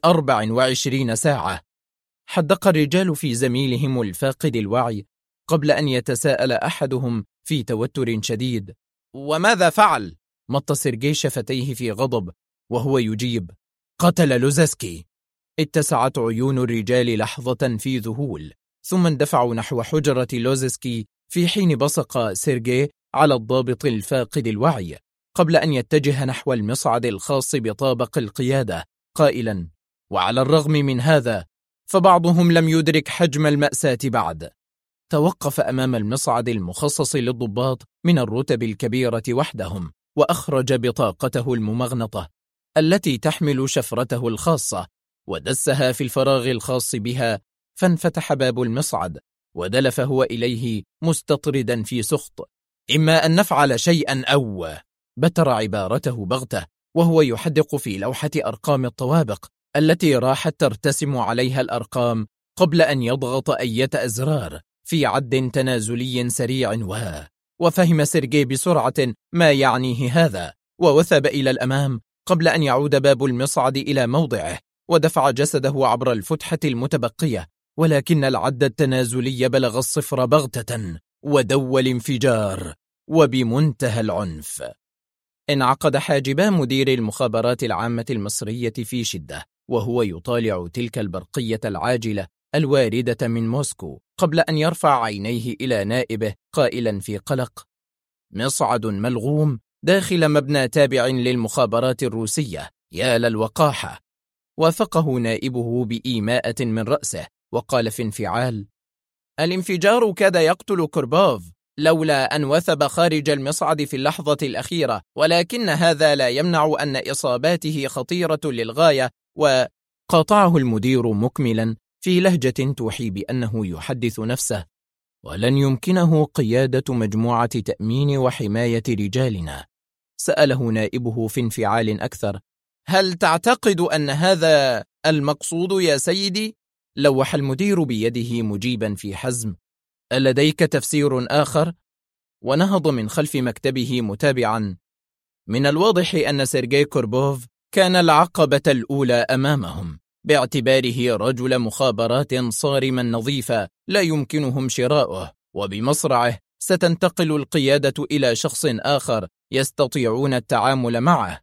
24 ساعة. حدق الرجال في زميلهم الفاقد الوعي قبل أن يتساءل أحدهم في توتر شديد: وماذا فعل؟ مط سيرجي شفتيه في غضب وهو يجيب: قتل لوزسكي. اتسعت عيون الرجال لحظة في ذهول، ثم اندفعوا نحو حجرة لوزسكي في حين بصق سيرجي على الضابط الفاقد الوعي قبل أن يتجه نحو المصعد الخاص بطابق القيادة قائلا: وعلى الرغم من هذا فبعضهم لم يدرك حجم المأساة بعد. توقف أمام المصعد المخصص للضباط من الرتب الكبيرة وحدهم، وأخرج بطاقته الممغنطة التي تحمل شفرته الخاصة ودسها في الفراغ الخاص بها، فانفتح باب المصعد ودلف هو إليه مستطردا في سخط. إما أن نفعل شيئا أو بتر عبارته بغتة وهو يحدق في لوحة أرقام الطوابق التي راحت ترتسم عليها الأرقام قبل أن يضغط أية أزرار في عد تنازلي سريع. وفهم سيرجي بسرعة ما يعنيه هذا، ووثب إلى الأمام قبل أن يعود باب المصعد إلى موضعه، ودفع جسده عبر الفتحة المتبقية، ولكن العد التنازلي بلغ الصفر بغتة ودو الانفجار وبمنتهى العنف. انعقد حاجبا مدير المخابرات العامة المصرية في شدة وهو يطالع تلك البرقية العاجلة الواردة من موسكو قبل أن يرفع عينيه إلى نائبه قائلا في قلق: مصعد ملغوم داخل مبنى تابع للمخابرات الروسية، يا للوقاحة. وافقه نائبه بإيماءة من رأسه وقال في انفعال: الانفجار كاد يقتل كوربوف لولا أن وثب خارج المصعد في اللحظة الأخيرة، ولكن هذا لا يمنع أن إصاباته خطيرة للغاية. وقاطعه المدير مكملا في لهجة توحي بأنه يحدث نفسه: ولن يمكنه قيادة مجموعة تأمين وحماية رجالنا. سأله نائبه في انفعال أكثر: هل تعتقد أن هذا المقصود يا سيدي؟ لوح المدير بيده مجيبا في حزم: ألديك تفسير آخر؟ ونهض من خلف مكتبه متابعا: من الواضح أن سيرجي كوربوف كان العقبة الأولى أمامهم، باعتباره رجل مخابرات صارما نظيفا لا يمكنهم شراؤه، وبمصرعه ستنتقل القيادة إلى شخص آخر يستطيعون التعامل معه.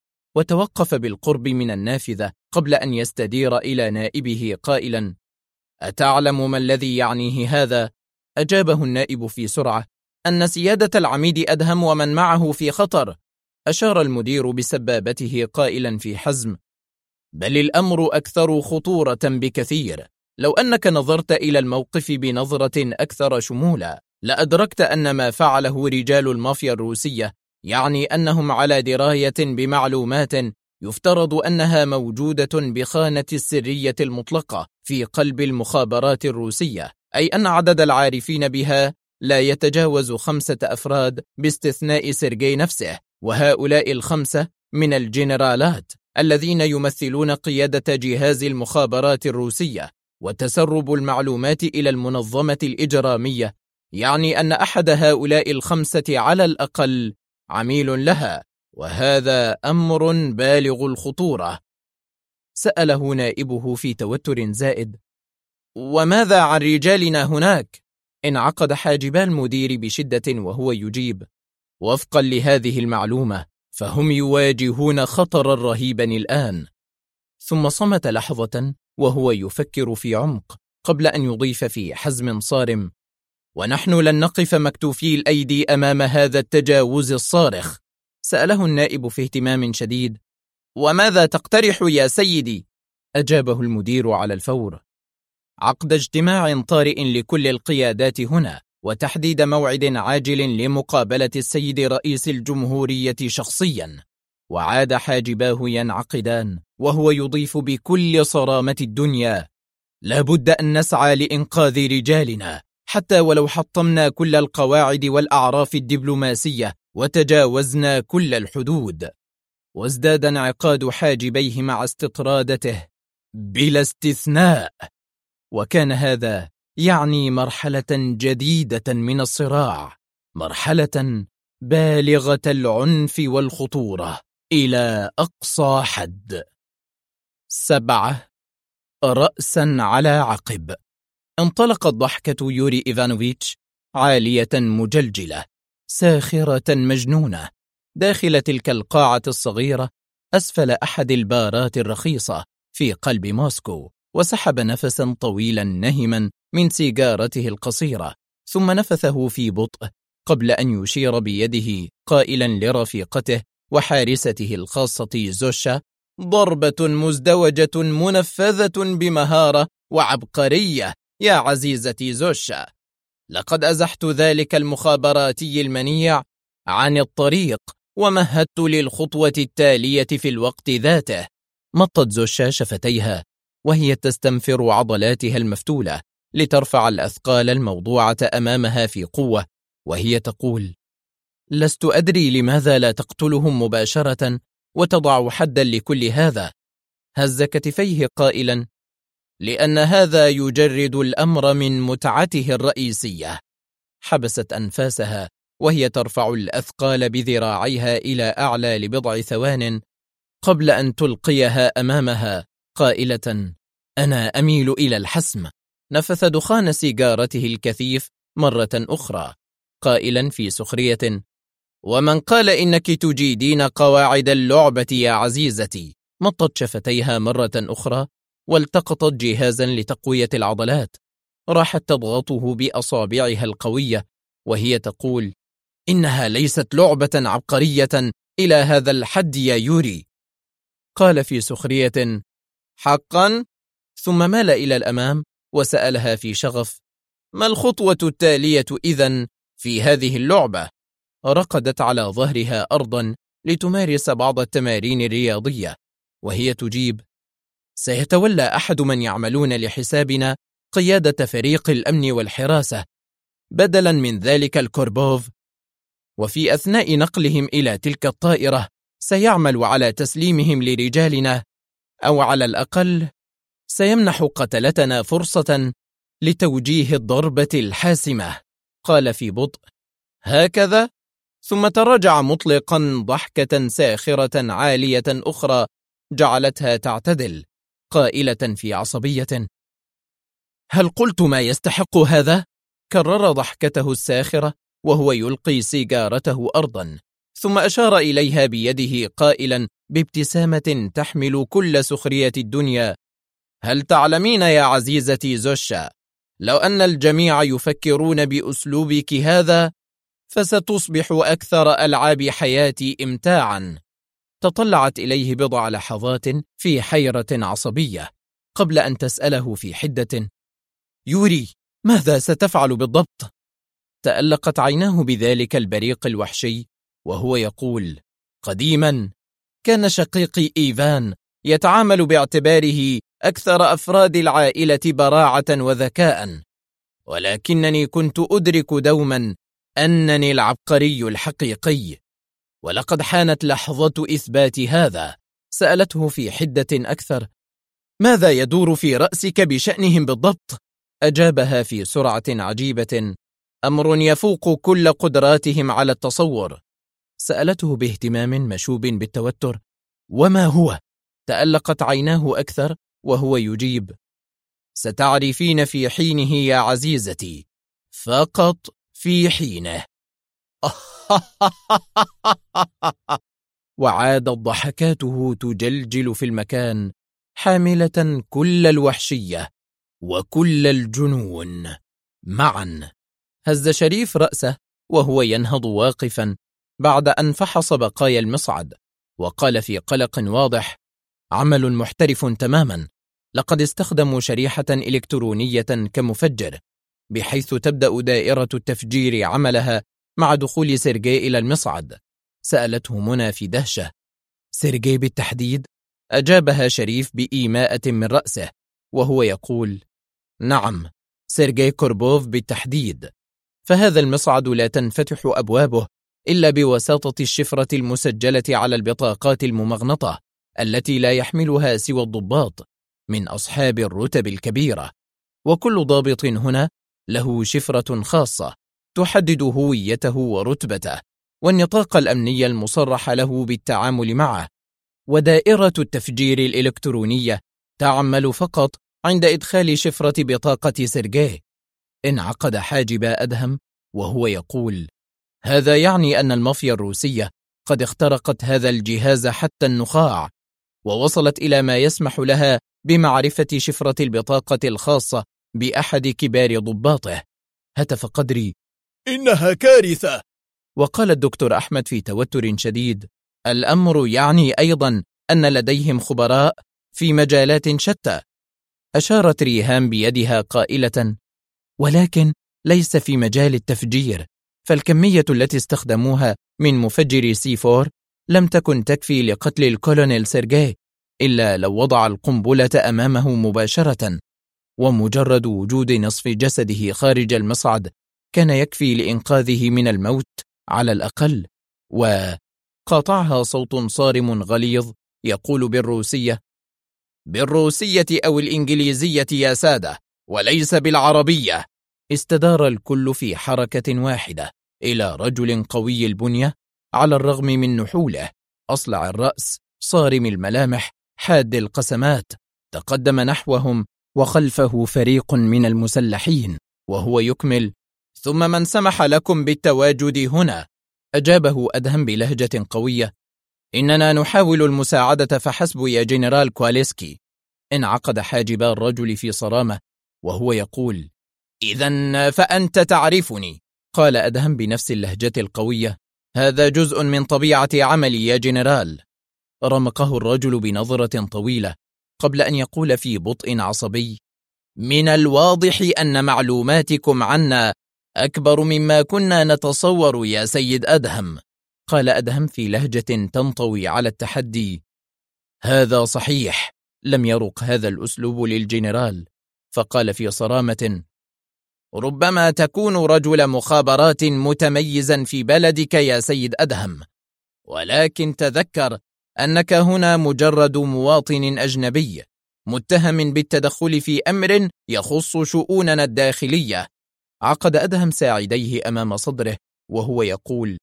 وتوقف بالقرب من النافذة قبل أن يستدير إلى نائبه قائلا: أتعلم ما الذي يعنيه هذا؟ أجابه النائب في سرعة: أن سيادة العميد أدهم ومن معه في خطر. أشار المدير بسبابته قائلا في حزم: بل الأمر أكثر خطورة بكثير. لو أنك نظرت إلى الموقف بنظرة أكثر شمولا لأدركت أن ما فعله رجال المافيا الروسية يعني أنهم على دراية بمعلومات يفترض أنها موجودة بخانة السرية المطلقة في قلب المخابرات الروسية، أي أن عدد العارفين بها لا يتجاوز 5 أفراد باستثناء سيرجي نفسه، وهؤلاء ال5 من الجنرالات الذين يمثلون قيادة جهاز المخابرات الروسية. وتسرب المعلومات إلى المنظمة الإجرامية يعني أن أحد هؤلاء ال5 على الأقل عميل لها، وهذا أمر بالغ الخطورة. سأله نائبه في توتر زائد: وماذا عن رجالنا هناك؟ انعقد حاجبا المدير بشدة وهو يجيب: وفقا لهذه المعلومة فهم يواجهون خطرا رهيبا الآن. ثم صمت لحظة وهو يفكر في عمق قبل أن يضيف في حزم صارم: ونحن لن نقف مكتوفي الأيدي أمام هذا التجاوز الصارخ. سأله النائب في اهتمام شديد: وماذا تقترح يا سيدي؟ أجابه المدير على الفور: عقد اجتماع طارئ لكل القيادات هنا، وتحديد موعد عاجل لمقابلة السيد رئيس الجمهورية شخصيا. وعاد حاجباه ينعقدان وهو يضيف بكل صرامة الدنيا: لابد أن نسعى لإنقاذ رجالنا حتى ولو حطمنا كل القواعد والأعراف الدبلوماسية وتجاوزنا كل الحدود. وازداد انعقاد حاجبيه مع استطرادته بلا استثناء، وكان هذا يعني مرحلة جديدة من الصراع، مرحلة بالغة العنف والخطورة إلى أقصى حد. 7. رأسا على عقب. انطلقت ضحكة يوري إيفانوفيتش عالية مجلجلة ساخرة مجنونة داخل تلك القاعة الصغيرة أسفل أحد البارات الرخيصة في قلب موسكو، وسحب نفسا طويلا نهما من سيجارته القصيرة، ثم نفثه في بطء قبل أن يشير بيده قائلا لرفيقته وحارسته الخاصة زوشا: ضربة مزدوجة منفذة بمهارة وعبقرية يا عزيزتي زوشا. لقد أزحت ذلك المخابراتي المنيع عن الطريق ومهدت للخطوة التالية في الوقت ذاته. مطت زوشا شفتيها وهي تستنفر عضلاتها المفتولة لترفع الأثقال الموضوعة أمامها في قوة، وهي تقول: لست أدري لماذا لا تقتلهم مباشرة وتضع حدا لكل هذا. هز كتفيه قائلا: لأن هذا يجرد الأمر من متعته الرئيسية. حبست أنفاسها وهي ترفع الأثقال بذراعيها إلى أعلى لبضع ثوان قبل أن تلقيها أمامها قائلة: أنا أميل إلى الحسم. نفث دخان سيجارته الكثيف مرة أخرى قائلا في سخرية: ومن قال إنك تجيدين قواعد اللعبة يا عزيزتي؟ مطت شفتيها مرة أخرى والتقطت جهازا لتقوية العضلات، راحت تضغطه بأصابعها القوية وهي تقول: إنها ليست لعبة عبقرية إلى هذا الحد يا يوري. قال في سخرية: حقا؟ ثم مال إلى الأمام وسألها في شغف: ما الخطوة التالية إذن في هذه اللعبة؟ رقدت على ظهرها أرضا لتمارس بعض التمارين الرياضية وهي تجيب: سيتولى أحد من يعملون لحسابنا قيادة فريق الأمن والحراسة بدلا من ذلك الكوربوف، وفي أثناء نقلهم إلى تلك الطائرة سيعمل على تسليمهم لرجالنا، أو على الأقل سيمنح قتلتنا فرصة لتوجيه الضربة الحاسمة. قال في بطء: هكذا؟ ثم تراجع مطلقا ضحكة ساخرة عالية أخرى جعلتها تعتدل قائلة في عصبية: هل قلت ما يستحق هذا؟ كرر ضحكته الساخرة وهو يلقي سيجارته أرضا، ثم أشار إليها بيده قائلا بابتسامة تحمل كل سخرية الدنيا: هل تعلمين يا عزيزتي زوشا، لو أن الجميع يفكرون بأسلوبك هذا فستصبح أكثر ألعاب حياتي إمتاعا. تطلعت إليه بضع لحظات في حيرة عصبية قبل أن تسأله في حدة: يوري، ماذا ستفعل بالضبط؟ تألقت عيناه بذلك البريق الوحشي وهو يقول: قديما كان شقيقي إيفان يتعامل باعتباره أكثر أفراد العائلة براعة وذكاء، ولكنني كنت أدرك دوما أنني العبقري الحقيقي، ولقد حانت لحظة إثبات هذا. سألته في حدة أكثر: ماذا يدور في رأسك بشأنهم بالضبط؟ أجابها في سرعة عجيبة: أمر يفوق كل قدراتهم على التصور. سألته باهتمام مشوب بالتوتر: وما هو؟ تألقت عيناه أكثر وهو يجيب: ستعرفين في حينه يا عزيزتي، فقط في حينه. وعادت ضحكاته تجلجل في المكان حاملة كل الوحشية وكل الجنون معا. هز شريف رأسه وهو ينهض واقفا بعد أن فحص بقايا المصعد، وقال في قلق واضح: عمل محترف تماما، لقد استخدموا شريحة إلكترونية كمفجر، بحيث تبدأ دائرة التفجير عملها مع دخول سيرجي إلى المصعد. سألته منى في دهشة: سيرجي بالتحديد؟ أجابها شريف بإيماءة من رأسه وهو يقول: نعم، سيرجي كوربوف بالتحديد. فهذا المصعد لا تنفتح أبوابه إلا بواسطة الشفرة المسجلة على البطاقات الممغنطة التي لا يحملها سوى الضباط من أصحاب الرتب الكبيرة، وكل ضابط هنا له شفرة خاصة تحدد هويته ورتبته والنطاق الأمني المصرح له بالتعامل معه. ودائرة التفجير الإلكترونية تعمل فقط عند إدخال شفرة بطاقة سيرجي. انعقد حاجب أدهم وهو يقول: هذا يعني أن المافيا الروسية قد اخترقت هذا الجهاز حتى النخاع، ووصلت إلى ما يسمح لها بمعرفة شفرة البطاقة الخاصة بأحد كبار ضباطه. هتف قدري: إنها كارثة. وقال الدكتور أحمد في توتر شديد: الأمر يعني أيضا أن لديهم خبراء في مجالات شتى. أشارت ريهام بيدها قائلة: ولكن ليس في مجال التفجير، فالكمية التي استخدموها من مفجر C4 لم تكن تكفي لقتل الكولونيل سيرجي إلا لو وضع القنبلة أمامه مباشرة، ومجرد وجود نصف جسده خارج المصعد كان يكفي لإنقاذه من الموت على الأقل. وقاطعها صوت صارم غليظ يقول بالروسية أو الإنجليزية يا سادة، وليس بالعربية. استدار الكل في حركة واحدة إلى رجل قوي البنية على الرغم من نحوله، أصلع الرأس، صارم الملامح، حاد القسمات. تقدم نحوهم وخلفه فريق من المسلحين، وهو يكمل: ثم من سمح لكم بالتواجد هنا؟ أجابه أدهم بلهجة قوية: إننا نحاول المساعدة فحسب يا جنرال كواليسكي. انعقد حاجبا الرجل في صرامة وهو يقول: إذن فأنت تعرفني. قال أدهم بنفس اللهجة القوية: هذا جزء من طبيعة عملي يا جنرال. رمقه الرجل بنظرة طويلة قبل أن يقول في بطء عصبي: من الواضح أن معلوماتكم عنا أكبر مما كنا نتصور يا سيد أدهم. قال أدهم في لهجة تنطوي على التحدي: هذا صحيح. لم يرق هذا الأسلوب للجنرال، فقال في صرامة: ربما تكون رجل مخابرات متميزا في بلدك يا سيد أدهم، ولكن تذكر أنك هنا مجرد مواطن أجنبي متهم بالتدخل في أمر يخص شؤوننا الداخلية. عقد أدهم ساعديه أمام صدره وهو يقول: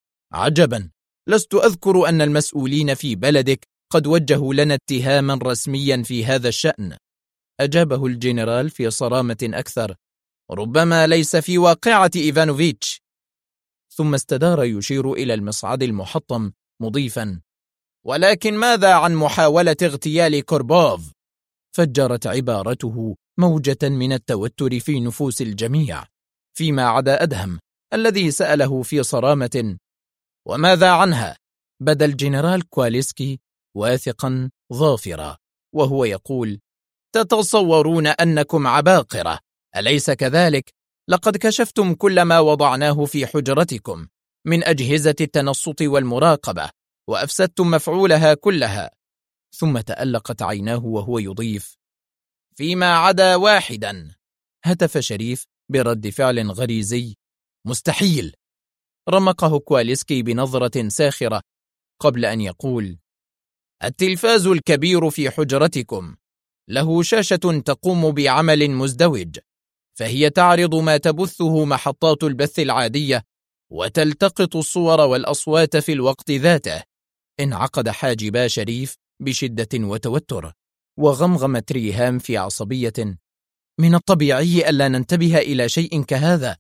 عجبا، لست أذكر أن المسؤولين في بلدك قد وجهوا لنا اتهاما رسميا في هذا الشأن. أجابه الجنرال في صرامة أكثر: ربما ليس في واقعة إيفانوفيتش. ثم استدار يشير إلى المصعد المحطم مضيفا: ولكن ماذا عن محاولة اغتيال كوربوف؟ فجرت عبارته موجة من التوتر في نفوس الجميع فيما عدا أدهم الذي سأله في صرامة: وماذا عنها؟ بدا الجنرال كواليسكي واثقا ظافرا وهو يقول: تتصورون أنكم عباقرة، أليس كذلك؟ لقد كشفتم كل ما وضعناه في حجرتكم من أجهزة التنصت والمراقبة، وأفسدتم مفعولها كلها. ثم تألقت عيناه وهو يضيف: فيما عدا واحدا. هتف شريف برد فعل غريزي: مستحيل. رمقه كواليسكي بنظرة ساخرة قبل أن يقول: التلفاز الكبير في حجرتكم له شاشة تقوم بعمل مزدوج، فهي تعرض ما تبثه محطات البث العادية وتلتقط الصور والأصوات في الوقت ذاته. انعقد حاجبا شريف بشدة وتوتر، وغمغمت ريهام في عصبية: من الطبيعي ألا ننتبه إلى شيء كهذا.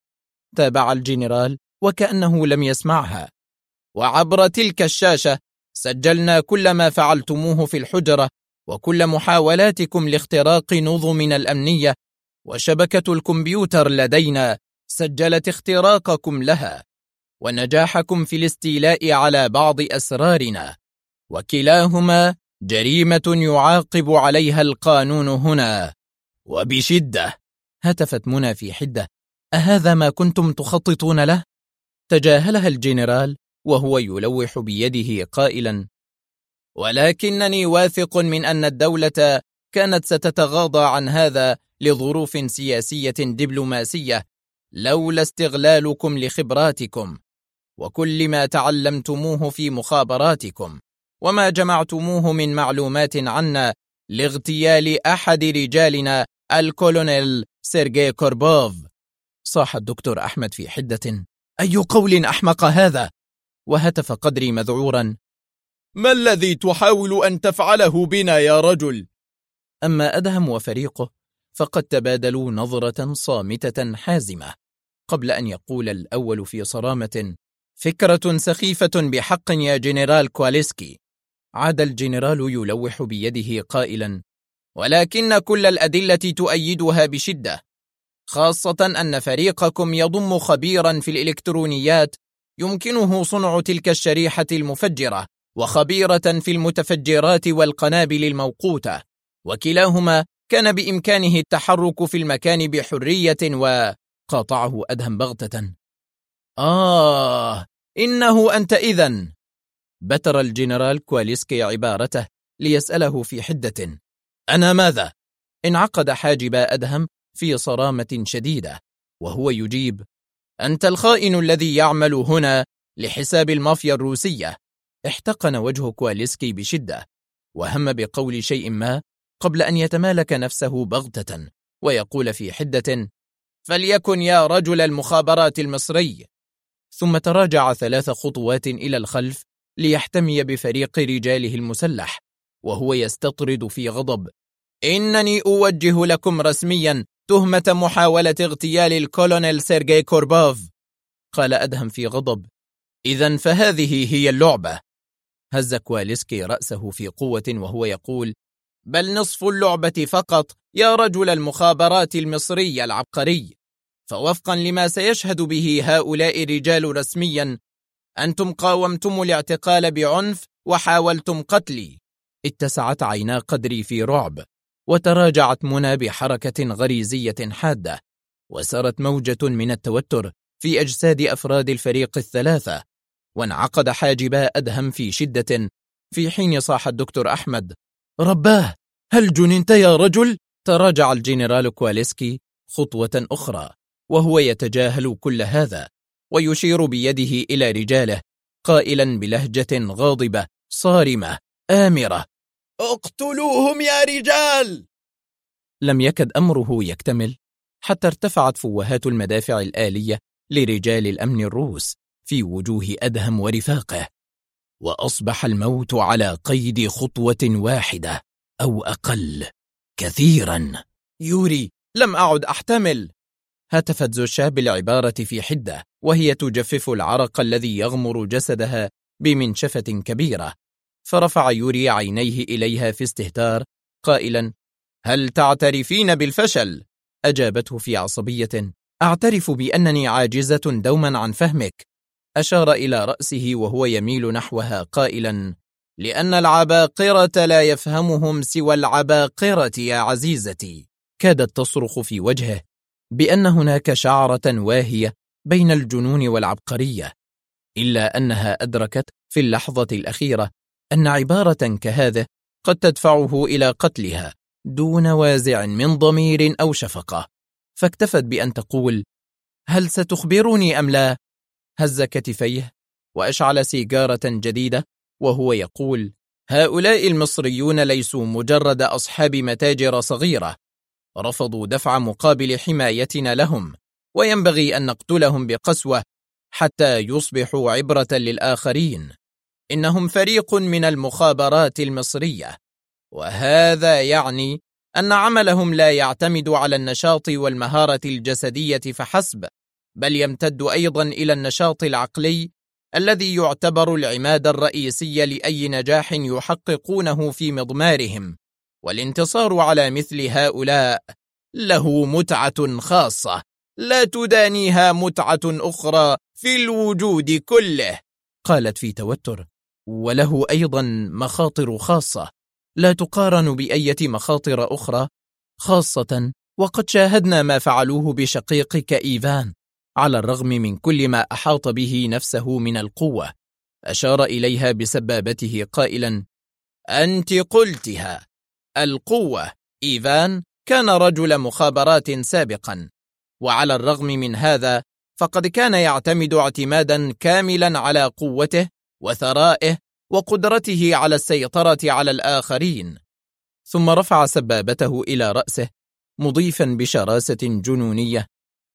تابع الجنرال وكأنه لم يسمعها: وعبر تلك الشاشة سجلنا كل ما فعلتموه في الحجرة، وكل محاولاتكم لاختراق نظمنا الأمنية، وشبكة الكمبيوتر لدينا سجلت اختراقكم لها ونجاحكم في الاستيلاء على بعض أسرارنا، وكلاهما جريمة يعاقب عليها القانون هنا وبشدة. هتفت منى في حدة: أهذا ما كنتم تخططون له؟ تجاهلها الجنرال وهو يلوح بيده قائلا: ولكنني واثق من أن الدولة كانت ستتغاضى عن هذا لظروف سياسية دبلوماسية لولا استغلالكم لخبراتكم وكل ما تعلمتموه في مخابراتكم وما جمعتموه من معلومات عنا لاغتيال أحد رجالنا الكولونيل سيرجي كوربوف. صاح الدكتور أحمد في حدة: أي قول أحمق هذا؟ وهتف قدري مذعورا: ما الذي تحاول أن تفعله بنا يا رجل؟ أما أدهم وفريقه فقد تبادلوا نظرة صامتة حازمة قبل أن يقول الأول في صرامة: فكرة سخيفة بحق يا جنرال كواليسكي. عاد الجنرال يلوح بيده قائلا: ولكن كل الأدلة تؤيدها بشدة، خاصة أن فريقكم يضم خبيرا في الإلكترونيات يمكنه صنع تلك الشريحة المفجرة، وخبيرة في المتفجرات والقنابل الموقوتة، وكلاهما كان بإمكانه التحرك في المكان بحرية قاطعه أدهم بغتة. إنه أنت إذن. بتر الجنرال كواليسكي عبارته ليسأله في حدة. أنا ماذا؟ انعقد حاجب أدهم في صرامة شديدة وهو يجيب. أنت الخائن الذي يعمل هنا لحساب المافيا الروسية. احتقن وجه كواليسكي بشدة وهم بقول شيء ما قبل أن يتمالك نفسه بغتة ويقول في حدة. فليكن يا رجل المخابرات المصري. ثم تراجع 3 خطوات إلى الخلف ليحتمي بفريق رجاله المسلح وهو يستطرد في غضب. إنني أوجه لكم رسميا تهمة محاولة اغتيال الكولونيل سيرجي كوربوف. قال أدهم في غضب. إذن فهذه هي اللعبة. هز كواليسكي رأسه في قوة وهو يقول. بل نصف اللعبة فقط يا رجل المخابرات المصري العبقري. فوفقا لما سيشهد به هؤلاء الرجال رسميا أنتم قاومتم الاعتقال بعنف وحاولتم قتلي. اتسعت عينا قدري في رعب وتراجعت منى بحركة غريزية حادة وسرت موجة من التوتر في أجساد أفراد الفريق ال3 وانعقد حاجبا أدهم في شدة في حين صاح الدكتور أحمد. رباه هل جننت يا رجل؟ تراجع الجنرال كواليسكي خطوة أخرى وهو يتجاهل كل هذا ويشير بيده إلى رجاله قائلا بلهجة غاضبة صارمة آمرة. اقتلوهم يا رجال. لم يكد أمره يكتمل حتى ارتفعت فوهات المدافع الآلية لرجال الأمن الروس في وجوه أدهم ورفاقه وأصبح الموت على قيد خطوة واحدة أو أقل كثيرا. يوري لم أعد أحتمل. هتفت زوشا بالعبارة في حدة وهي تجفف العرق الذي يغمر جسدها بمنشفة كبيرة. فرفع يوري عينيه إليها في استهتار قائلا. هل تعترفين بالفشل؟ أجابته في عصبية. أعترف بأنني عاجزة دوما عن فهمك. أشار إلى رأسه وهو يميل نحوها قائلا. لأن العباقرة لا يفهمهم سوى العباقرة يا عزيزتي. كادت تصرخ في وجهه بأن هناك شعرة واهية بين الجنون والعبقرية، إلا أنها أدركت في اللحظة الأخيرة أن عبارة كهذه قد تدفعه إلى قتلها دون وازع من ضمير أو شفقة، فاكتفت بأن تقول. هل ستخبرني أم لا؟ هز كتفيه وأشعل سيجارة جديدة وهو يقول. هؤلاء المصريون ليسوا مجرد أصحاب متاجر صغيرة، رفضوا دفع مقابل حمايتنا لهم، وينبغي أن نقتلهم بقسوة حتى يصبحوا عبرة للآخرين. إنهم فريق من المخابرات المصرية، وهذا يعني أن عملهم لا يعتمد على النشاط والمهارة الجسدية فحسب، بل يمتد أيضا إلى النشاط العقلي الذي يعتبر العماد الرئيسي لأي نجاح يحققونه في مضمارهم. والانتصار على مثل هؤلاء له متعة خاصة لا تدانيها متعة أخرى في الوجود كله. قالت في توتر. وله أيضا مخاطر خاصة لا تقارن بأية مخاطر أخرى، خاصة وقد شاهدنا ما فعلوه بشقيقك إيفان على الرغم من كل ما أحاط به نفسه من القوة. أشار إليها بسبابته قائلا. أنت قلتها، القوة. إيفان كان رجل مخابرات سابقا، وعلى الرغم من هذا فقد كان يعتمد اعتمادا كاملا على قوته وثرائه وقدرته على السيطرة على الآخرين. ثم رفع سبابته إلى رأسه مضيفا بشراسة جنونية.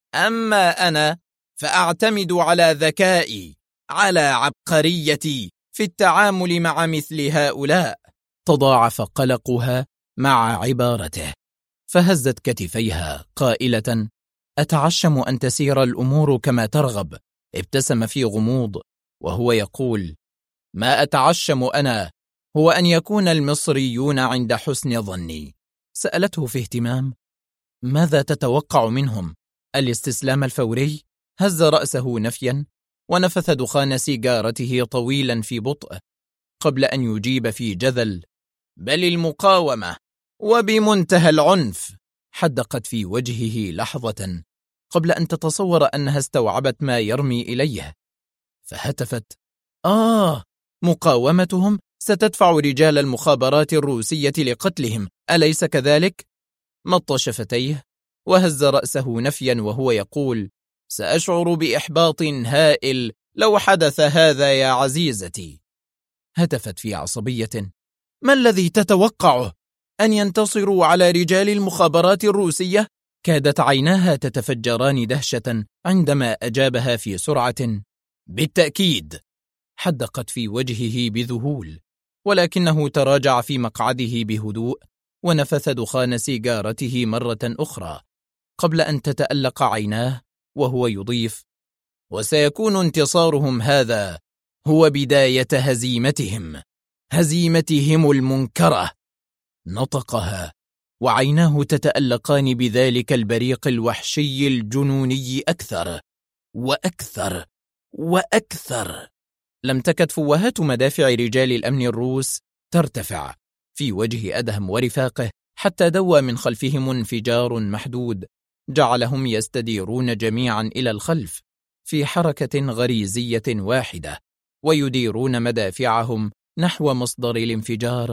أما أنا فأعتمد على ذكائي، على عبقريتي في التعامل مع مثل هؤلاء. تضاعف قلقها مع عبارته، فهزت كتفيها قائلة. أتعشم أن تسير الأمور كما ترغب. ابتسم في غموض وهو يقول. ما أتعشم أنا هو أن يكون المصريون عند حسن ظني. سألته في اهتمام. ماذا تتوقع منهم؟ الاستسلام الفوري؟ هز رأسه نفيا ونفث دخان سيجارته طويلا في بطء قبل أن يجيب في جذل. بل المقاومة، وبمنتهى العنف. حدقت في وجهه لحظة قبل أن تتصور أنها استوعبت ما يرمي إليه، فهتفت: مقاومتهم ستدفع رجال المخابرات الروسية لقتلهم، أليس كذلك؟ مط شفتيه وهز رأسه نفيا وهو يقول: سأشعر بإحباط هائل لو حدث هذا يا عزيزتي. هتفت في عصبية: ما الذي تتوقعه؟ أن ينتصروا على رجال المخابرات الروسية؟ كادت عيناها تتفجران دهشة عندما أجابها في سرعة: بالتأكيد. حدقت في وجهه بذهول، ولكنه تراجع في مقعده بهدوء ونفث دخان سيجارته مرة أخرى قبل أن تتألق عيناه وهو يضيف: وسيكون انتصارهم هذا هو بداية هزيمتهم المنكرة. نطقها وعيناه تتألقان بذلك البريق الوحشي الجنوني أكثر وأكثر وأكثر. لم تكد فوهات مدافع رجال الأمن الروس ترتفع في وجه أدهم ورفاقه حتى دوى من خلفهم انفجار محدود جعلهم يستديرون جميعا إلى الخلف في حركة غريزية واحدة ويديرون مدافعهم نحو مصدر الانفجار.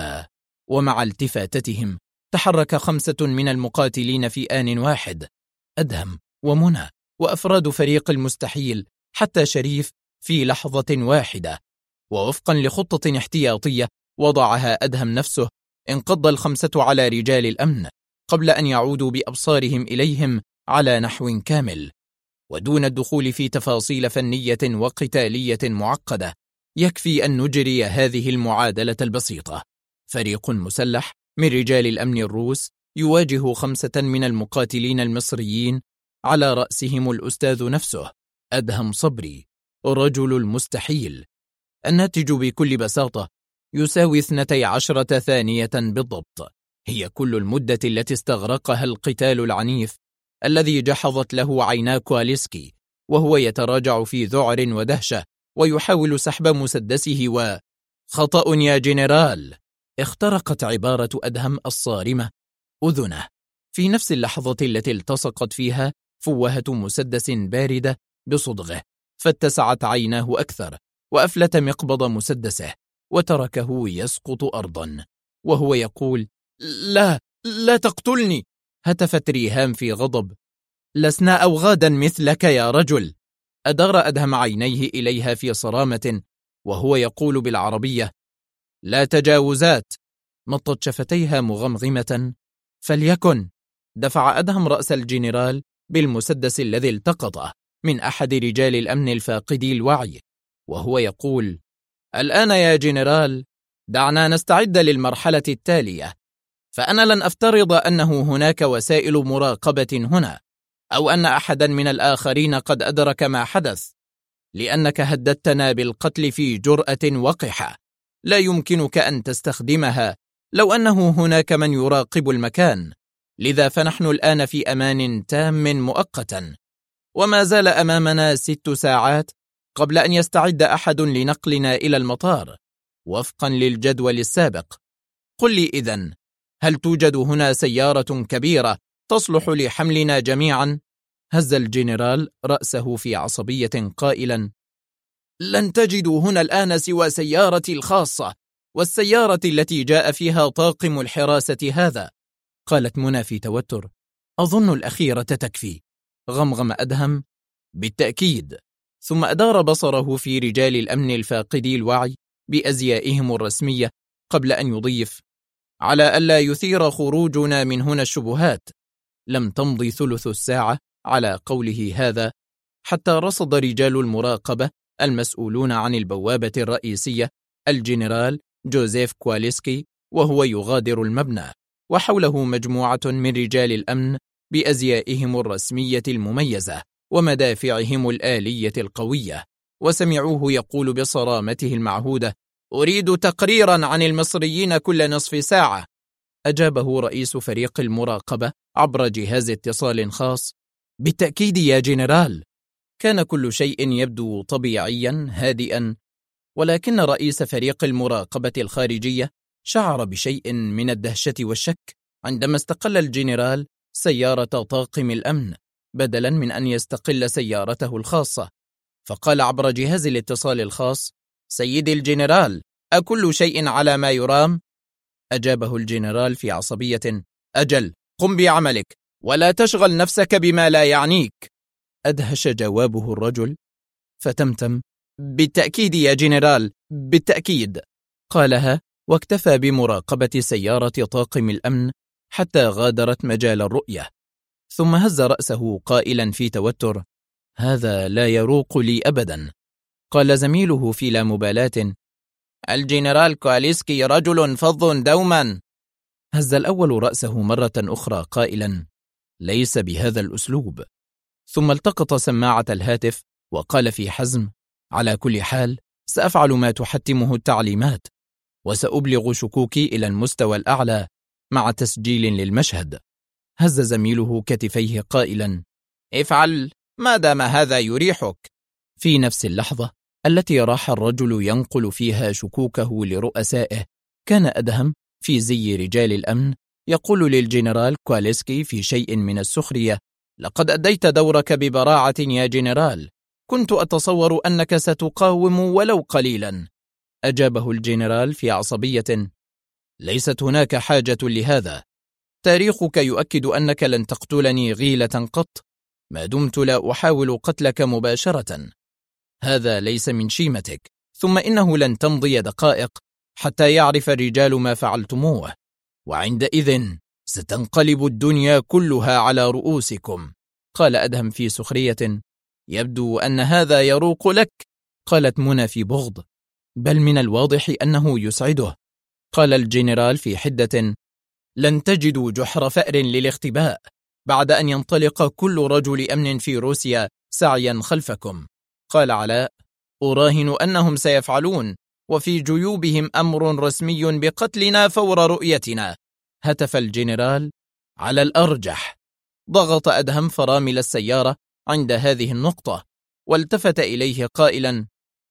ومع التفاتتهم تحرك 5 من المقاتلين في آن واحد: أدهم ومنى وأفراد فريق المستحيل حتى شريف في لحظة واحدة. ووفقا لخطة احتياطية وضعها أدهم نفسه، انقض ال5 على رجال الأمن قبل أن يعودوا بأبصارهم إليهم على نحو كامل. ودون الدخول في تفاصيل فنية وقتالية معقدة، يكفي أن نجري هذه المعادلة البسيطة: فريق مسلح من رجال الأمن الروس يواجه 5 من المقاتلين المصريين على رأسهم الأستاذ نفسه أدهم صبري رجل المستحيل. الناتج بكل بساطة يساوي 12 ثانية بالضبط، هي كل المدة التي استغرقها القتال العنيف الذي جحظت له عينا كواليسكي وهو يتراجع في ذعر ودهشة ويحاول سحب مسدسه. خطأ يا جنرال. اخترقت عبارة أدهم الصارمة أذنه في نفس اللحظة التي التصقت فيها فوهة مسدس باردة بصدغه، فاتسعت عيناه أكثر وأفلت مقبض مسدسه وتركه يسقط أرضا وهو يقول: لا تقتلني. هتفت ريهام في غضب: لسنا أوغادا مثلك يا رجل. أدار أدهم عينيه إليها في صرامة وهو يقول بالعربية: لا تجاوزات. مطت شفتيها مغمغمة: فليكن. دفع أدهم رأس الجنرال بالمسدس الذي التقطه من أحد رجال الأمن الفاقدي الوعي وهو يقول: الآن يا جنرال دعنا نستعد للمرحلة التالية، فأنا لن أفترض أنه هناك وسائل مراقبة هنا أو أن أحدا من الآخرين قد أدرك ما حدث، لأنك هددتنا بالقتل في جرأة وقحة لا يمكنك أن تستخدمها لو أنه هناك من يراقب المكان، لذا فنحن الآن في أمان تام مؤقتا، وما زال أمامنا 6 ساعات قبل أن يستعد أحد لنقلنا إلى المطار وفقا للجدول السابق. قل لي إذن، هل توجد هنا سيارة كبيرة تصلح لحملنا جميعا؟ هز الجنرال رأسه في عصبية قائلا: لن تجدوا هنا الآن سوى سيارتي الخاصة والسيارة التي جاء فيها طاقم الحراسة هذا. قالت منى في توتر: أظن الأخيرة تكفي. غمغم أدهم: بالتأكيد. ثم أدار بصره في رجال الأمن الفاقدي الوعي بأزيائهم الرسمية قبل أن يضيف: على ألا يثير خروجنا من هنا الشبهات. لم تمضي ثلث الساعة على قوله هذا حتى رصد رجال المراقبة المسؤولون عن البوابة الرئيسية الجنرال جوزيف كواليسكي وهو يغادر المبنى، وحوله مجموعة من رجال الأمن بأزيائهم الرسمية المميزة ومدافعهم الآلية القوية، وسمعوه يقول بصرامته المعهودة: أريد تقريرا عن المصريين كل نصف ساعة. أجابه رئيس فريق المراقبة عبر جهاز اتصال خاص: بالتأكيد يا جنرال. كان كل شيء يبدو طبيعيا هادئا، ولكن رئيس فريق المراقبة الخارجية شعر بشيء من الدهشة والشك عندما استقل الجنرال سيارة طاقم الأمن بدلا من أن يستقل سيارته الخاصة، فقال عبر جهاز الاتصال الخاص: سيدي الجنرال، أكل شيء على ما يرام؟ أجابه الجنرال في عصبية: أجل، قم بعملك ولا تشغل نفسك بما لا يعنيك. أدهش جوابه الرجل فتمتم: بالتأكيد يا جنرال، بالتأكيد، قالها واكتفى بمراقبة سيارة طاقم الأمن حتى غادرت مجال الرؤية، ثم هز رأسه قائلا في توتر: هذا لا يروق لي أبدا. قال زميله في لا مبالاة: الجنرال كواليسكي رجل فظ دوما. هز الأول رأسه مرة أخرى قائلا: ليس بهذا الأسلوب. ثم التقط سماعة الهاتف وقال في حزم: على كل حال سأفعل ما تحتمه التعليمات، وسأبلغ شكوكي إلى المستوى الأعلى مع تسجيل للمشهد. هز زميله كتفيه قائلا: افعل ما دام هذا يريحك. في نفس اللحظة التي راح الرجل ينقل فيها شكوكه لرؤسائه، كان أدهم في زي رجال الأمن يقول للجنرال كواليسكي في شيء من السخرية: لقد أديت دورك ببراعة يا جنرال، كنت أتصور أنك ستقاوم ولو قليلا. أجابه الجنرال في عصبية: ليست هناك حاجة لهذا، تاريخك يؤكد أنك لن تقتلني غيلة قط ما دمت لا أحاول قتلك مباشرة. هذا ليس من شيمتك، ثم إنه لن تمضي دقائق حتى يعرف الرجال ما فعلتموه، وعندئذ ستنقلب الدنيا كلها على رؤوسكم. قال أدهم في سخرية: يبدو أن هذا يروق لك. قالت منى في بغض: بل من الواضح أنه يسعده. قال الجنرال في حدة: لن تجدوا جحر فأر للاختباء بعد أن ينطلق كل رجل أمن في روسيا سعيا خلفكم. قال علاء: أراهن أنهم سيفعلون، وفي جيوبهم أمر رسمي بقتلنا فور رؤيتنا. هتف الجنرال: على الأرجح. ضغط أدهم فرامل السيارة عند هذه النقطة، والتفت إليه قائلا: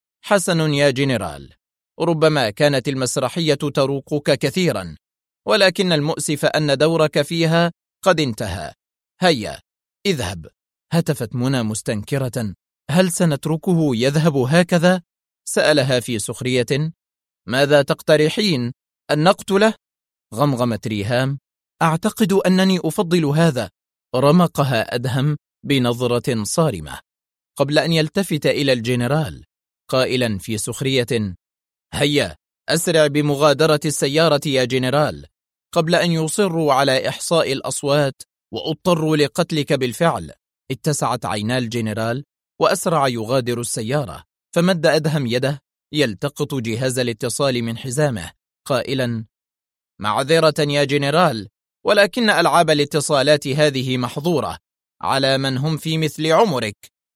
حسن يا جنرال، ربما كانت المسرحية تروقك كثيرا، ولكن المؤسف أن دورك فيها قد انتهى. هيا اذهب. هتفت منى مستنكرة: هل سنتركه يذهب هكذا؟ سألها في سخرية: ماذا تقترحين، أن نقتله؟ غمغمت ريهام: أعتقد أنني أفضل هذا. رمقها أدهم بنظرة صارمة قبل أن يلتفت إلى الجنرال قائلا في سخرية: هيا أسرع بمغادرة السيارة يا جنرال قبل أن يصروا على إحصاء الأصوات وأضطروا لقتلك بالفعل. اتسعت عينا الجنرال وأسرع يغادر السيارة، فمد أدهم يده يلتقط جهاز الاتصال من حزامه قائلا: معذرة يا جنرال، ولكن ألعاب الاتصالات هذه محظورة على من هم في مثل عمرك.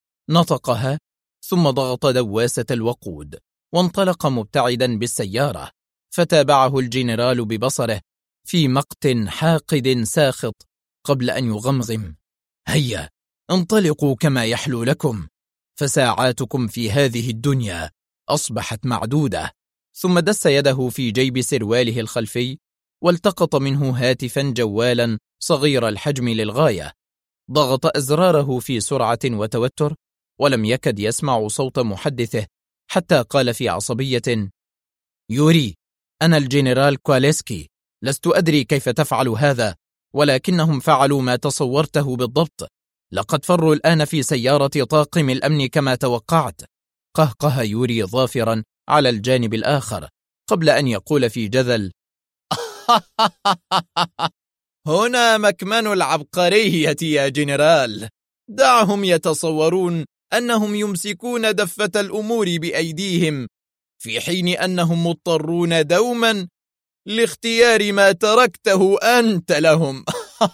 نطقها ثم ضغط دواسة الوقود وانطلق مبتعدا بالسيارة، فتابعه الجنرال ببصره في مقت حاقد ساخط قبل أن يغمغم: هيا انطلقوا كما يحلو لكم، فساعاتكم في هذه الدنيا أصبحت معدودة. ثم دس يده في جيب سرواله الخلفي والتقط منه هاتفا جوالا صغير الحجم للغاية. ضغط أزراره في سرعة وتوتر ولم يكد يسمع صوت محدثه، حتى قال في عصبية: يوري، أنا الجنرال كواليسكي، لست أدري كيف تفعل هذا، ولكنهم فعلوا ما تصورته بالضبط. لقد فروا الآن في سيارة طاقم الأمن كما توقعت. قهقه يوري ظافرا على الجانب الآخر قبل أن يقول في جذل: هنا مكمن العبقرية يا جنرال، دعهم يتصورون أنهم يمسكون دفة الأمور بأيديهم، في حين أنهم مضطرون دوما لاختيار ما تركته أنت لهم.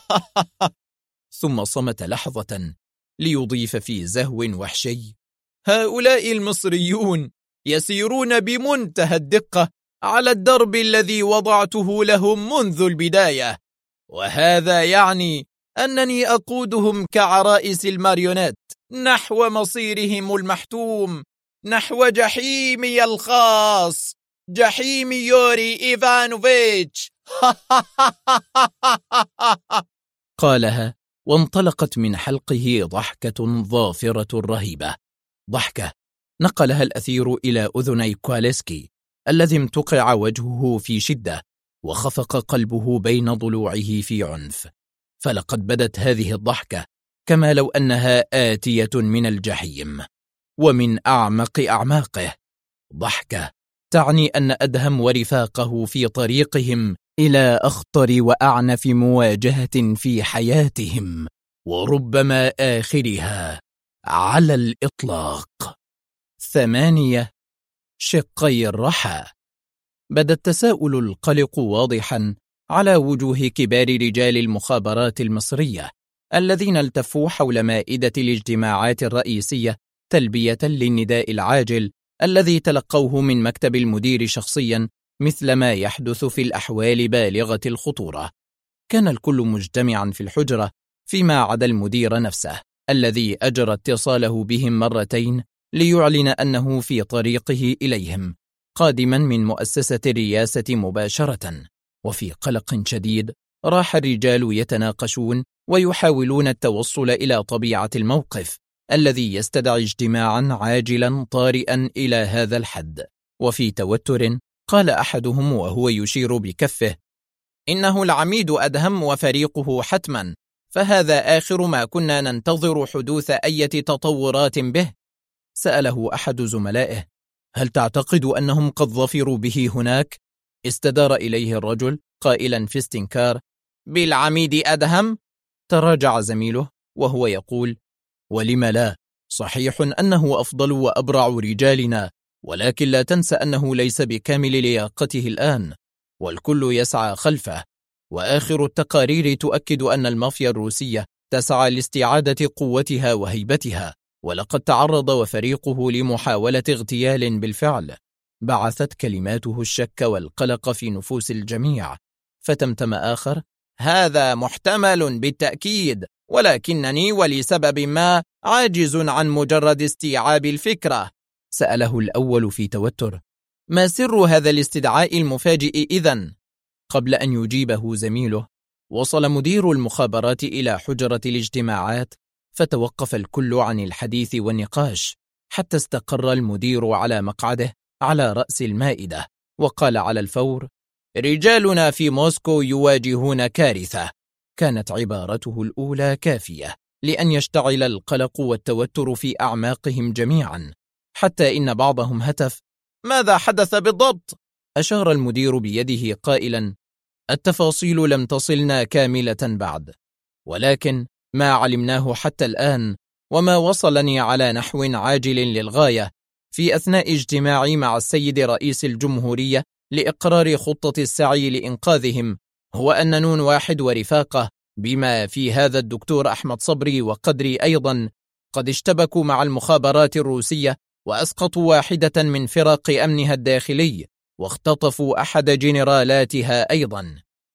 ثم صمت لحظة ليضيف في زهو وحشي: هؤلاء المصريون يسيرون بمنتهى الدقة على الدرب الذي وضعته لهم منذ البداية، وهذا يعني أنني أقودهم كعرائس الماريونات نحو مصيرهم المحتوم، نحو جحيمي الخاص، جحيم يوري إيفانوفيتش. قالها وانطلقت من حلقه ضحكة ظافرة رهيبة، ضحكة نقلها الأثير إلى أذني كواليسكي الذي امتقع وجهه في شدة وخفق قلبه بين ضلوعه في عنف. فلقد بدت هذه الضحكة كما لو أنها آتية من الجحيم ومن أعمق أعماقه، ضحكة تعني أن أدهم ورفاقه في طريقهم إلى أخطر وأعنف مواجهة في حياتهم، وربما آخرها على الإطلاق. 8. شقي الرحى. بدا التساؤل القلق واضحا على وجوه كبار رجال المخابرات المصرية الذين التفوا حول مائدة الاجتماعات الرئيسية تلبية للنداء العاجل الذي تلقوه من مكتب المدير شخصيا، مثل ما يحدث في الأحوال بالغة الخطورة. كان الكل مجتمعا في الحجرة فيما عدا المدير نفسه الذي أجرى اتصاله بهم مرتين ليعلن أنه في طريقه إليهم قادما من مؤسسة الرئاسة مباشرة. وفي قلق شديد راح الرجال يتناقشون ويحاولون التوصل إلى طبيعة الموقف الذي يستدعي اجتماعا عاجلا طارئا إلى هذا الحد. وفي توتر قال أحدهم وهو يشير بكفه: إنه العميد أدهم وفريقه حتما، فهذا آخر ما كنا ننتظر حدوث أي تطورات به. سأله أحد زملائه: هل تعتقد أنهم قد ظفروا به هناك؟ استدار إليه الرجل قائلا في استنكار: بالعميد أدهم؟ تراجع زميله وهو يقول: ولم لا؟ صحيح أنه أفضل وأبرع رجالنا، ولكن لا تنسى أنه ليس بكامل لياقته الآن، والكل يسعى خلفه، وآخر التقارير تؤكد أن المافيا الروسية تسعى لاستعادة قوتها وهيبتها، ولقد تعرض وفريقه لمحاولة اغتيال بالفعل. بعثت كلماته الشك والقلق في نفوس الجميع، فتمتم آخر: هذا محتمل بالتأكيد، ولكنني ولسبب ما عاجز عن مجرد استيعاب الفكرة. سأله الأول في توتر: ما سر هذا الاستدعاء المفاجئ إذن؟ قبل أن يجيبه زميله وصل مدير المخابرات إلى حجرة الاجتماعات، فتوقف الكل عن الحديث والنقاش حتى استقر المدير على مقعده على رأس المائدة، وقال على الفور: رجالنا في موسكو يواجهون كارثة. كانت عبارته الأولى كافية لأن يشتعل القلق والتوتر في أعماقهم جميعا، حتى إن بعضهم هتف: ماذا حدث بالضبط؟ أشار المدير بيده قائلا: التفاصيل لم تصلنا كاملة بعد، ولكن ما علمناه حتى الآن وما وصلني على نحو عاجل للغاية في أثناء اجتماعي مع السيد رئيس الجمهورية لإقرار خطة السعي لإنقاذهم هو أن نون واحد ورفاقه بما في هذا الدكتور أحمد صبري وقدري أيضا قد اشتبكوا مع المخابرات الروسية وأسقطوا واحدة من فرق أمنها الداخلي واختطفوا أحد جنرالاتها أيضا.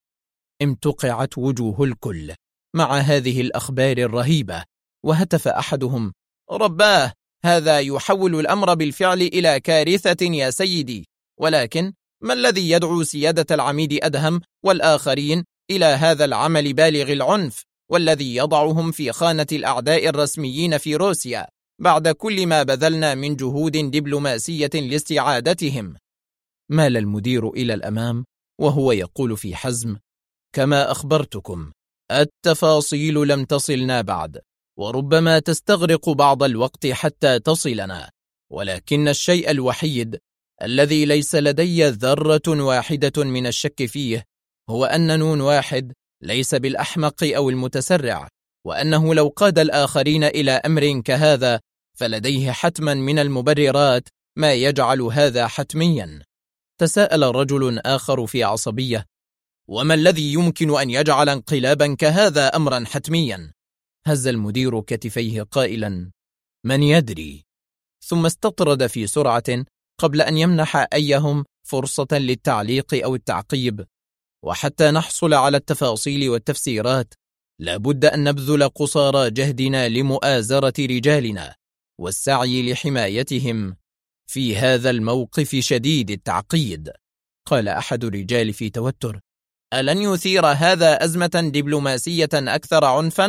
امتقعت وجوه الكل مع هذه الأخبار الرهيبة، وهتف أحدهم: رباه، هذا يحول الأمر بالفعل إلى كارثة يا سيدي، ولكن ما الذي يدعو سيادة العميد أدهم والآخرين إلى هذا العمل بالغ العنف والذي يضعهم في خانة الأعداء الرسميين في روسيا بعد كل ما بذلنا من جهود دبلوماسية لاستعادتهم؟ مال المدير إلى الأمام وهو يقول في حزم: كما أخبرتكم، التفاصيل لم تصلنا بعد، وربما تستغرق بعض الوقت حتى تصلنا، ولكن الشيء الوحيد الذي ليس لدي ذرة واحدة من الشك فيه هو أن نون واحد ليس بالأحمق أو المتسرع، وأنه لو قاد الآخرين إلى أمر كهذا فلديه حتما من المبررات ما يجعل هذا حتميا. تساءل رجل آخر في عصبية: وما الذي يمكن أن يجعل انقلابا كهذا أمرا حتميا؟ هز المدير كتفيه قائلا: من يدري؟ ثم استطرد في سرعة قبل أن يمنح أيهم فرصة للتعليق أو التعقيب: وحتى نحصل على التفاصيل والتفسيرات لابد أن نبذل قصارى جهدنا لمؤازرة رجالنا والسعي لحمايتهم في هذا الموقف شديد التعقيد. قال أحد الرجال في توتر: ألن يثير هذا أزمة دبلوماسية أكثر عنفا؟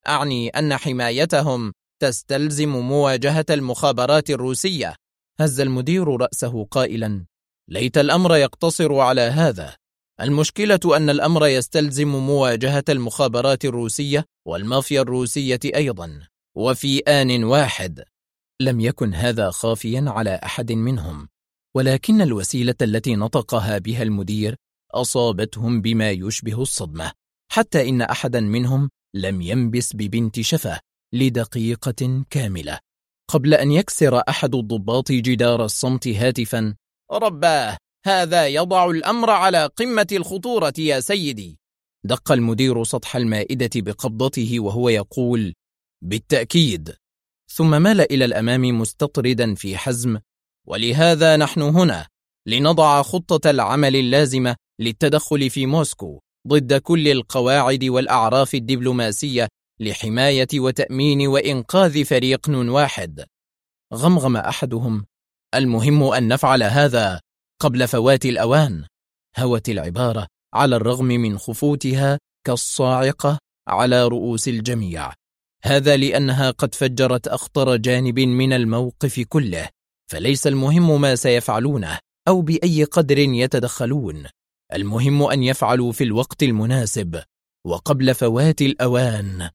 أعني أن حمايتهم تستلزم مواجهة المخابرات الروسية. هز المدير رأسه قائلا: ليت الأمر يقتصر على هذا. المشكلة أن الأمر يستلزم مواجهة المخابرات الروسية والمافيا الروسية أيضا، وفي آن واحد. لم يكن هذا خافيا على أحد منهم، ولكن الوسيلة التي نطقها بها المدير أصابتهم بما يشبه الصدمة، حتى إن أحدا منهم لم ينبس ببنت شفة لدقيقة كاملة قبل أن يكسر أحد الضباط جدار الصمت هاتفا: رباه، هذا يضع الأمر على قمة الخطورة يا سيدي. دق المدير سطح المائدة بقبضته وهو يقول: بالتأكيد. ثم مال إلى الأمام مستطردا في حزم: ولهذا نحن هنا لنضع خطة العمل اللازمة للتدخل في موسكو ضد كل القواعد والأعراف الدبلوماسية لحماية وتأمين وإنقاذ فريق واحد. غمغم أحدهم: المهم أن نفعل هذا قبل فوات الأوان. هوت العبارة على الرغم من خفوتها كالصاعقة على رؤوس الجميع، هذا لأنها قد فجرت أخطر جانب من الموقف كله. فليس المهم ما سيفعلونه أو بأي قدر يتدخلون، المهم أن يفعلوا في الوقت المناسب وقبل فوات الأوان،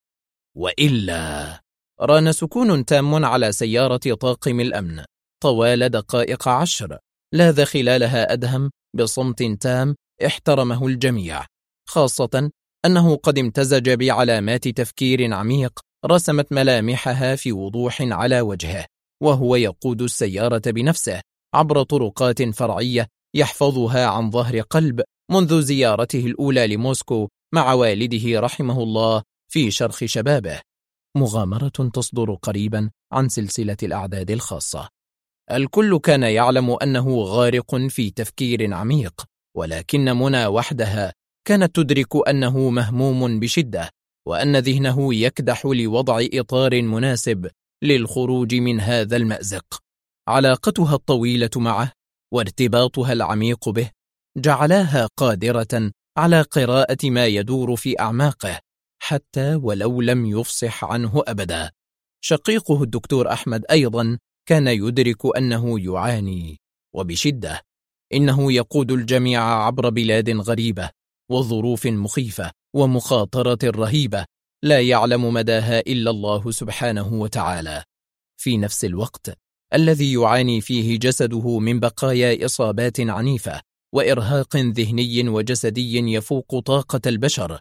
وإلا. ران سكون تام على سيارة طاقم الأمن طوال دقائق 10، لاذ خلالها أدهم بصمت تام احترمه الجميع، خاصة أنه قد امتزج بعلامات تفكير عميق رسمت ملامحها في وضوح على وجهه، وهو يقود السيارة بنفسه عبر طرقات فرعية يحفظها عن ظهر قلب منذ زيارته الأولى لموسكو مع والده رحمه الله في شرخ شبابه. مغامرة تصدر قريبا عن سلسلة الأعداد الخاصة. الكل كان يعلم أنه غارق في تفكير عميق، ولكن منى وحدها كانت تدرك أنه مهموم بشدة، وأن ذهنه يكدح لوضع إطار مناسب للخروج من هذا المأزق. علاقتها الطويلة معه وارتباطها العميق به جعلاها قادرة على قراءة ما يدور في أعماقه، حتى ولو لم يفصح عنه أبدا. شقيقه الدكتور أحمد أيضا كان يدرك أنه يعاني وبشدة. إنه يقود الجميع عبر بلاد غريبة وظروف مخيفة ومخاطرة رهيبة لا يعلم مداها إلا الله سبحانه وتعالى، في نفس الوقت الذي يعاني فيه جسده من بقايا إصابات عنيفة وإرهاق ذهني وجسدي يفوق طاقة البشر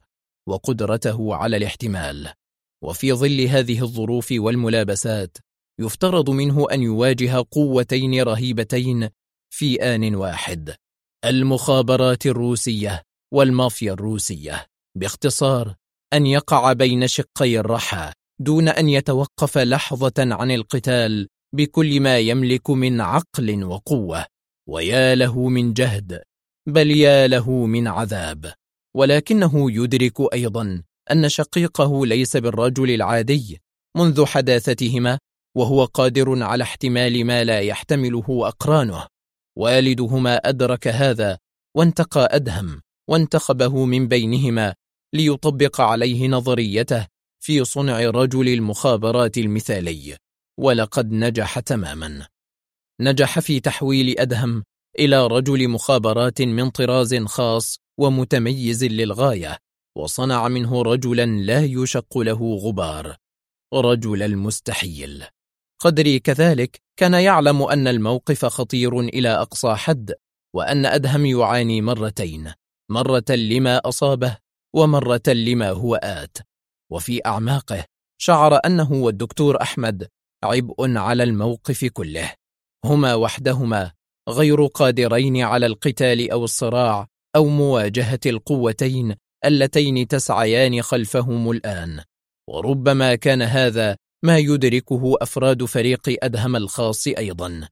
وقدرته على الاحتمال. وفي ظل هذه الظروف والملابسات يفترض منه أن يواجه قوتين رهيبتين في آن واحد: المخابرات الروسية والمافيا الروسية. باختصار، أن يقع بين شقي الرحى دون أن يتوقف لحظة عن القتال بكل ما يملك من عقل وقوة. ويا له من جهد، بل يا له من عذاب. ولكنه يدرك أيضا أن شقيقه ليس بالرجل العادي. منذ حداثتهما وهو قادر على احتمال ما لا يحتمله أقرانه. والدهما أدرك هذا وانتقى أدهم وانتخبه من بينهما ليطبق عليه نظريته في صنع رجل المخابرات المثالي، ولقد نجح تماما. نجح في تحويل أدهم إلى رجل مخابرات من طراز خاص ومتميز للغاية، وصنع منه رجلا لا يشق له غبار، رجل المستحيل. قدري كذلك كان يعلم أن الموقف خطير إلى أقصى حد، وأن أدهم يعاني مرتين، مرة لما أصابه ومرة لما هو آت. وفي أعماقه شعر أنه والدكتور أحمد عبء على الموقف كله. هما وحدهما غير قادرين على القتال أو الصراع أو مواجهة القوتين اللتين تسعيان خلفهم الآن. وربما كان هذا ما يدركه أفراد فريق أدهم الخاص أيضا.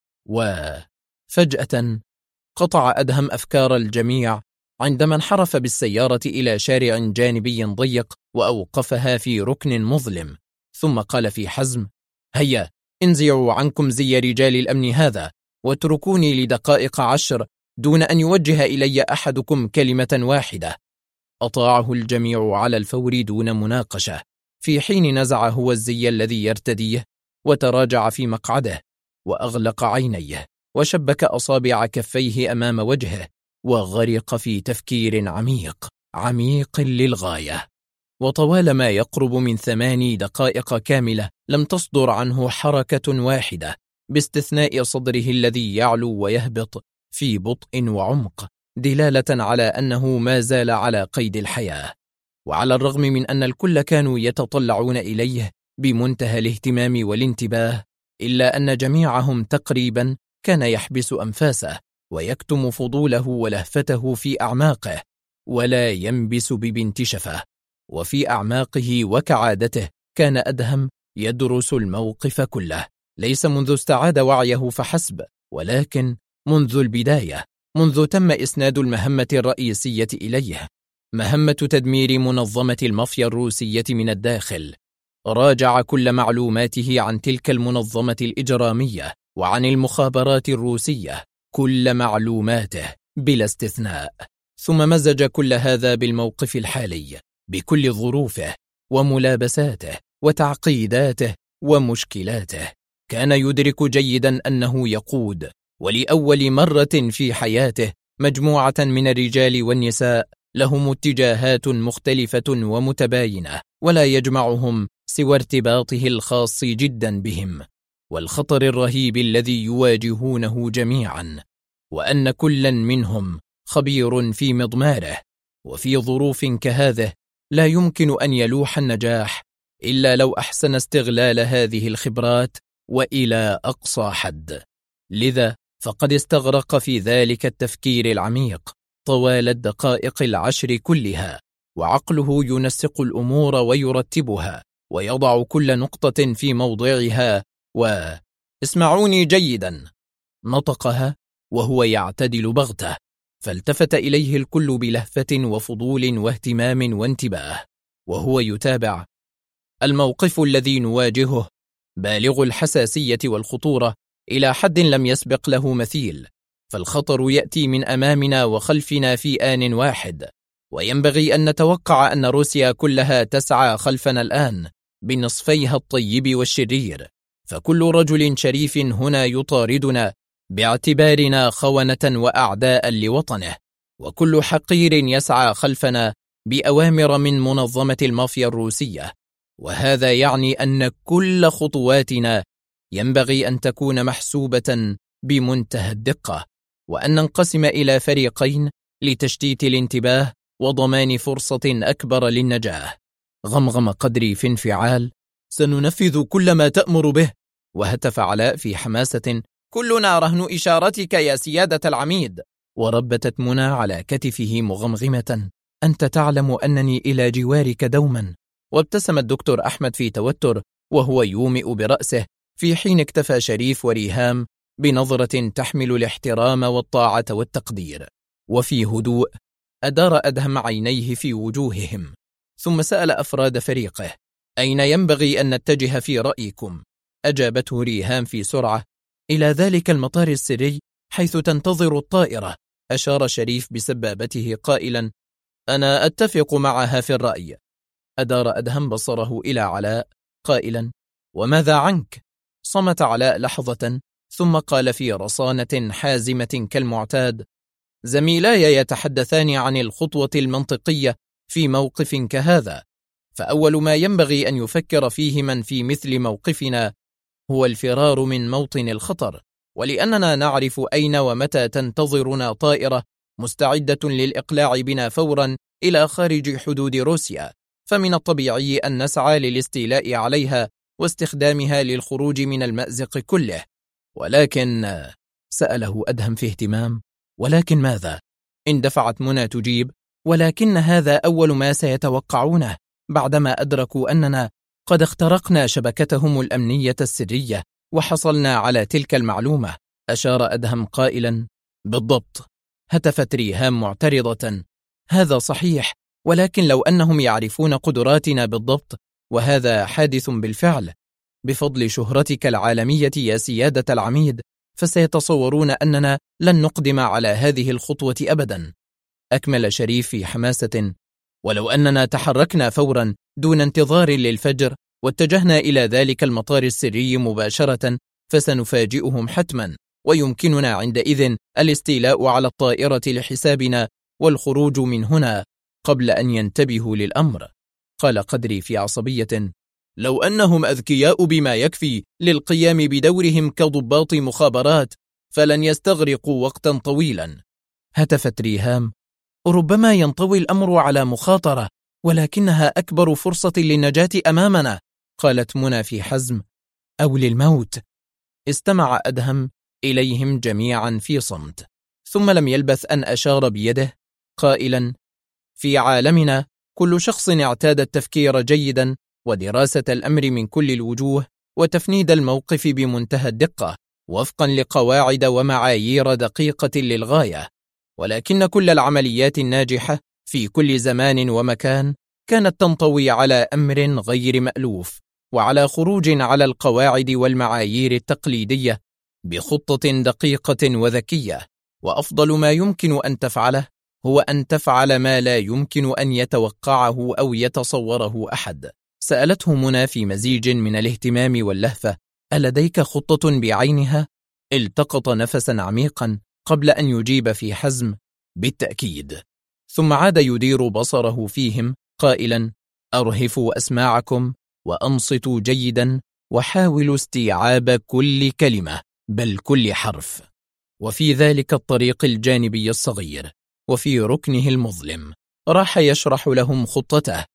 وفجأة قطع أدهم أفكار الجميع عندما انحرف بالسيارة إلى شارع جانبي ضيق وأوقفها في ركن مظلم، ثم قال في حزم: هيا انزعوا عنكم زي رجال الأمن هذا واتركوني لدقائق 10 دون أن يوجه إلي أحدكم كلمة واحدة. أطاعه الجميع على الفور دون مناقشة. في حين نزع هو الزي الذي يرتديه وتراجع في مقعده وأغلق عينيه وشبك أصابع كفيه أمام وجهه وغرق في تفكير عميق للغاية. وطوال ما يقرب من 8 دقائق كاملة لم تصدر عنه حركة واحدة باستثناء صدره الذي يعلو ويهبط في بطء وعمق، دلالة على أنه ما زال على قيد الحياة. وعلى الرغم من أن الكل كانوا يتطلعون إليه بمنتهى الاهتمام والانتباه، إلا أن جميعهم تقريبا كان يحبس أنفاسه ويكتم فضوله ولهفته في أعماقه ولا ينبس ببنت شفه. وفي أعماقه وكعادته كان أدهم يدرس الموقف كله، ليس منذ استعاد وعيه فحسب، ولكن منذ البداية، منذ تم إسناد المهمة الرئيسية إليه، مهمة تدمير منظمة المافيا الروسية من الداخل. راجع كل معلوماته عن تلك المنظمة الإجرامية وعن المخابرات الروسية، كل معلوماته بلا استثناء، ثم مزج كل هذا بالموقف الحالي بكل ظروفه وملابساته وتعقيداته ومشكلاته. كان يدرك جيدا أنه يقود ولأول مرة في حياته مجموعة من الرجال والنساء لهم اتجاهات مختلفة ومتباينة، ولا يجمعهم سوى ارتباطه الخاص جدا بهم والخطر الرهيب الذي يواجهونه جميعا، وأن كلا منهم خبير في مضماره. وفي ظروف كهذه لا يمكن أن يلوح النجاح إلا لو أحسن استغلال هذه الخبرات وإلى أقصى حد. لذا فقد استغرق في ذلك التفكير العميق طوال الدقائق 10 كلها، وعقله ينسق الأمور ويرتبها ويضع كل نقطة في موضعها. اسمعوني جيدا، نطقها وهو يعتدل بغته، فالتفت إليه الكل بلهفة وفضول واهتمام وانتباه وهو يتابع. الموقف الذي نواجهه بالغ الحساسية والخطورة إلى حد لم يسبق له مثيل، فالخطر يأتي من أمامنا وخلفنا في آن واحد، وينبغي أن نتوقع أن روسيا كلها تسعى خلفنا الآن بنصفيها الطيب والشرير، فكل رجل شريف هنا يطاردنا باعتبارنا خونة وأعداء لوطنه، وكل حقير يسعى خلفنا بأوامر من منظمة المافيا الروسية. وهذا يعني أن كل خطواتنا ينبغي أن تكون محسوبة بمنتهى الدقة، وأن ننقسم إلى فريقين لتشتيت الانتباه وضمان فرصة أكبر للنجاة. غمغم قدري في انفعال. سننفذ كل ما تأمر به. وهتف علاء في حماسة: كلنا رهن إشارتك يا سيادة العميد. وربتت منى على كتفه مغمغمة: أنت تعلم أنني إلى جوارك دوما. وابتسم الدكتور أحمد في توتر وهو يومئ برأسه، في حين اكتفى شريف وريهام بنظرة تحمل الاحترام والطاعة والتقدير. وفي هدوء أدار أدهم عينيه في وجوههم، ثم سأل أفراد فريقه: أين ينبغي أن نتجه في رأيكم؟ أجابته ريهام في سرعة: إلى ذلك المطار السري حيث تنتظر الطائرة. أشار شريف بسبابته قائلا: أنا أتفق معها في الرأي. أدار أدهم بصره إلى علاء قائلا: وماذا عنك؟ صمت علاء لحظة ثم قال في رصانة حازمة كالمعتاد: زميلاي يتحدثان عن الخطوة المنطقية في موقف كهذا، فأول ما ينبغي أن يفكر فيه من في مثل موقفنا هو الفرار من موطن الخطر، ولأننا نعرف أين ومتى تنتظرنا طائرة مستعدة للإقلاع بنا فورا إلى خارج حدود روسيا، فمن الطبيعي أن نسعى للاستيلاء عليها واستخدامها للخروج من المأزق كله. ولكن سأله أدهم في اهتمام: ولكن ماذا؟ اندفعت منى تجيب: ولكن هذا أول ما سيتوقعونه بعدما أدركوا أننا قد اخترقنا شبكتهم الأمنية السرية وحصلنا على تلك المعلومة. أشار أدهم قائلا: بالضبط. هتفت ريهام معترضة: هذا صحيح، ولكن لو أنهم يعرفون قدراتنا بالضبط، وهذا حادث بالفعل، بفضل شهرتك العالمية يا سيادة العميد، فسيتصورون أننا لن نقدم على هذه الخطوة أبدا. أكمل شريف في حماسة: ولو أننا تحركنا فورا دون انتظار للفجر، واتجهنا إلى ذلك المطار السري مباشرة، فسنفاجئهم حتما، ويمكننا عندئذ الاستيلاء على الطائرة لحسابنا والخروج من هنا قبل أن ينتبهوا للأمر. قال قدري في عصبية: لو أنهم أذكياء بما يكفي للقيام بدورهم كضباط مخابرات فلن يستغرقوا وقتا طويلا. هتفت ريهام: ربما ينطوي الأمر على مخاطرة، ولكنها أكبر فرصة للنجاة أمامنا. قالت منى في حزم: أو للموت. استمع أدهم إليهم جميعا في صمت، ثم لم يلبث أن أشار بيده قائلا: في عالمنا كل شخص اعتاد التفكير جيدا ودراسة الأمر من كل الوجوه وتفنيد الموقف بمنتهى الدقة وفقا لقواعد ومعايير دقيقة للغاية، ولكن كل العمليات الناجحة في كل زمان ومكان كانت تنطوي على أمر غير مألوف وعلى خروج على القواعد والمعايير التقليدية بخطة دقيقة وذكية. وأفضل ما يمكن أن تفعله هو أن تفعل ما لا يمكن أن يتوقعه أو يتصوره أحد. سألته منى في مزيج من الاهتمام واللهفة: ألديك خطة بعينها؟ التقط نفسا عميقا قبل أن يجيب في حزم: بالتأكيد. ثم عاد يدير بصره فيهم قائلا: أرهفوا أسماعكم وأنصتوا جيدا وحاولوا استيعاب كل كلمة بل كل حرف. وفي ذلك الطريق الجانبي الصغير وفي ركنه المظلم راح يشرح لهم خطته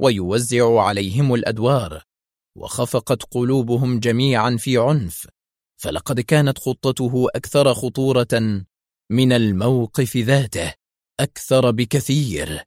ويوزع عليهم الأدوار، وخفقت قلوبهم جميعا في عنف، فلقد كانت خطته أكثر خطورة من الموقف ذاته، أكثر بكثير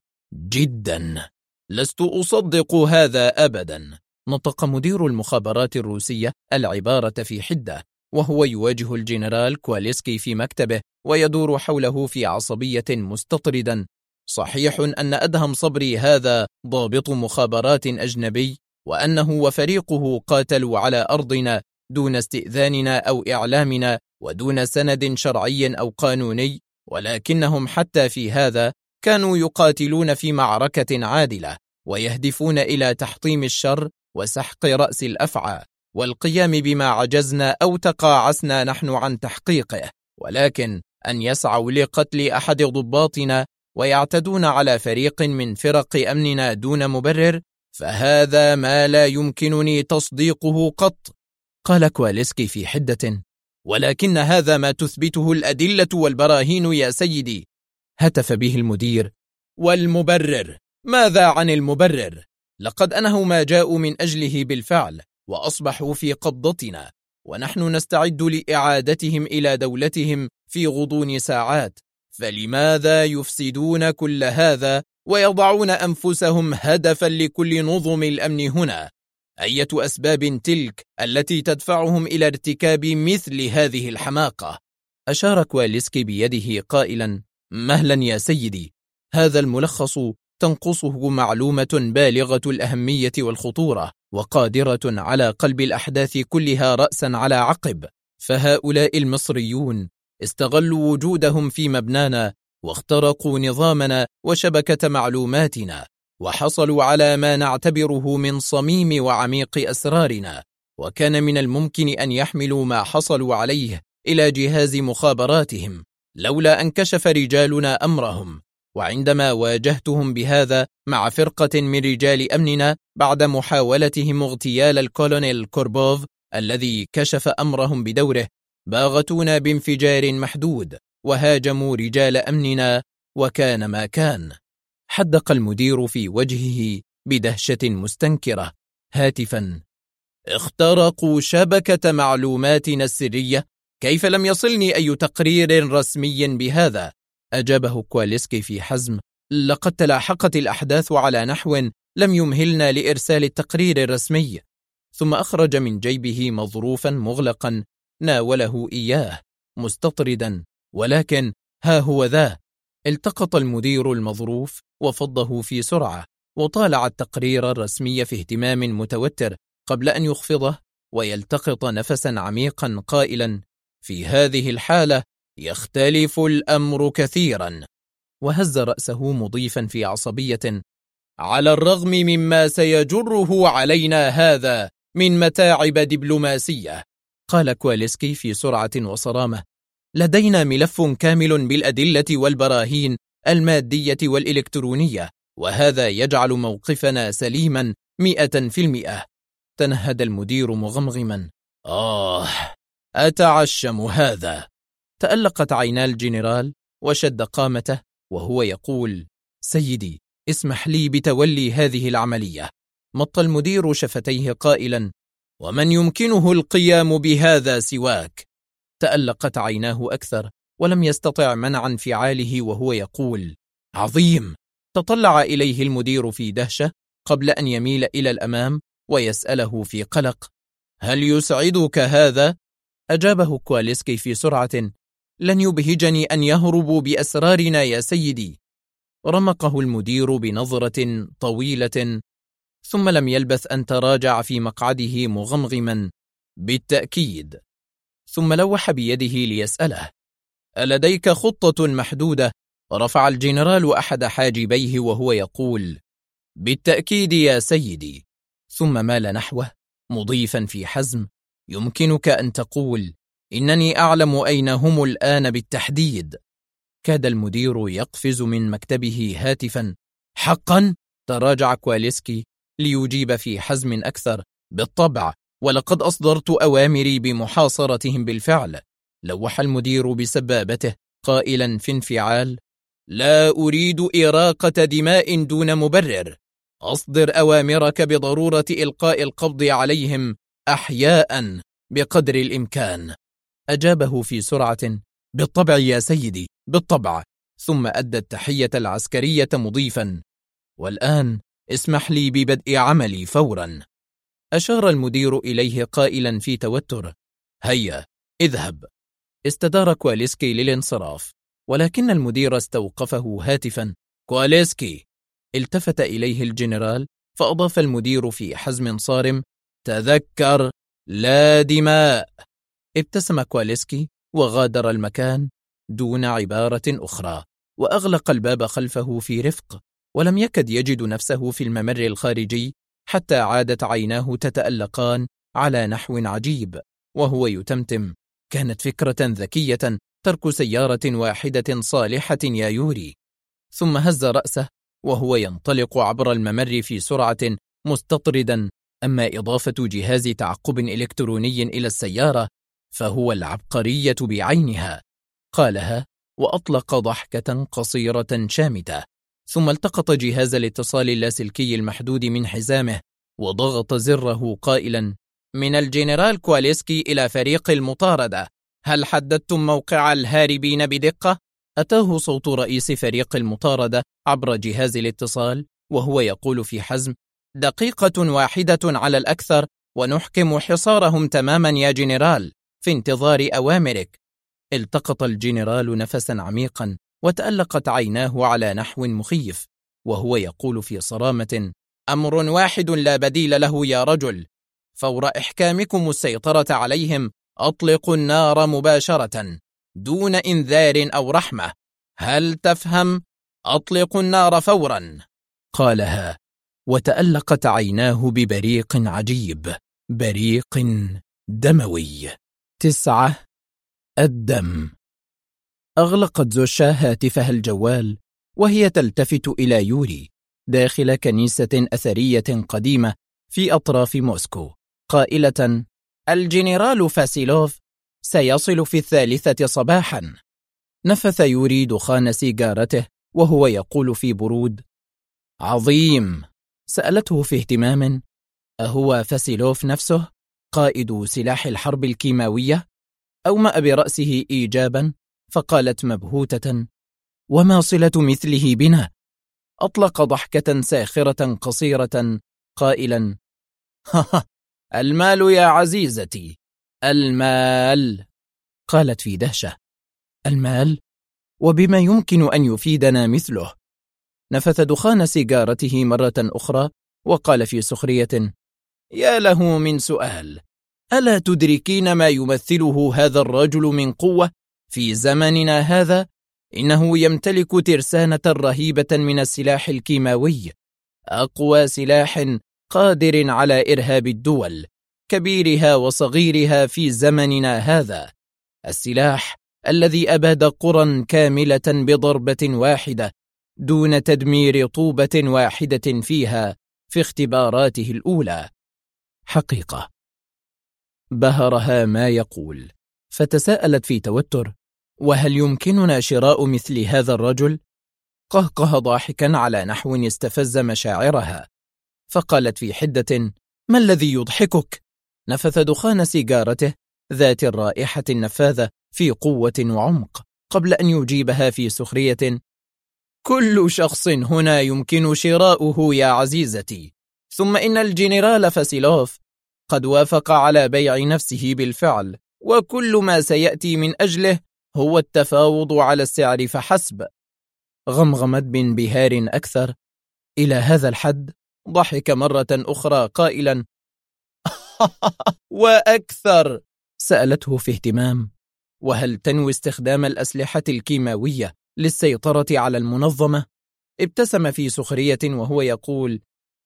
جدا. لست أصدق هذا أبدا. نطق مدير المخابرات الروسية العبارة في حدة وهو يواجه الجنرال كواليسكي في مكتبه ويدور حوله في عصبية مستطردا: صحيح أن أدهم صبري هذا ضابط مخابرات أجنبي وأنه وفريقه قاتلوا على أرضنا دون استئذاننا أو إعلامنا ودون سند شرعي أو قانوني، ولكنهم حتى في هذا كانوا يقاتلون في معركة عادلة ويهدفون إلى تحطيم الشر وسحق رأس الأفعى والقيام بما عجزنا أو تقاعسنا نحن عن تحقيقه، ولكن أن يسعوا لقتل أحد ضباطنا ويعتدون على فريق من فرق أمننا دون مبرر فهذا ما لا يمكنني تصديقه قط. قال كواليسكي في حدة: ولكن هذا ما تثبته الأدلة والبراهين يا سيدي. هتف به المدير: والمبرر؟ ماذا عن المبرر؟ لقد أنهوا ما جاءوا من أجله بالفعل وأصبحوا في قبضتنا، ونحن نستعد لإعادتهم إلى دولتهم في غضون ساعات، فلماذا يفسدون كل هذا ويضعون أنفسهم هدفا لكل نظم الأمن هنا؟ أية أسباب تلك التي تدفعهم إلى ارتكاب مثل هذه الحماقة؟ أشار كواليسكي بيده قائلا: مهلا يا سيدي، هذا الملخص تنقصه معلومة بالغة الأهمية والخطورة وقادرة على قلب الأحداث كلها رأسا على عقب. فهؤلاء المصريون استغلوا وجودهم في مبنانا واخترقوا نظامنا وشبكة معلوماتنا وحصلوا على ما نعتبره من صميم وعميق أسرارنا، وكان من الممكن أن يحملوا ما حصلوا عليه إلى جهاز مخابراتهم لولا أن كشف رجالنا أمرهم. وعندما واجهتهم بهذا مع فرقة من رجال أمننا بعد محاولتهم اغتيال الكولونيل كوربوف الذي كشف أمرهم بدوره، باغتونا بانفجار محدود وهاجموا رجال أمننا وكان ما كان. حدق المدير في وجهه بدهشة مستنكرة هاتفا: اخترقوا شبكة معلوماتنا السرية؟ كيف لم يصلني أي تقرير رسمي بهذا؟ أجابه كواليسكي في حزم: لقد تلاحقت الأحداث على نحو لم يمهلنا لإرسال التقرير الرسمي. ثم أخرج من جيبه مظروفا مغلقا ناوله إياه مستطردا: ولكن ها هو ذا. التقط المدير المظروف وفضه في سرعة وطالع التقرير الرسمي في اهتمام متوتر قبل أن يخفضه ويلتقط نفسا عميقا قائلا: في هذه الحالة يختلف الأمر كثيرا. وهز رأسه مضيفا في عصبية: على الرغم مما سيجره علينا هذا من متاعب دبلوماسية. قال كواليسكي في سرعة وصرامة: لدينا ملف كامل بالأدلة والبراهين المادية والإلكترونية، وهذا يجعل موقفنا سليما 100%. تنهد المدير مغمغما: أتعشم هذا. تألقت عينا الجنرال وشد قامته وهو يقول: سيدي، اسمح لي بتولي هذه العملية. مط المدير شفتيه قائلا: ومن يمكنه القيام بهذا سواك؟ تألقت عيناه أكثر ولم يستطع منع انفعاله وهو يقول: عظيم. تطلع إليه المدير في دهشة قبل أن يميل إلى الأمام ويسأله في قلق: هل يسعدك هذا؟ أجابه كواليسكي في سرعة: لن يبهجني أن يهربوا بأسرارنا يا سيدي. رمقه المدير بنظرة طويلة ثم لم يلبث أن تراجع في مقعده مغمغما: بالتأكيد. ثم لوح بيده ليسأله: ألديك خطة محدودة؟ رفع الجنرال أحد حاجبيه وهو يقول: بالتأكيد يا سيدي. ثم مال نحوه مضيفا في حزم: يمكنك أن تقول إنني أعلم أين هم الآن بالتحديد. كاد المدير يقفز من مكتبه هاتفا: حقا؟ تراجع كواليسكي ليجيب في حزم أكثر: بالطبع، ولقد أصدرت أوامري بمحاصرتهم بالفعل. لوح المدير بسبابته قائلا في انفعال: لا أريد إراقة دماء دون مبرر. أصدر أوامرك بضرورة إلقاء القبض عليهم أحياء بقدر الإمكان. أجابه في سرعة: بالطبع يا سيدي، بالطبع. ثم أدى التحية العسكرية مضيفا: والآن اسمح لي ببدء عملي فورا. أشار المدير إليه قائلا في توتر: هيا اذهب. استدار كواليسكي للانصراف، ولكن المدير استوقفه هاتفا: كواليسكي. التفت إليه الجنرال فأضاف المدير في حزم صارم: تذكر، لا دماء. ابتسم كواليسكي وغادر المكان دون عبارة أخرى، وأغلق الباب خلفه في رفق، ولم يكد يجد نفسه في الممر الخارجي حتى عادت عيناه تتألقان على نحو عجيب وهو يتمتم: كانت فكرة ذكية ترك سيارة واحدة صالحة يا يوري. ثم هز رأسه وهو ينطلق عبر الممر في سرعة مستطردا. أما إضافة جهاز تعقب إلكتروني إلى السيارة فهو العبقرية بعينها، قالها وأطلق ضحكة قصيرة شامتة. ثم التقط جهاز الاتصال اللاسلكي المحدود من حزامه وضغط زره قائلا: من الجنرال كواليسكي إلى فريق المطاردة، هل حددتم موقع الهاربين بدقة؟ أتاه صوت رئيس فريق المطاردة عبر جهاز الاتصال وهو يقول في حزم: دقيقة واحدة على الأكثر ونحكم حصارهم تماما يا جنرال، في انتظار أوامرك. التقط الجنرال نفسا عميقا وتألقت عيناه على نحو مخيف وهو يقول في صرامة: أمر واحد لا بديل له يا رجل، فور إحكامكم السيطرة عليهم أطلقوا النار مباشرة دون إنذار أو رحمة. هل تفهم؟ أطلقوا النار فورا. قالها وتألقت عيناه ببريق عجيب، بريق دموي. 9. الدم. أغلقت زوشا هاتفها الجوال وهي تلتفت إلى يوري داخل كنيسة أثرية قديمة في أطراف موسكو قائلة: الجنرال فاسيلوف سيصل في 3 صباحا. نفث يوري دخان سيجارته وهو يقول في برود: عظيم. سألته في اهتمام: أهو فاسيلوف نفسه قائد سلاح الحرب الكيماوية؟ أومأ برأسه إيجابا، فقالت مبهوتة: وما صلة مثله بنا؟ أطلق ضحكة ساخرة قصيرة قائلا: المال يا عزيزتي، المال. قالت في دهشة: المال؟ وبما يمكن أن يفيدنا مثله؟ نفث دخان سيجارته مرة أخرى وقال في سخرية: يا له من سؤال، ألا تدركين ما يمثله هذا الرجل من قوة في زمننا هذا؟ إنه يمتلك ترسانة رهيبة من السلاح الكيماوي، أقوى سلاح قادر على إرهاب الدول كبيرها وصغيرها في زمننا هذا، السلاح الذي أباد قرى كاملة بضربة واحدة دون تدمير طوبة واحدة فيها في اختباراته الأولى. حقيقة. بهرها ما يقول، فتساءلت في توتر: وهل يمكننا شراء مثل هذا الرجل؟ قهقه ضاحكا على نحو يستفز مشاعرها، فقالت في حدة: ما الذي يضحكك؟ نفث دخان سيجارته ذات الرائحة النفاذة في قوة وعمق قبل أن يجيبها في سخرية: كل شخص هنا يمكن شراؤه يا عزيزتي، ثم إن الجنرال فاسيلوف قد وافق على بيع نفسه بالفعل، وكل ما سيأتي من أجله هو التفاوض على السعر فحسب. غمغمت بانبهار أكثر. إلى هذا الحد؟ ضحك مرة أخرى قائلا: وأكثر؟ سألته في اهتمام: وهل تنوي استخدام الأسلحة الكيماوية للسيطرة على المنظمة؟ ابتسم في سخرية وهو يقول: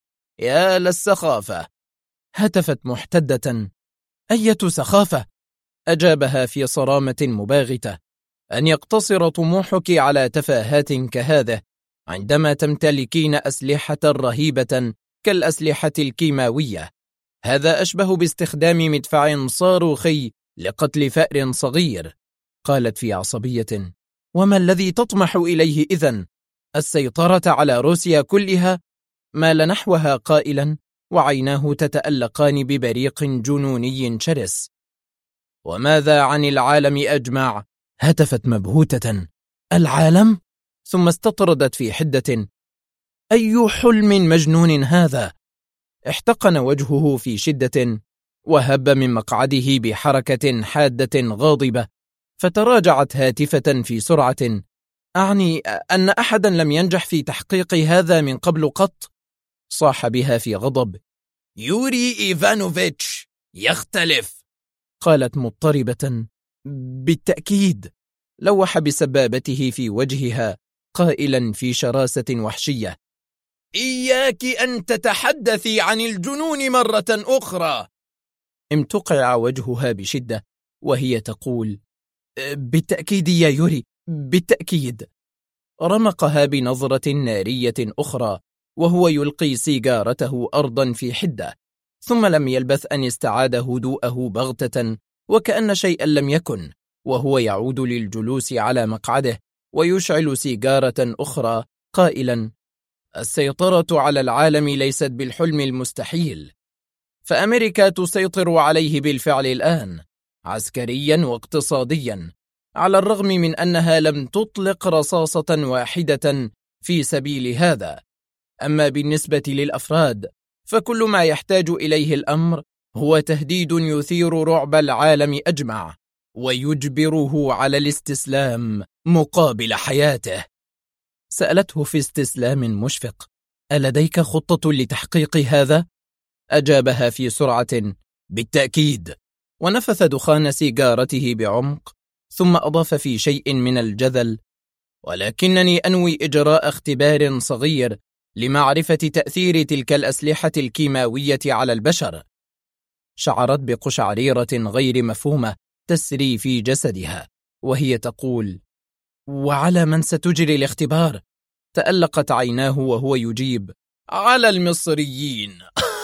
يا للسخافة. هتفت محتدة: أية سخافة؟ أجابها في صرامة مباغتة: أن يقتصر طموحك على تفاهات كهذه عندما تمتلكين أسلحة رهيبة كالأسلحة الكيماوية. هذا أشبه باستخدام مدفع صاروخي لقتل فأر صغير. قالت في عصبية: وما الذي تطمح إليه إذن؟ السيطرة على روسيا كلها؟ مال نحوها قائلا وعيناه تتألقان ببريق جنوني شرس: وماذا عن العالم أجمع؟ هتفت مبهوتة: العالم؟ ثم استطردت في حدة: أي حلم مجنون هذا؟ احتقن وجهه في شدة وهب من مقعده بحركة حادة غاضبة، فتراجعت هاتفة في سرعة: أعني أن أحدا لم ينجح في تحقيق هذا من قبل قط. صاح بها في غضب: يوري إيفانوفيتش يختلف. قالت مضطربة: بالتأكيد. لوح بسبابته في وجهها قائلا في شراسة وحشية: إياك أن تتحدثي عن الجنون مرة أخرى. امتقع وجهها بشدة وهي تقول: بالتأكيد يا يوري، بالتأكيد. رمقها بنظرة نارية أخرى وهو يلقي سيجارته أرضا في حدة، ثم لم يلبث أن استعاد هدوءه بغتة وكأن شيئا لم يكن، وهو يعود للجلوس على مقعده ويشعل سيجارة أخرى قائلا: السيطرة على العالم ليست بالحلم المستحيل، فأمريكا تسيطر عليه بالفعل الآن، عسكريا واقتصاديا، على الرغم من أنها لم تطلق رصاصة واحدة في سبيل هذا. أما بالنسبة للأفراد فكل ما يحتاج إليه الأمر هو تهديد يثير رعب العالم أجمع ويجبره على الاستسلام مقابل حياته. سألته في استسلام مشفق: ألديك خطة لتحقيق هذا؟ أجابها في سرعة: بالتأكيد. ونفث دخان سيجارته بعمق ثم أضاف في شيء من الجذل: ولكنني أنوي إجراء اختبار صغير لمعرفة تأثير تلك الأسلحة الكيماوية على البشر. شعرت بقشعريرة غير مفهومة تسري في جسدها وهي تقول: وعلى من ستجري الاختبار؟ تألقت عيناه وهو يجيب: على المصريين.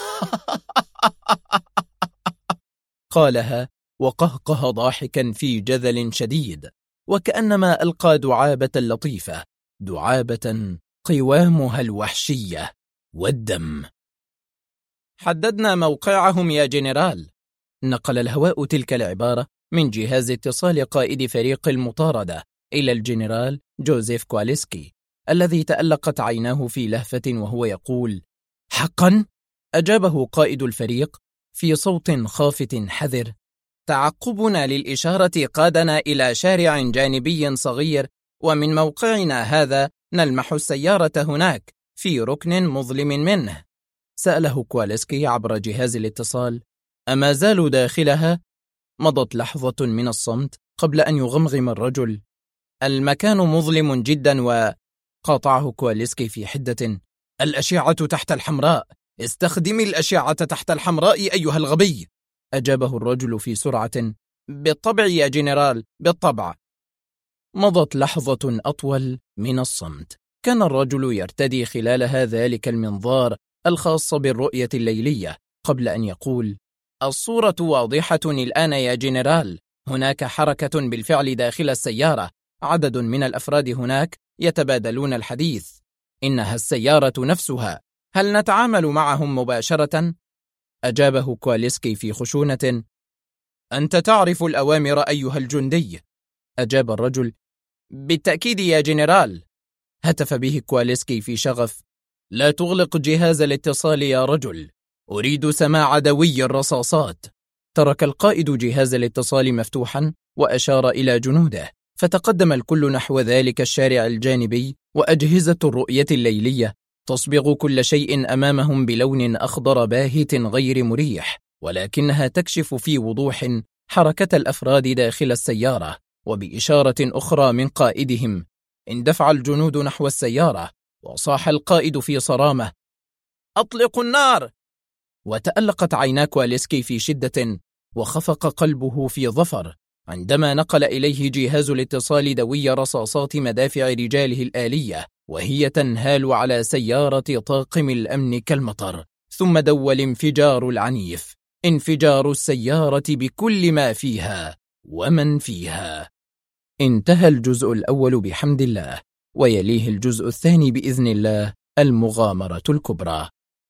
قالها وقهقه ضاحكا في جذل شديد وكأنما ألقى دعابة لطيفة، دعابة قوامها الوحشية والدم. حددنا موقعهم يا جنرال. نقل الهواء تلك العبارة من جهاز اتصال قائد فريق المطاردة إلى الجنرال جوزيف كواليسكي الذي تألقت عيناه في لهفة وهو يقول: حقا؟ أجابه قائد الفريق في صوت خافت حذر: تعقبنا للإشارة قادنا إلى شارع جانبي صغير، ومن موقعنا هذا نلمح السيارة هناك في ركن مظلم منه. سأله كواليسكي عبر جهاز الاتصال: أما زالوا داخلها؟ مضت لحظة من الصمت قبل أن يغمغم الرجل: المكان مظلم جدا قاطعه كواليسكي في حدة: الأشعة تحت الحمراء، استخدمي الأشعة تحت الحمراء أيها الغبي، أجابه الرجل في سرعة. بالطبع يا جنرال، بالطبع. مضت لحظة أطول من الصمت. كان الرجل يرتدي خلالها ذلك المنظار الخاص بالرؤية الليلية قبل أن يقول: الصورة واضحة الآن يا جنرال، هناك حركة بالفعل داخل السيارة، عدد من الأفراد هناك يتبادلون الحديث. إنها السيارة نفسها، هل نتعامل معهم مباشرة؟ أجابه كواليسكي في خشونة: أنت تعرف الأوامر أيها الجندي، أجاب الرجل. بالتأكيد يا جنرال، هتف به كواليسكي في شغف. لا تغلق جهاز الاتصال يا رجل، أريد سماع دوي الرصاصات. ترك القائد جهاز الاتصال مفتوحا وأشار إلى جنوده، فتقدم الكل نحو ذلك الشارع الجانبي، وأجهزة الرؤية الليلية تصبغ كل شيء أمامهم بلون أخضر باهت غير مريح، ولكنها تكشف في وضوح حركة الأفراد داخل السيارة. وبإشارة أخرى من قائدهم اندفع الجنود نحو السيارة، وصاح القائد في صرامة: أطلقوا النار! وتألقت عينا كواليسكي في شدة، وخفق قلبه في ظفر عندما نقل إليه جهاز الاتصال دوي رصاصات مدافع رجاله الآلية، وهي تنهال على سيارة طاقم الأمن كالمطر. ثم دو الانفجار العنيف، انفجار السيارة بكل ما فيها ومن فيها. انتهى الجزء الأول بحمد الله، ويليه الجزء الثاني بإذن الله، المغامرة الكبرى.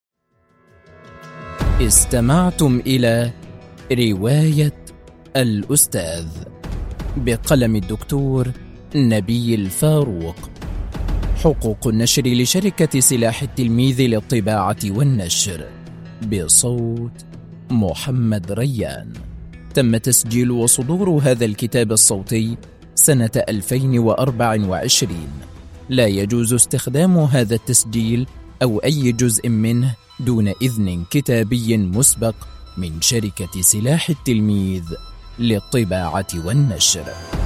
استمعتم إلى رواية الأستاذ بقلم الدكتور نبيل فاروق. حقوق النشر لشركة سلاح التلميذ للطباعة والنشر، بصوت محمد ريان. تم تسجيل وصدور هذا الكتاب الصوتي سنة 2024. لا يجوز استخدام هذا التسجيل أو أي جزء منه دون إذن كتابي مسبق من شركة سلاح التلميذ للطباعة والنشر.